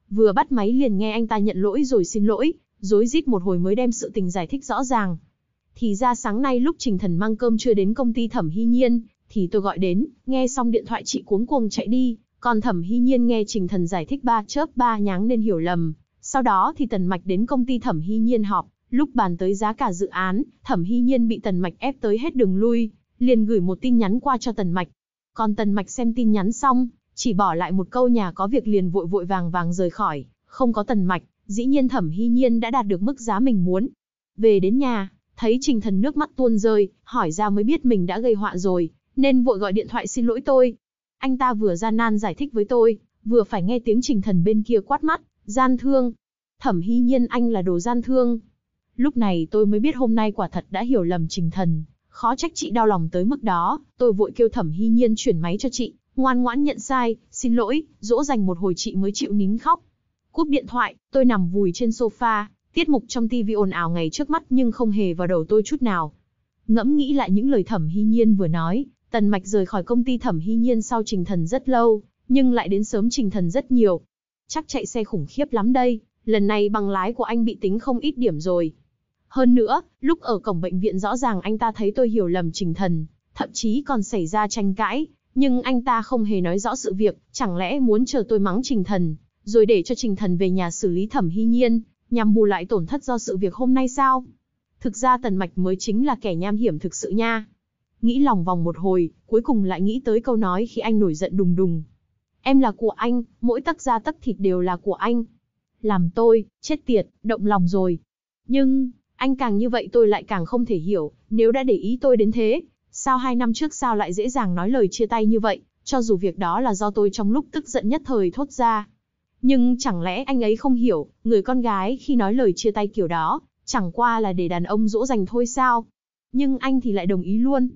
Vừa bắt máy liền nghe anh ta nhận lỗi rồi xin lỗi, rối rít một hồi mới đem sự tình giải thích rõ ràng. Thì ra sáng nay lúc Trình Thần mang cơm trưa đến công ty Thẩm Hy Nhiên, thì tôi gọi đến, nghe xong điện thoại chị cuống cuồng chạy đi, còn Thẩm Hy Nhiên nghe Trình Thần giải thích ba chớp ba nháng nên hiểu lầm. Sau đó thì Tần Mạch đến công ty Thẩm Hy Nhiên họp, lúc bàn tới giá cả dự án, Thẩm Hy Nhiên bị Tần Mạch ép tới hết đường lui, liền gửi một tin nhắn qua cho Tần Mạch. Còn Tần Mạch xem tin nhắn xong, chỉ bỏ lại một câu nhà có việc liền vội vội vàng vàng rời khỏi, không có Tần Mạch, dĩ nhiên Thẩm Hy Nhiên đã đạt được mức giá mình muốn. Về đến nhà, thấy Trình Thần nước mắt tuôn rơi, hỏi ra mới biết mình đã gây họa rồi, nên vội gọi điện thoại xin lỗi tôi. Anh ta vừa gian nan giải thích với tôi, vừa phải nghe tiếng Trình Thần bên kia quát mắt, gian thương. Thẩm Hy Nhiên anh là đồ gian thương. Lúc này tôi mới biết hôm nay quả thật đã hiểu lầm Trình Thần, khó trách chị đau lòng tới mức đó, tôi vội kêu Thẩm Hy Nhiên chuyển máy cho chị, ngoan ngoãn nhận sai, xin lỗi, dỗ dành một hồi chị mới chịu nín khóc. Cúp điện thoại, tôi nằm vùi trên sofa, tiết mục trong TV ồn ào ngày trước mắt nhưng không hề vào đầu tôi chút nào. Ngẫm nghĩ lại những lời Thẩm Hy Nhiên vừa nói, Tần Mạch rời khỏi công ty Thẩm Hy Nhiên sau Trình Thần rất lâu, nhưng lại đến sớm Trình Thần rất nhiều. Chắc chạy xe khủng khiếp lắm đây, lần này bằng lái của anh bị tính không ít điểm rồi. Hơn nữa, lúc ở cổng bệnh viện rõ ràng anh ta thấy tôi hiểu lầm Trình Thần, thậm chí còn xảy ra tranh cãi, nhưng anh ta không hề nói rõ sự việc, chẳng lẽ muốn chờ tôi mắng Trình Thần, rồi để cho Trình Thần về nhà xử lý Thẩm Hy Nhiên, nhằm bù lại tổn thất do sự việc hôm nay sao? Thực ra Tần Mạch mới chính là kẻ nham hiểm thực sự nha. Nghĩ lòng vòng một hồi, cuối cùng lại nghĩ tới câu nói khi anh nổi giận đùng đùng. Em là của anh, mỗi tấc da tấc thịt đều là của anh. Làm tôi, chết tiệt, động lòng rồi. Nhưng, anh càng như vậy tôi lại càng không thể hiểu, nếu đã để ý tôi đến thế, sao 2 năm trước sao lại dễ dàng nói lời chia tay như vậy, cho dù việc đó là do tôi trong lúc tức giận nhất thời thốt ra. Nhưng chẳng lẽ anh ấy không hiểu, người con gái khi nói lời chia tay kiểu đó, chẳng qua là để đàn ông dỗ dành thôi sao? Nhưng anh thì lại đồng ý luôn.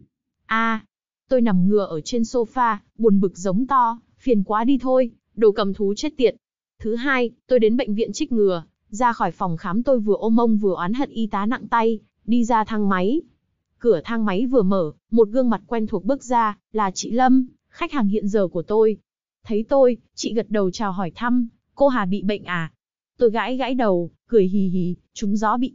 Tôi nằm ngửa ở trên sofa, buồn bực giống to, phiền quá đi thôi, đồ cầm thú chết tiệt. Thứ hai, tôi đến bệnh viện trích ngừa, ra khỏi phòng khám tôi vừa ôm mông vừa oán hận y tá nặng tay, đi ra thang máy. Cửa thang máy vừa mở, một gương mặt quen thuộc bước ra, là chị Lâm, khách hàng hiện giờ của tôi. Thấy tôi, chị gật đầu chào hỏi thăm, cô Hà bị bệnh à? Tôi gãi gãi đầu, cười hì hì, trúng gió bị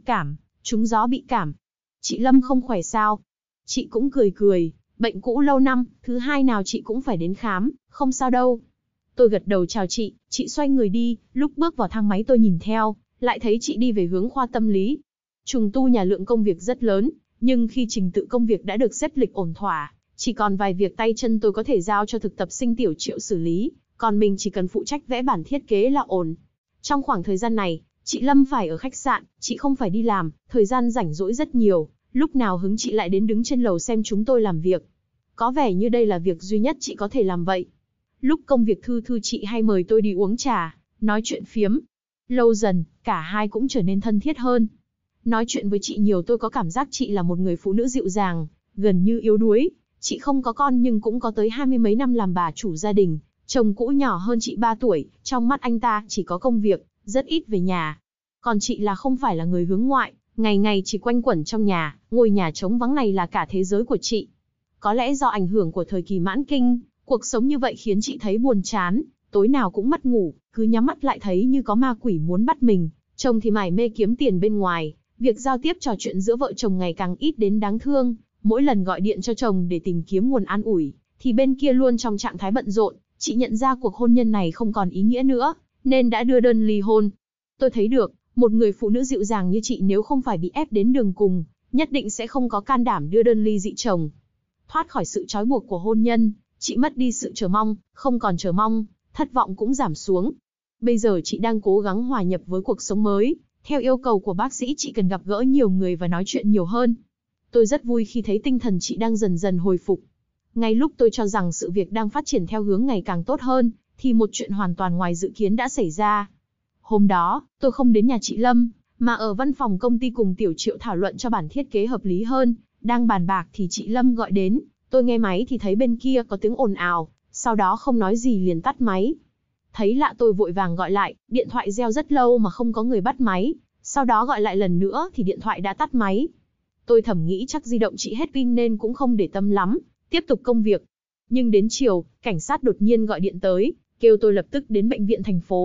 cảm. Chị Lâm không khỏe sao? Chị cũng cười cười, bệnh cũ lâu năm, thứ hai nào chị cũng phải đến khám, không sao đâu. Tôi gật đầu chào chị xoay người đi, lúc bước vào thang máy tôi nhìn theo, lại thấy chị đi về hướng khoa tâm lý. Trùng tu nhà lượng công việc rất lớn, nhưng khi trình tự công việc đã được xếp lịch ổn thỏa, chỉ còn vài việc tay chân tôi có thể giao cho thực tập sinh Tiểu Triệu xử lý, còn mình chỉ cần phụ trách vẽ bản thiết kế là ổn. Trong khoảng thời gian này, chị Lâm phải ở khách sạn, chị không phải đi làm, thời gian rảnh rỗi rất nhiều, lúc nào hứng chị lại đến đứng trên lầu xem chúng tôi làm việc. Có vẻ như đây là việc duy nhất chị có thể làm vậy. Lúc công việc thư chị hay mời tôi đi uống trà, nói chuyện phiếm. Lâu dần, cả hai cũng trở nên thân thiết hơn. Nói chuyện với chị nhiều tôi có cảm giác chị là một người phụ nữ dịu dàng, gần như yếu đuối. Chị không có con nhưng cũng có tới 20 mấy năm làm bà chủ gia đình. Chồng cũ nhỏ hơn chị 3 tuổi, trong mắt anh ta chỉ có công việc, rất ít về nhà. Còn chị là không phải là người hướng ngoại, ngày ngày chỉ quanh quẩn trong nhà, ngôi nhà trống vắng này là cả thế giới của chị. Có lẽ do ảnh hưởng của thời kỳ mãn kinh, cuộc sống như vậy khiến chị thấy buồn chán, tối nào cũng mất ngủ, cứ nhắm mắt lại thấy như có ma quỷ muốn bắt mình. Chồng thì mải mê kiếm tiền bên ngoài, việc giao tiếp trò chuyện giữa vợ chồng ngày càng ít đến đáng thương. Mỗi lần gọi điện cho chồng để tìm kiếm nguồn an ủi, thì bên kia luôn trong trạng thái bận rộn. Chị nhận ra cuộc hôn nhân này không còn ý nghĩa nữa, nên đã đưa đơn ly hôn. Tôi thấy được, một người phụ nữ dịu dàng như chị nếu không phải bị ép đến đường cùng, nhất định sẽ không có can đảm đưa đơn ly dị chồng. Thoát khỏi sự trói buộc của hôn nhân, chị mất đi sự chờ mong, không còn chờ mong, thất vọng cũng giảm xuống. Bây giờ chị đang cố gắng hòa nhập với cuộc sống mới, theo yêu cầu của bác sĩ chị cần gặp gỡ nhiều người và nói chuyện nhiều hơn. Tôi rất vui khi thấy tinh thần chị đang dần dần hồi phục. Ngay lúc tôi cho rằng sự việc đang phát triển theo hướng ngày càng tốt hơn, thì một chuyện hoàn toàn ngoài dự kiến đã xảy ra. Hôm đó, tôi không đến nhà chị Lâm, mà ở văn phòng công ty cùng Tiểu Triệu thảo luận cho bản thiết kế hợp lý hơn. Đang bàn bạc thì chị Lâm gọi đến, tôi nghe máy thì thấy bên kia có tiếng ồn ào, sau đó không nói gì liền tắt máy. Thấy lạ tôi vội vàng gọi lại, điện thoại reo rất lâu mà không có người bắt máy, sau đó gọi lại lần nữa thì điện thoại đã tắt máy. Tôi thầm nghĩ chắc di động chị hết pin nên cũng không để tâm lắm, tiếp tục công việc. Nhưng đến chiều, cảnh sát đột nhiên gọi điện tới, kêu tôi lập tức đến bệnh viện thành phố,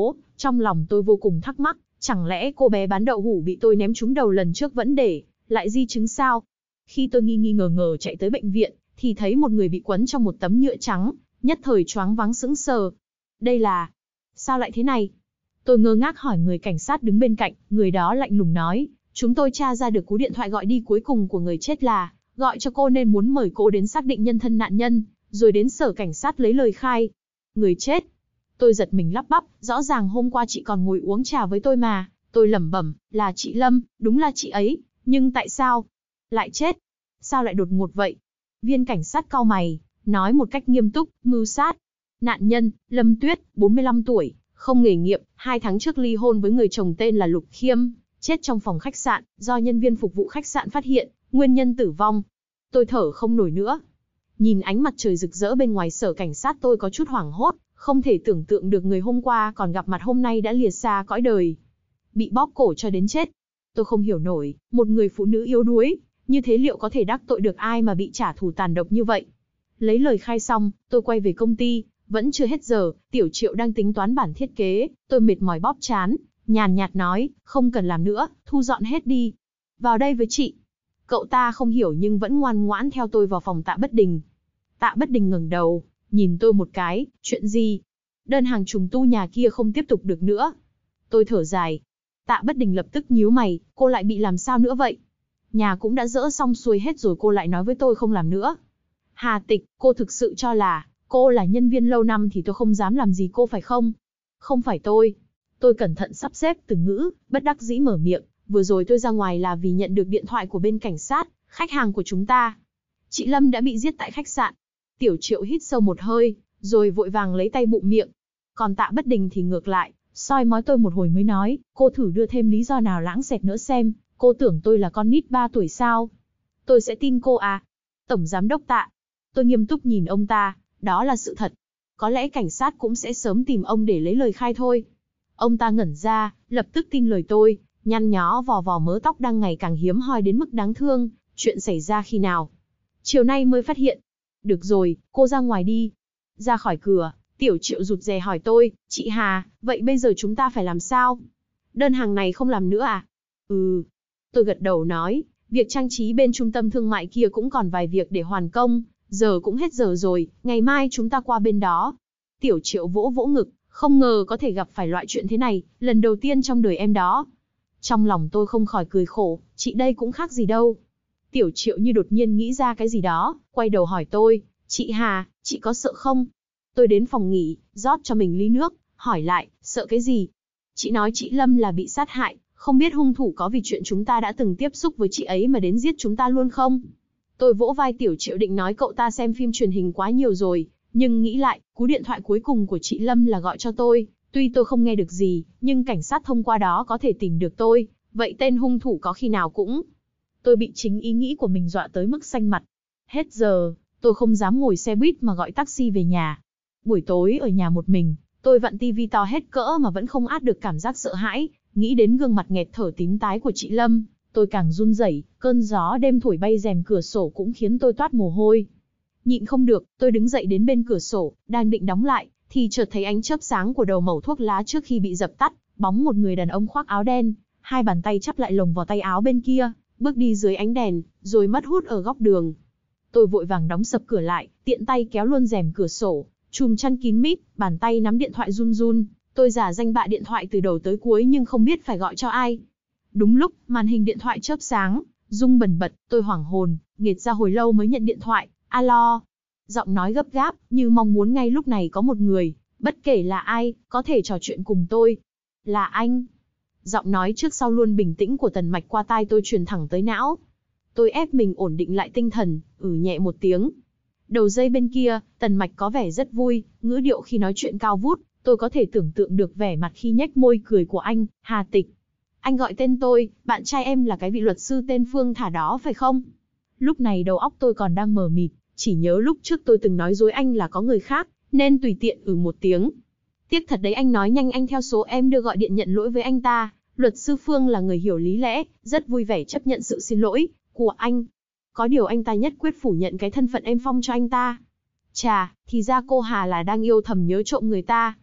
Trong lòng tôi vô cùng thắc mắc, chẳng lẽ cô bé bán đậu hũ bị tôi ném trúng đầu lần trước vẫn để lại di chứng sao? Khi tôi nghi ngờ chạy tới bệnh viện, thì thấy một người bị quấn trong một tấm nhựa trắng, nhất thời choáng váng sững sờ. Đây là... sao lại thế này? Tôi ngơ ngác hỏi người cảnh sát đứng bên cạnh, người đó lạnh lùng nói, chúng tôi tra ra được cú điện thoại gọi đi cuối cùng của người chết là gọi cho cô nên muốn mời cô đến xác định nhân thân nạn nhân, rồi đến sở cảnh sát lấy lời khai. Người chết? Tôi giật mình lắp bắp, rõ ràng hôm qua chị còn ngồi uống trà với tôi mà. Tôi lẩm bẩm, là chị Lâm, đúng là chị ấy, nhưng tại sao lại chết? Sao lại đột ngột vậy? Viên cảnh sát cau mày, nói một cách nghiêm túc, mưu sát. Nạn nhân, Lâm Tuyết, 45 tuổi, không nghề nghiệp, 2 tháng trước ly hôn với người chồng tên là Lục Khiêm, chết trong phòng khách sạn, do nhân viên phục vụ khách sạn phát hiện, nguyên nhân tử vong. Tôi thở không nổi nữa. Nhìn ánh mặt trời rực rỡ bên ngoài sở cảnh sát tôi có chút hoảng hốt, không thể tưởng tượng được người hôm qua còn gặp mặt hôm nay đã lìa xa cõi đời. Bị bóp cổ cho đến chết. Tôi không hiểu nổi, một người phụ nữ yếu đuối, như thế liệu có thể đắc tội được ai mà bị trả thù tàn độc như vậy? Lấy lời khai xong, tôi quay về công ty, vẫn chưa hết giờ, Tiểu Triệu đang tính toán bản thiết kế, tôi mệt mỏi bóp trán, nhàn nhạt nói, không cần làm nữa, thu dọn hết đi. Vào đây với chị. Cậu ta không hiểu nhưng vẫn ngoan ngoãn theo tôi vào phòng Tạ Bất Đình. Tạ Bất Đình ngẩng đầu, nhìn tôi một cái, chuyện gì? Đơn hàng trùng tu nhà kia không tiếp tục được nữa. Tôi thở dài. Tạ Bất Đình lập tức nhíu mày, cô lại bị làm sao nữa vậy? Nhà cũng đã dỡ xong xuôi hết rồi cô lại nói với tôi không làm nữa. Hà Tịch, cô thực sự cho là cô là nhân viên lâu năm thì tôi không dám làm gì cô phải không? Không phải tôi. Tôi cẩn thận sắp xếp từ ngữ, bất đắc dĩ mở miệng. Vừa rồi tôi ra ngoài là vì nhận được điện thoại của bên cảnh sát, khách hàng của chúng ta. Chị Lâm đã bị giết tại khách sạn. Tiểu Triệu hít sâu một hơi, rồi vội vàng lấy tay bụm miệng. Còn Tạ Bất Đình thì ngược lại, soi mói tôi một hồi mới nói, cô thử đưa thêm lý do nào lãng xẹt nữa xem, cô tưởng tôi là con nít 3 tuổi sao? Tôi sẽ tin cô à? Tổng giám đốc Tạ. Tôi nghiêm túc nhìn ông ta, đó là sự thật. Có lẽ cảnh sát cũng sẽ sớm tìm ông để lấy lời khai thôi. Ông ta ngẩn ra, lập tức tin lời tôi, nhăn nhó vò vò mớ tóc đang ngày càng hiếm hoi đến mức đáng thương. Chuyện xảy ra khi nào? Chiều nay mới phát hiện. Được rồi, cô ra ngoài đi. Ra khỏi cửa, Tiểu Triệu rụt rè hỏi tôi, chị Hà, vậy bây giờ chúng ta phải làm sao? Đơn hàng này không làm nữa à? Ừ. Tôi gật đầu nói, việc trang trí bên trung tâm thương mại kia cũng còn vài việc để hoàn công, giờ cũng hết giờ rồi, ngày mai chúng ta qua bên đó. Tiểu Triệu vỗ vỗ ngực, không ngờ có thể gặp phải loại chuyện thế này, lần đầu tiên trong đời em đó. Trong lòng tôi không khỏi cười khổ, chị đây cũng khác gì đâu. Tiểu Triệu như đột nhiên nghĩ ra cái gì đó, quay đầu hỏi tôi, chị Hà, chị có sợ không? Tôi đến phòng nghỉ, rót cho mình ly nước, hỏi lại, sợ cái gì? Chị nói chị Lâm là bị sát hại, không biết hung thủ có vì chuyện chúng ta đã từng tiếp xúc với chị ấy mà đến giết chúng ta luôn không? Tôi vỗ vai Tiểu Triệu định nói cậu ta xem phim truyền hình quá nhiều rồi, nhưng nghĩ lại, cú điện thoại cuối cùng của chị Lâm là gọi cho tôi, tuy tôi không nghe được gì, nhưng cảnh sát thông qua đó có thể tìm được tôi, vậy tên hung thủ có khi nào cũng... Tôi bị chính ý nghĩ của mình dọa tới mức xanh mặt. Hết giờ, tôi không dám ngồi xe buýt mà gọi taxi về nhà. Buổi tối ở nhà một mình, tôi vặn tivi to hết cỡ mà vẫn không át được cảm giác sợ hãi, nghĩ đến gương mặt nghẹt thở tím tái của chị Lâm, tôi càng run rẩy, cơn gió đêm thổi bay rèm cửa sổ cũng khiến tôi toát mồ hôi. Nhịn không được, tôi đứng dậy đến bên cửa sổ, đang định đóng lại, thì chợt thấy ánh chớp sáng của đầu mẩu thuốc lá trước khi bị dập tắt, bóng một người đàn ông khoác áo đen, hai bàn tay chắp lại lồng vào tay áo bên kia, bước đi dưới ánh đèn, rồi mất hút ở góc đường. Tôi vội vàng đóng sập cửa lại, tiện tay kéo luôn rèm cửa sổ, chùm chăn kín mít, bàn tay nắm điện thoại run run, tôi giả danh bạ điện thoại từ đầu tới cuối nhưng không biết phải gọi cho ai. Đúng lúc, màn hình điện thoại chớp sáng, rung bần bật, tôi hoảng hồn, nghệt ra hồi lâu mới nhận điện thoại, alo. Giọng nói gấp gáp, như mong muốn ngay lúc này có một người, bất kể là ai, có thể trò chuyện cùng tôi. Là anh. Giọng nói trước sau luôn bình tĩnh của Tần Mạch qua tai tôi truyền thẳng tới não. Tôi ép mình ổn định lại tinh thần, nhẹ một tiếng. Đầu dây bên kia, Tần Mạch có vẻ rất vui, ngữ điệu khi nói chuyện cao vút, tôi có thể tưởng tượng được vẻ mặt khi nhếch môi cười của anh, Hà Tịch. Anh gọi tên tôi, bạn trai em là cái vị luật sư tên Phương Thả đó phải không? Lúc này đầu óc tôi còn đang mờ mịt, chỉ nhớ lúc trước tôi từng nói dối anh là có người khác, nên tùy tiện một tiếng. Tiếc thật đấy anh nói nhanh anh theo số em đưa gọi điện nhận lỗi với anh ta, luật sư Phương là người hiểu lý lẽ, rất vui vẻ chấp nhận sự xin lỗi của anh. Có điều anh ta nhất quyết phủ nhận cái thân phận em phong cho anh ta. Chà, thì ra cô Hà là đang yêu thầm nhớ trộm người ta.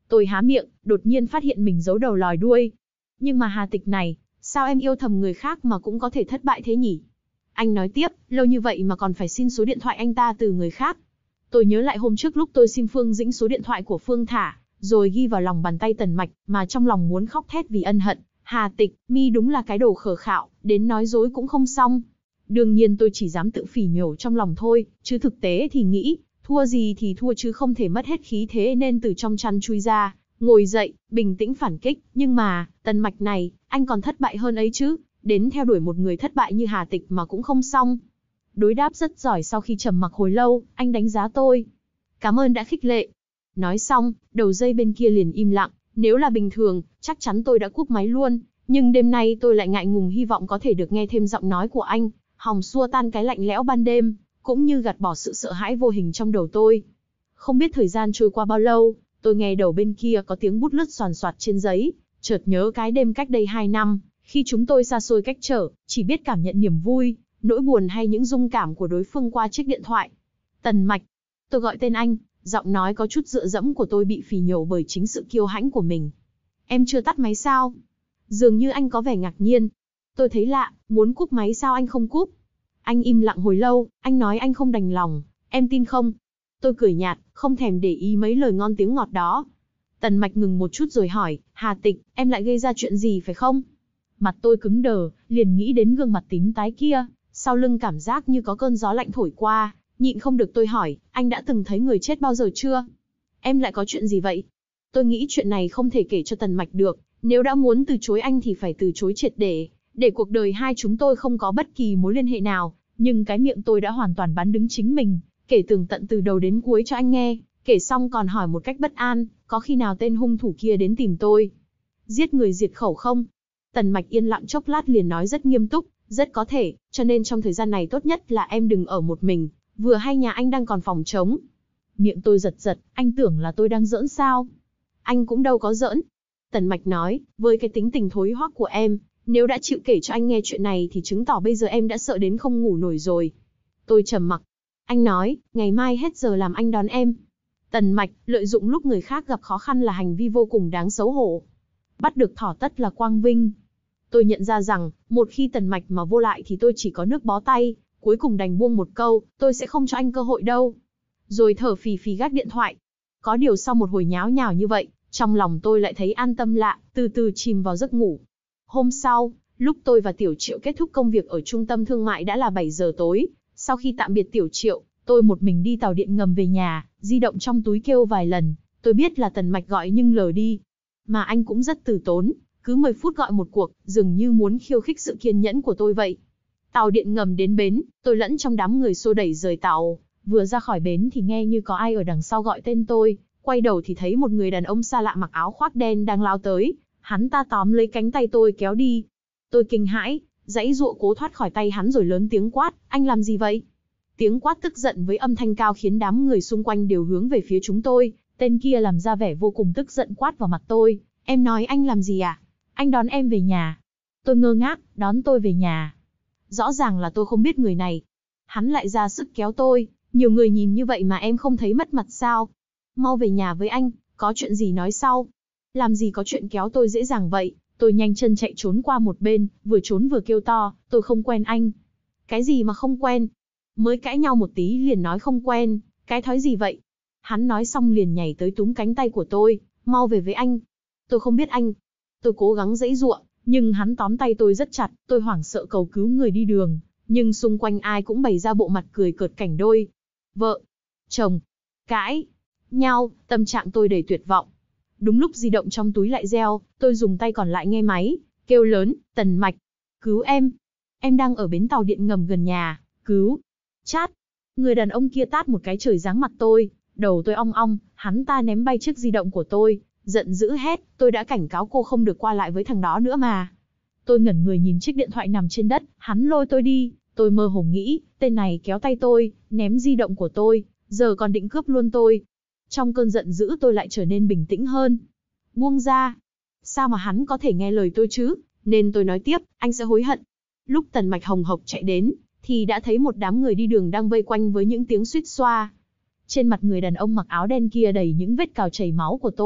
Tôi há miệng, đột nhiên phát hiện mình giấu đầu lòi đuôi. Nhưng mà Hà Tịch này, sao em yêu thầm người khác mà cũng có thể thất bại thế nhỉ? Anh nói tiếp, lâu như vậy mà còn phải xin số điện thoại anh ta từ người khác. Tôi nhớ lại hôm trước lúc tôi xin Phương Dĩnh số điện thoại của Phương Thả, rồi ghi vào lòng bàn tay Tần Mạch, mà trong lòng muốn khóc thét vì ân hận. Hà Tịch, mi đúng là cái đồ khờ khạo, đến nói dối cũng không xong. Đương nhiên tôi chỉ dám tự phỉ nhổ trong lòng thôi, chứ thực tế thì nghĩ, thua gì thì thua chứ không thể mất hết khí thế, nên từ trong chăn chui ra, ngồi dậy, bình tĩnh phản kích. Nhưng mà, Tần Mạch này, anh còn thất bại hơn ấy chứ, đến theo đuổi một người thất bại như Hà Tịch mà cũng không xong. Đối đáp rất giỏi. Sau khi trầm mặc hồi lâu, anh đánh giá tôi. Cảm ơn đã khích lệ. Nói xong, đầu dây bên kia liền im lặng. Nếu là bình thường, chắc chắn tôi đã cúp máy luôn. Nhưng đêm nay tôi lại ngại ngùng hy vọng có thể được nghe thêm giọng nói của anh, hòng xua tan cái lạnh lẽo ban đêm, cũng như gạt bỏ sự sợ hãi vô hình trong đầu tôi. Không biết thời gian trôi qua bao lâu, tôi nghe đầu bên kia có tiếng bút lướt xoàn xoạt trên giấy, chợt nhớ cái đêm cách đây 2 năm, khi chúng tôi xa xôi cách trở, chỉ biết cảm nhận niềm vui, nỗi buồn hay những rung cảm của đối phương qua chiếc điện thoại. Tần Mạch. Tôi gọi tên anh, giọng nói có chút dựa dẫm của tôi bị phì nhổ bởi chính sự kiêu hãnh của mình. Em chưa tắt máy sao? Dường như anh có vẻ ngạc nhiên. Tôi thấy lạ, muốn cúp máy sao anh không cúp? Anh im lặng hồi lâu, anh nói anh không đành lòng, em tin không? Tôi cười nhạt, không thèm để ý mấy lời ngon tiếng ngọt đó. Tần Mạch ngừng một chút rồi hỏi, Hà Tịch, em lại gây ra chuyện gì phải không? Mặt tôi cứng đờ, liền nghĩ đến gương mặt tím tái kia, sau lưng cảm giác như có cơn gió lạnh thổi qua, nhịn không được tôi hỏi, anh đã từng thấy người chết bao giờ chưa? Em lại có chuyện gì vậy? Tôi nghĩ chuyện này không thể kể cho Tần Mạch được, nếu đã muốn từ chối anh thì phải từ chối triệt để cuộc đời hai chúng tôi không có bất kỳ mối liên hệ nào, nhưng cái miệng tôi đã hoàn toàn bán đứng chính mình, kể tường tận từ đầu đến cuối cho anh nghe, kể xong còn hỏi một cách bất an, có khi nào tên hung thủ kia đến tìm tôi? Giết người diệt khẩu không? Tần Mạch yên lặng chốc lát liền nói rất nghiêm túc, rất có thể, cho nên trong thời gian này tốt nhất là em đừng ở một mình, vừa hay nhà anh đang còn phòng trống. Miệng tôi giật giật, anh tưởng là tôi đang giỡn sao? Anh cũng đâu có giỡn. Tần Mạch nói, với cái tính tình thối hoắc của em, nếu đã chịu kể cho anh nghe chuyện này thì chứng tỏ bây giờ em đã sợ đến không ngủ nổi rồi. Tôi trầm mặc. Anh nói, ngày mai hết giờ làm anh đón em. Tần Mạch, lợi dụng lúc người khác gặp khó khăn là hành vi vô cùng đáng xấu hổ. Bắt được thỏ tất là quang vinh. Tôi nhận ra rằng, một khi Tần Mạch mà vô lại thì tôi chỉ có nước bó tay, cuối cùng đành buông một câu, tôi sẽ không cho anh cơ hội đâu. Rồi thở phì phì gác điện thoại. Có điều sau một hồi nháo nhào như vậy, trong lòng tôi lại thấy an tâm lạ, từ từ chìm vào giấc ngủ. Hôm sau, lúc tôi và Tiểu Triệu kết thúc công việc ở trung tâm thương mại đã là 7 giờ tối. Sau khi tạm biệt Tiểu Triệu, tôi một mình đi tàu điện ngầm về nhà, di động trong túi kêu vài lần. Tôi biết là Tần Mạch gọi nhưng lờ đi. Mà anh cũng rất từ tốn, cứ 10 phút gọi một cuộc, dường như muốn khiêu khích sự kiên nhẫn của tôi vậy. Tàu điện ngầm đến bến, tôi lẫn trong đám người xô đẩy rời tàu. Vừa ra khỏi bến thì nghe như có ai ở đằng sau gọi tên tôi. Quay đầu thì thấy một người đàn ông xa lạ mặc áo khoác đen đang lao tới. Hắn ta tóm lấy cánh tay tôi kéo đi. Tôi kinh hãi, giãy giụa cố thoát khỏi tay hắn rồi lớn tiếng quát, anh làm gì vậy? Tiếng quát tức giận với âm thanh cao khiến đám người xung quanh đều hướng về phía chúng tôi. Tên kia làm ra vẻ vô cùng tức giận quát vào mặt tôi, em nói anh làm gì à? Anh đón em về nhà. Tôi ngơ ngác, đón tôi về nhà. Rõ ràng là tôi không biết người này. Hắn lại ra sức kéo tôi, nhiều người nhìn như vậy mà em không thấy mất mặt sao? Mau về nhà với anh, có chuyện gì nói sau. Làm gì có chuyện kéo tôi dễ dàng vậy? Tôi nhanh chân chạy trốn qua một bên, vừa trốn vừa kêu to, tôi không quen anh. Cái gì mà không quen? Mới cãi nhau một tí liền nói không quen, cái thói gì vậy? Hắn nói xong liền nhảy tới túm cánh tay của tôi, mau về với anh. Tôi không biết anh. Tôi cố gắng giãy giụa, nhưng hắn tóm tay tôi rất chặt, tôi hoảng sợ cầu cứu người đi đường, nhưng xung quanh ai cũng bày ra bộ mặt cười cợt cảnh đôi vợ, chồng, cãi nhau, tâm trạng tôi đầy tuyệt vọng. Đúng lúc di động trong túi lại reo, tôi dùng tay còn lại nghe máy, kêu lớn, Tần Mạch, cứu em đang ở bến tàu điện ngầm gần nhà, cứu. Chát, người đàn ông kia tát một cái trời giáng mặt tôi, đầu tôi ong ong, hắn ta ném bay chiếc di động của tôi, giận dữ hét, tôi đã cảnh cáo cô không được qua lại với thằng đó nữa mà. Tôi ngẩn người nhìn chiếc điện thoại nằm trên đất, hắn lôi tôi đi, tôi mơ hồ nghĩ, tên này kéo tay tôi, ném di động của tôi, giờ còn định cướp luôn tôi. Trong cơn giận dữ tôi lại trở nên bình tĩnh hơn. Buông ra. Sao mà hắn có thể nghe lời tôi chứ? Nên tôi nói tiếp, anh sẽ hối hận. Lúc Tần Mạch hồng hộc chạy đến, thì đã thấy một đám người đi đường đang vây quanh với những tiếng suýt xoa. Trên mặt người đàn ông mặc áo đen kia đầy những vết cào chảy máu của tôi,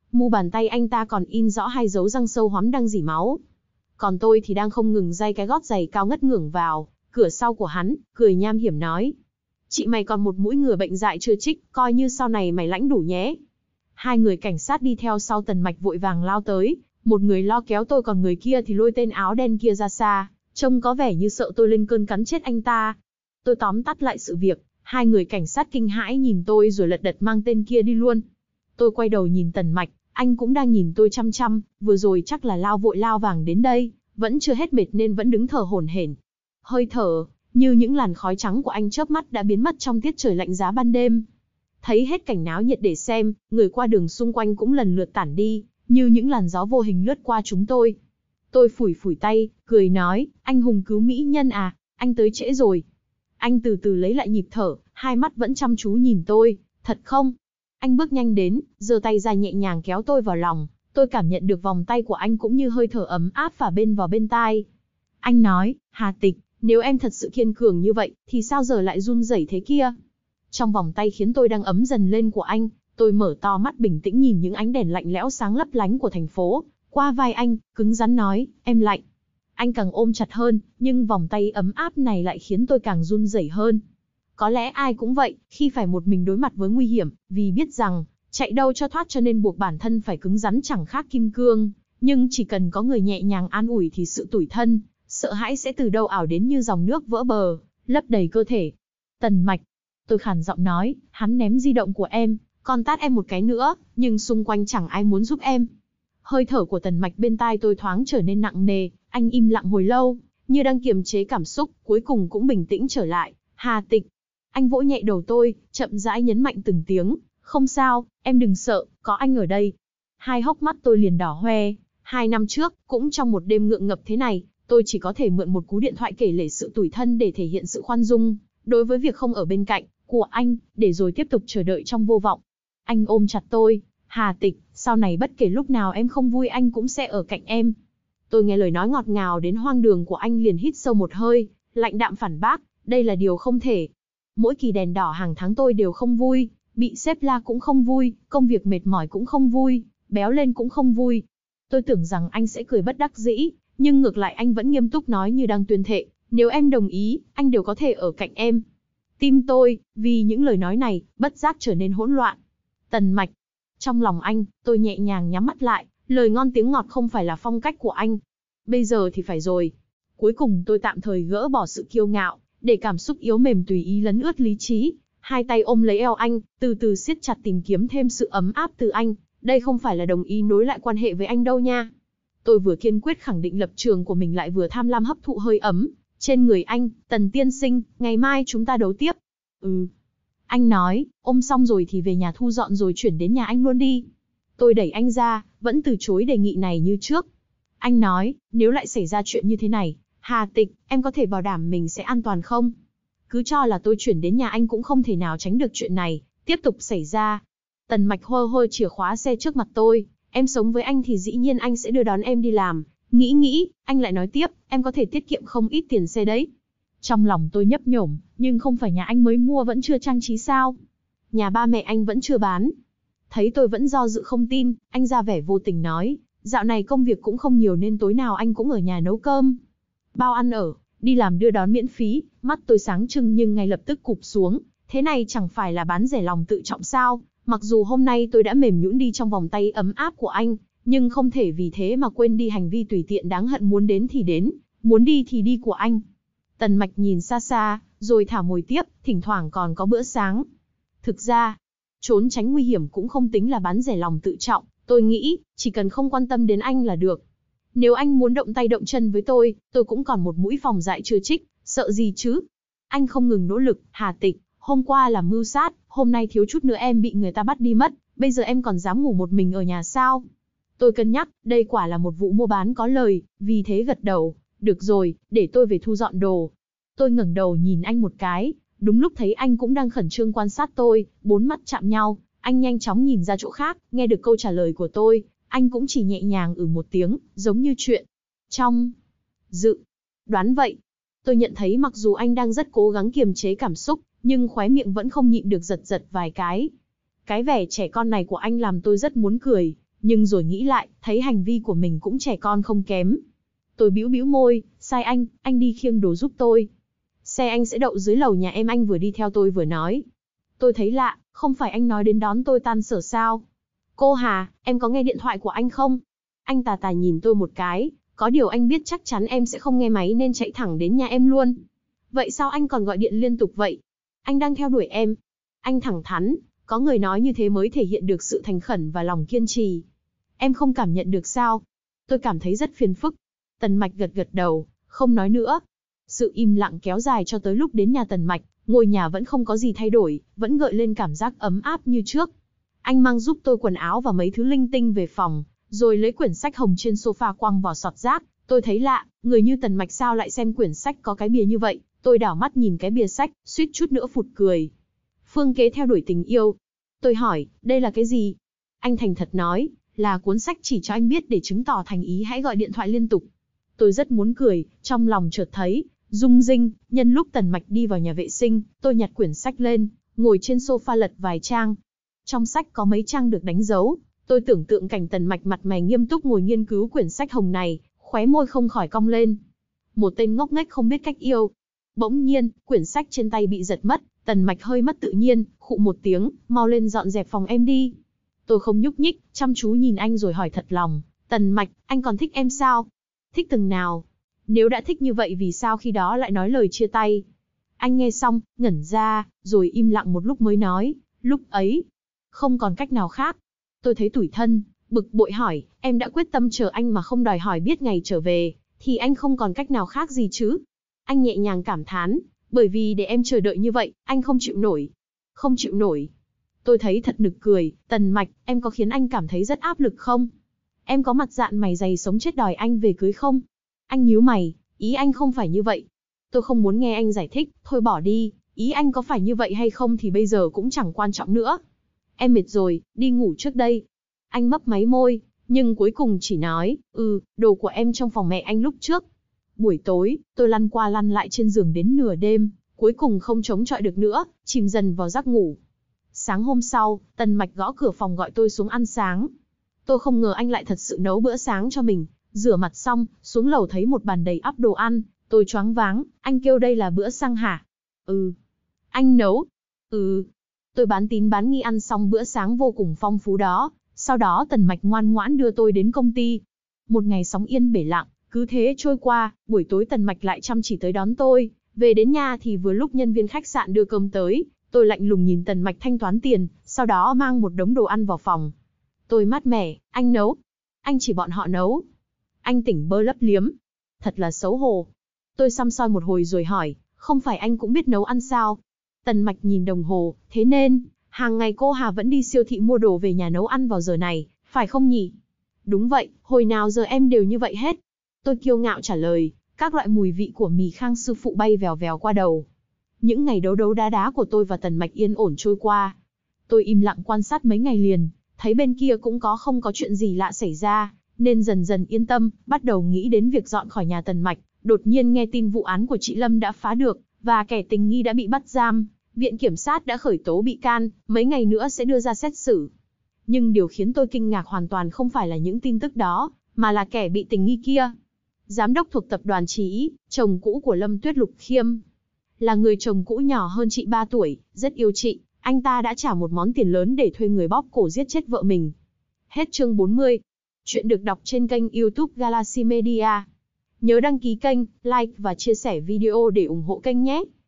Mu bàn tay anh ta còn in rõ hai dấu răng sâu hoắm đang rỉ máu. Còn tôi thì đang không ngừng day cái gót giày cao ngất ngưởng vào cửa sau của hắn, cười nham hiểm nói. Chị mày còn một mũi ngừa bệnh dại chưa trích, coi như sau này mày lãnh đủ nhé. Hai người cảnh sát đi theo sau Tần Mạch vội vàng lao tới, một người lo kéo tôi còn người kia thì lôi tên áo đen kia ra xa, trông có vẻ như sợ tôi lên cơn cắn chết anh ta. Tôi tóm tắt lại sự việc, hai người cảnh sát kinh hãi nhìn tôi rồi lật đật mang tên kia đi luôn. Tôi quay đầu nhìn Tần Mạch, anh cũng đang nhìn tôi chăm chăm, vừa rồi chắc là lao vội lao vàng đến đây, vẫn chưa hết mệt nên vẫn đứng thở hổn hển. Hơi thở, như những làn khói trắng của anh chớp mắt đã biến mất trong tiết trời lạnh giá ban đêm. Thấy hết cảnh náo nhiệt để xem, người qua đường xung quanh cũng lần lượt tản đi, như những làn gió vô hình lướt qua chúng tôi. Tôi phủi phủi tay, cười nói, anh hùng cứu mỹ nhân à, anh tới trễ rồi. Anh từ từ lấy lại nhịp thở, hai mắt vẫn chăm chú nhìn tôi, thật không? Anh bước nhanh đến, giơ tay ra nhẹ nhàng kéo tôi vào lòng, tôi cảm nhận được vòng tay của anh cũng như hơi thở ấm áp phả vào bên tai. Anh nói, Hà Tịch, nếu em thật sự kiên cường như vậy, thì sao giờ lại run rẩy thế kia? Trong vòng tay khiến tôi đang ấm dần lên của anh, tôi mở to mắt bình tĩnh nhìn những ánh đèn lạnh lẽo sáng lấp lánh của thành phố, qua vai anh, cứng rắn nói, em lạnh. Anh càng ôm chặt hơn, nhưng vòng tay ấm áp này lại khiến tôi càng run rẩy hơn. Có lẽ ai cũng vậy, khi phải một mình đối mặt với nguy hiểm, vì biết rằng, chạy đâu cho thoát cho nên buộc bản thân phải cứng rắn chẳng khác kim cương, nhưng chỉ cần có người nhẹ nhàng an ủi thì sự tủi thân, sợ hãi sẽ từ đâu ảo đến như dòng nước vỡ bờ, lấp đầy cơ thể. Tần Mạch, tôi khàn giọng nói, hắn ném di động của em, còn tát em một cái nữa, nhưng xung quanh chẳng ai muốn giúp em. Hơi thở của Tần Mạch bên tai tôi thoáng trở nên nặng nề, anh im lặng hồi lâu, như đang kiềm chế cảm xúc, cuối cùng cũng bình tĩnh trở lại. Hà Tịch. Anh vỗ nhẹ đầu tôi, chậm rãi nhấn mạnh từng tiếng, không sao, em đừng sợ, có anh ở đây. Hai hốc mắt tôi liền đỏ hoe. 2 năm trước, cũng trong một đêm ngượng ngập thế này, tôi chỉ có thể mượn một cú điện thoại kể lể sự tủi thân để thể hiện sự khoan dung đối với việc không ở bên cạnh của anh, để rồi tiếp tục chờ đợi trong vô vọng. Anh ôm chặt tôi, Hà Tịch, sau này bất kể lúc nào em không vui anh cũng sẽ ở cạnh em. Tôi nghe lời nói ngọt ngào đến hoang đường của anh liền hít sâu một hơi, lạnh đạm phản bác, đây là điều không thể. Mỗi kỳ đèn đỏ hàng tháng tôi đều không vui, bị sếp la cũng không vui, công việc mệt mỏi cũng không vui, béo lên cũng không vui. Tôi tưởng rằng anh sẽ cười bất đắc dĩ, nhưng ngược lại anh vẫn nghiêm túc nói như đang tuyên thệ, nếu em đồng ý, anh đều có thể ở cạnh em. Tim tôi, vì những lời nói này, bất giác trở nên hỗn loạn. Tần Mạch. Trong lòng anh, tôi nhẹ nhàng nhắm mắt lại, lời ngon tiếng ngọt không phải là phong cách của anh. Bây giờ thì phải rồi. Cuối cùng tôi tạm thời gỡ bỏ sự kiêu ngạo, để cảm xúc yếu mềm tùy ý lấn ướt lý trí. Hai tay ôm lấy eo anh, từ từ siết chặt tìm kiếm thêm sự ấm áp từ anh. Đây không phải là đồng ý nối lại quan hệ với anh đâu nha. Tôi vừa kiên quyết khẳng định lập trường của mình lại vừa tham lam hấp thụ hơi ấm trên người anh. Tần tiên sinh, ngày mai chúng ta đấu tiếp. Ừ. Anh nói, ôm xong rồi thì về nhà thu dọn rồi chuyển đến nhà anh luôn đi. Tôi đẩy anh ra, vẫn từ chối đề nghị này như trước. Anh nói, nếu lại xảy ra chuyện như thế này, Hà Tịch, em có thể bảo đảm mình sẽ an toàn không? Cứ cho là tôi chuyển đến nhà anh cũng không thể nào tránh được chuyện này tiếp tục xảy ra. Tần Mạch hơ hơ chìa khóa xe trước mặt tôi. Em sống với anh thì dĩ nhiên anh sẽ đưa đón em đi làm. Nghĩ, anh lại nói tiếp, em có thể tiết kiệm không ít tiền xe đấy. Trong lòng tôi nhấp nhổm, nhưng không phải nhà anh mới mua vẫn chưa trang trí sao? Nhà ba mẹ anh vẫn chưa bán. Thấy tôi vẫn do dự không tin, anh ra vẻ vô tình nói, dạo này công việc cũng không nhiều nên tối nào anh cũng ở nhà nấu cơm. Bao ăn ở, đi làm đưa đón miễn phí. Mắt tôi sáng trưng nhưng ngay lập tức cụp xuống. Thế này chẳng phải là bán rẻ lòng tự trọng sao? Mặc dù hôm nay tôi đã mềm nhũn đi trong vòng tay ấm áp của anh, nhưng không thể vì thế mà quên đi hành vi tùy tiện đáng hận muốn đến thì đến, muốn đi thì đi của anh. Tần Mạch nhìn xa xa, rồi thả mồi tiếp, thỉnh thoảng còn có bữa sáng. Thực ra, trốn tránh nguy hiểm cũng không tính là bán rẻ lòng tự trọng, tôi nghĩ, chỉ cần không quan tâm đến anh là được. Nếu anh muốn động tay động chân với tôi cũng còn một mũi phòng dại chưa trích, sợ gì chứ? Anh không ngừng nỗ lực, Hà Tịch, hôm qua là mưu sát, hôm nay thiếu chút nữa em bị người ta bắt đi mất, bây giờ em còn dám ngủ một mình ở nhà sao? Tôi cân nhắc, đây quả là một vụ mua bán có lời, vì thế gật đầu, được rồi, để tôi về thu dọn đồ. Tôi ngẩng đầu nhìn anh một cái, đúng lúc thấy anh cũng đang khẩn trương quan sát tôi, bốn mắt chạm nhau, anh nhanh chóng nhìn ra chỗ khác, nghe được câu trả lời của tôi, anh cũng chỉ nhẹ nhàng một tiếng, giống như chuyện trong dự đoán vậy. Tôi nhận thấy mặc dù anh đang rất cố gắng kiềm chế cảm xúc, nhưng khóe miệng vẫn không nhịn được giật vài cái. Cái vẻ trẻ con này của anh làm tôi rất muốn cười, Nhưng rồi nghĩ lại, thấy hành vi của mình cũng trẻ con không kém. Tôi bĩu bĩu môi, sai anh đi khiêng đồ giúp tôi. Xe anh sẽ đậu dưới lầu nhà em, anh vừa đi theo tôi vừa nói. Tôi thấy lạ, không phải anh nói đến đón tôi tan sở sao? Cô Hà, em có nghe điện thoại của anh không? Anh tà tà nhìn tôi một cái, có điều anh biết chắc chắn em sẽ không nghe máy nên chạy thẳng đến nhà em luôn. Vậy sao anh còn gọi điện liên tục vậy? Anh đang theo đuổi em. Anh thẳng thắn, có người nói như thế mới thể hiện được sự thành khẩn và lòng kiên trì. Em không cảm nhận được sao? Tôi cảm thấy rất phiền phức. Tần Mạch gật gật đầu, không nói nữa. Sự im lặng kéo dài cho tới lúc đến nhà Tần Mạch, ngôi nhà vẫn không có gì thay đổi, vẫn gợi lên cảm giác ấm áp như trước. Anh mang giúp tôi quần áo và mấy thứ linh tinh về phòng, rồi lấy quyển sách hồng trên sofa quăng vào sọt rác. Tôi thấy lạ, người như Tần Mạch sao lại xem quyển sách có cái bìa như vậy. Tôi đảo mắt nhìn cái bìa sách, suýt chút nữa phụt cười. Phương kế theo đuổi tình yêu. Tôi hỏi, đây là cái gì? Anh thành thật nói, là cuốn sách chỉ cho anh biết để chứng tỏ thành ý hãy gọi điện thoại liên tục. Tôi rất muốn cười, trong lòng chợt thấy rung rinh. Nhân lúc Tần Mạch đi vào nhà vệ sinh, tôi nhặt quyển sách lên, ngồi trên sofa lật vài trang. Trong sách có mấy trang được đánh dấu. Tôi tưởng tượng cảnh Tần Mạch mặt mày nghiêm túc ngồi nghiên cứu quyển sách hồng này, khóe môi không khỏi cong lên. Một tên ngốc nghếch không biết cách yêu. Bỗng nhiên, quyển sách trên tay bị giật mất, Tần Mạch hơi mất tự nhiên, khụ một tiếng, mau lên dọn dẹp phòng em đi. Tôi không nhúc nhích, chăm chú nhìn anh rồi hỏi thật lòng, Tần Mạch, anh còn thích em sao? Thích từng nào? Nếu đã thích như vậy vì sao khi đó lại nói lời chia tay? Anh nghe xong, ngẩn ra, rồi im lặng một lúc mới nói, lúc ấy, không còn cách nào khác. Tôi thấy tủi thân, bực bội hỏi, em đã quyết tâm chờ anh mà không đòi hỏi biết ngày trở về, thì anh không còn cách nào khác gì chứ? Anh nhẹ nhàng cảm thán, bởi vì để em chờ đợi như vậy, anh không chịu nổi. Không chịu nổi. Tôi thấy thật nực cười, Tần Mạch, em có khiến anh cảm thấy rất áp lực không? Em có mặt dạn mày dày sống chết đòi anh về cưới không? Anh nhíu mày, ý anh không phải như vậy. Tôi không muốn nghe anh giải thích, thôi bỏ đi, ý anh có phải như vậy hay không thì bây giờ cũng chẳng quan trọng nữa. Em mệt rồi, đi ngủ trước đây. Anh mấp máy môi, nhưng cuối cùng chỉ nói, đồ của em trong phòng mẹ anh lúc trước. Buổi tối, tôi lăn qua lăn lại trên giường đến nửa đêm, cuối cùng không chống chọi được nữa, chìm dần vào giấc ngủ. Sáng hôm sau, Tần Mạch gõ cửa phòng gọi tôi xuống ăn sáng. Tôi không ngờ anh lại thật sự nấu bữa sáng cho mình. Rửa mặt xong, xuống lầu thấy một bàn đầy ắp đồ ăn, tôi choáng váng, anh kêu đây là bữa sáng hả? Ừ. Anh nấu? Ừ. Tôi bán tín bán nghi ăn xong bữa sáng vô cùng phong phú đó, sau đó Tần Mạch ngoan ngoãn đưa tôi đến công ty. Một ngày sóng yên bể lặng, cứ thế trôi qua, buổi tối Tần Mạch lại chăm chỉ tới đón tôi, về đến nhà thì vừa lúc nhân viên khách sạn đưa cơm tới, tôi lạnh lùng nhìn Tần Mạch thanh toán tiền, sau đó mang một đống đồ ăn vào phòng. Tôi mát mẻ, anh nấu? Anh chỉ bọn họ nấu. Anh tỉnh bơ lấp liếm. Thật là xấu hổ. Tôi săm soi một hồi rồi hỏi, không phải anh cũng biết nấu ăn sao? Tần Mạch nhìn đồng hồ, thế nên, hàng ngày cô Hà vẫn đi siêu thị mua đồ về nhà nấu ăn vào giờ này, phải không nhỉ? Đúng vậy, hồi nào giờ em đều như vậy hết. Tôi kiêu ngạo trả lời, các loại mùi vị của mì Khang sư phụ bay vèo vèo qua đầu. Những ngày đấu đấu đá đá của tôi và Tần Mạch yên ổn trôi qua. Tôi im lặng quan sát mấy ngày liền, thấy bên kia cũng không có chuyện gì lạ xảy ra, nên dần dần yên tâm, bắt đầu nghĩ đến việc dọn khỏi nhà Tần Mạch. Đột nhiên nghe tin vụ án của chị Lâm đã phá được, và kẻ tình nghi đã bị bắt giam. Viện kiểm sát đã khởi tố bị can, mấy ngày nữa sẽ đưa ra xét xử. Nhưng điều khiến tôi kinh ngạc hoàn toàn không phải là những tin tức đó, mà là kẻ bị tình nghi kia. Giám đốc thuộc tập đoàn Chí Ý, chồng cũ của Lâm Tuyết Lục Khiêm. Là người chồng cũ nhỏ hơn chị 3 tuổi, rất yêu chị, anh ta đã trả một món tiền lớn để thuê người bóp cổ giết chết vợ mình. Hết chương 40. Chuyện được đọc trên kênh YouTube Galaxy Media. Nhớ đăng ký kênh, like và chia sẻ video để ủng hộ kênh nhé.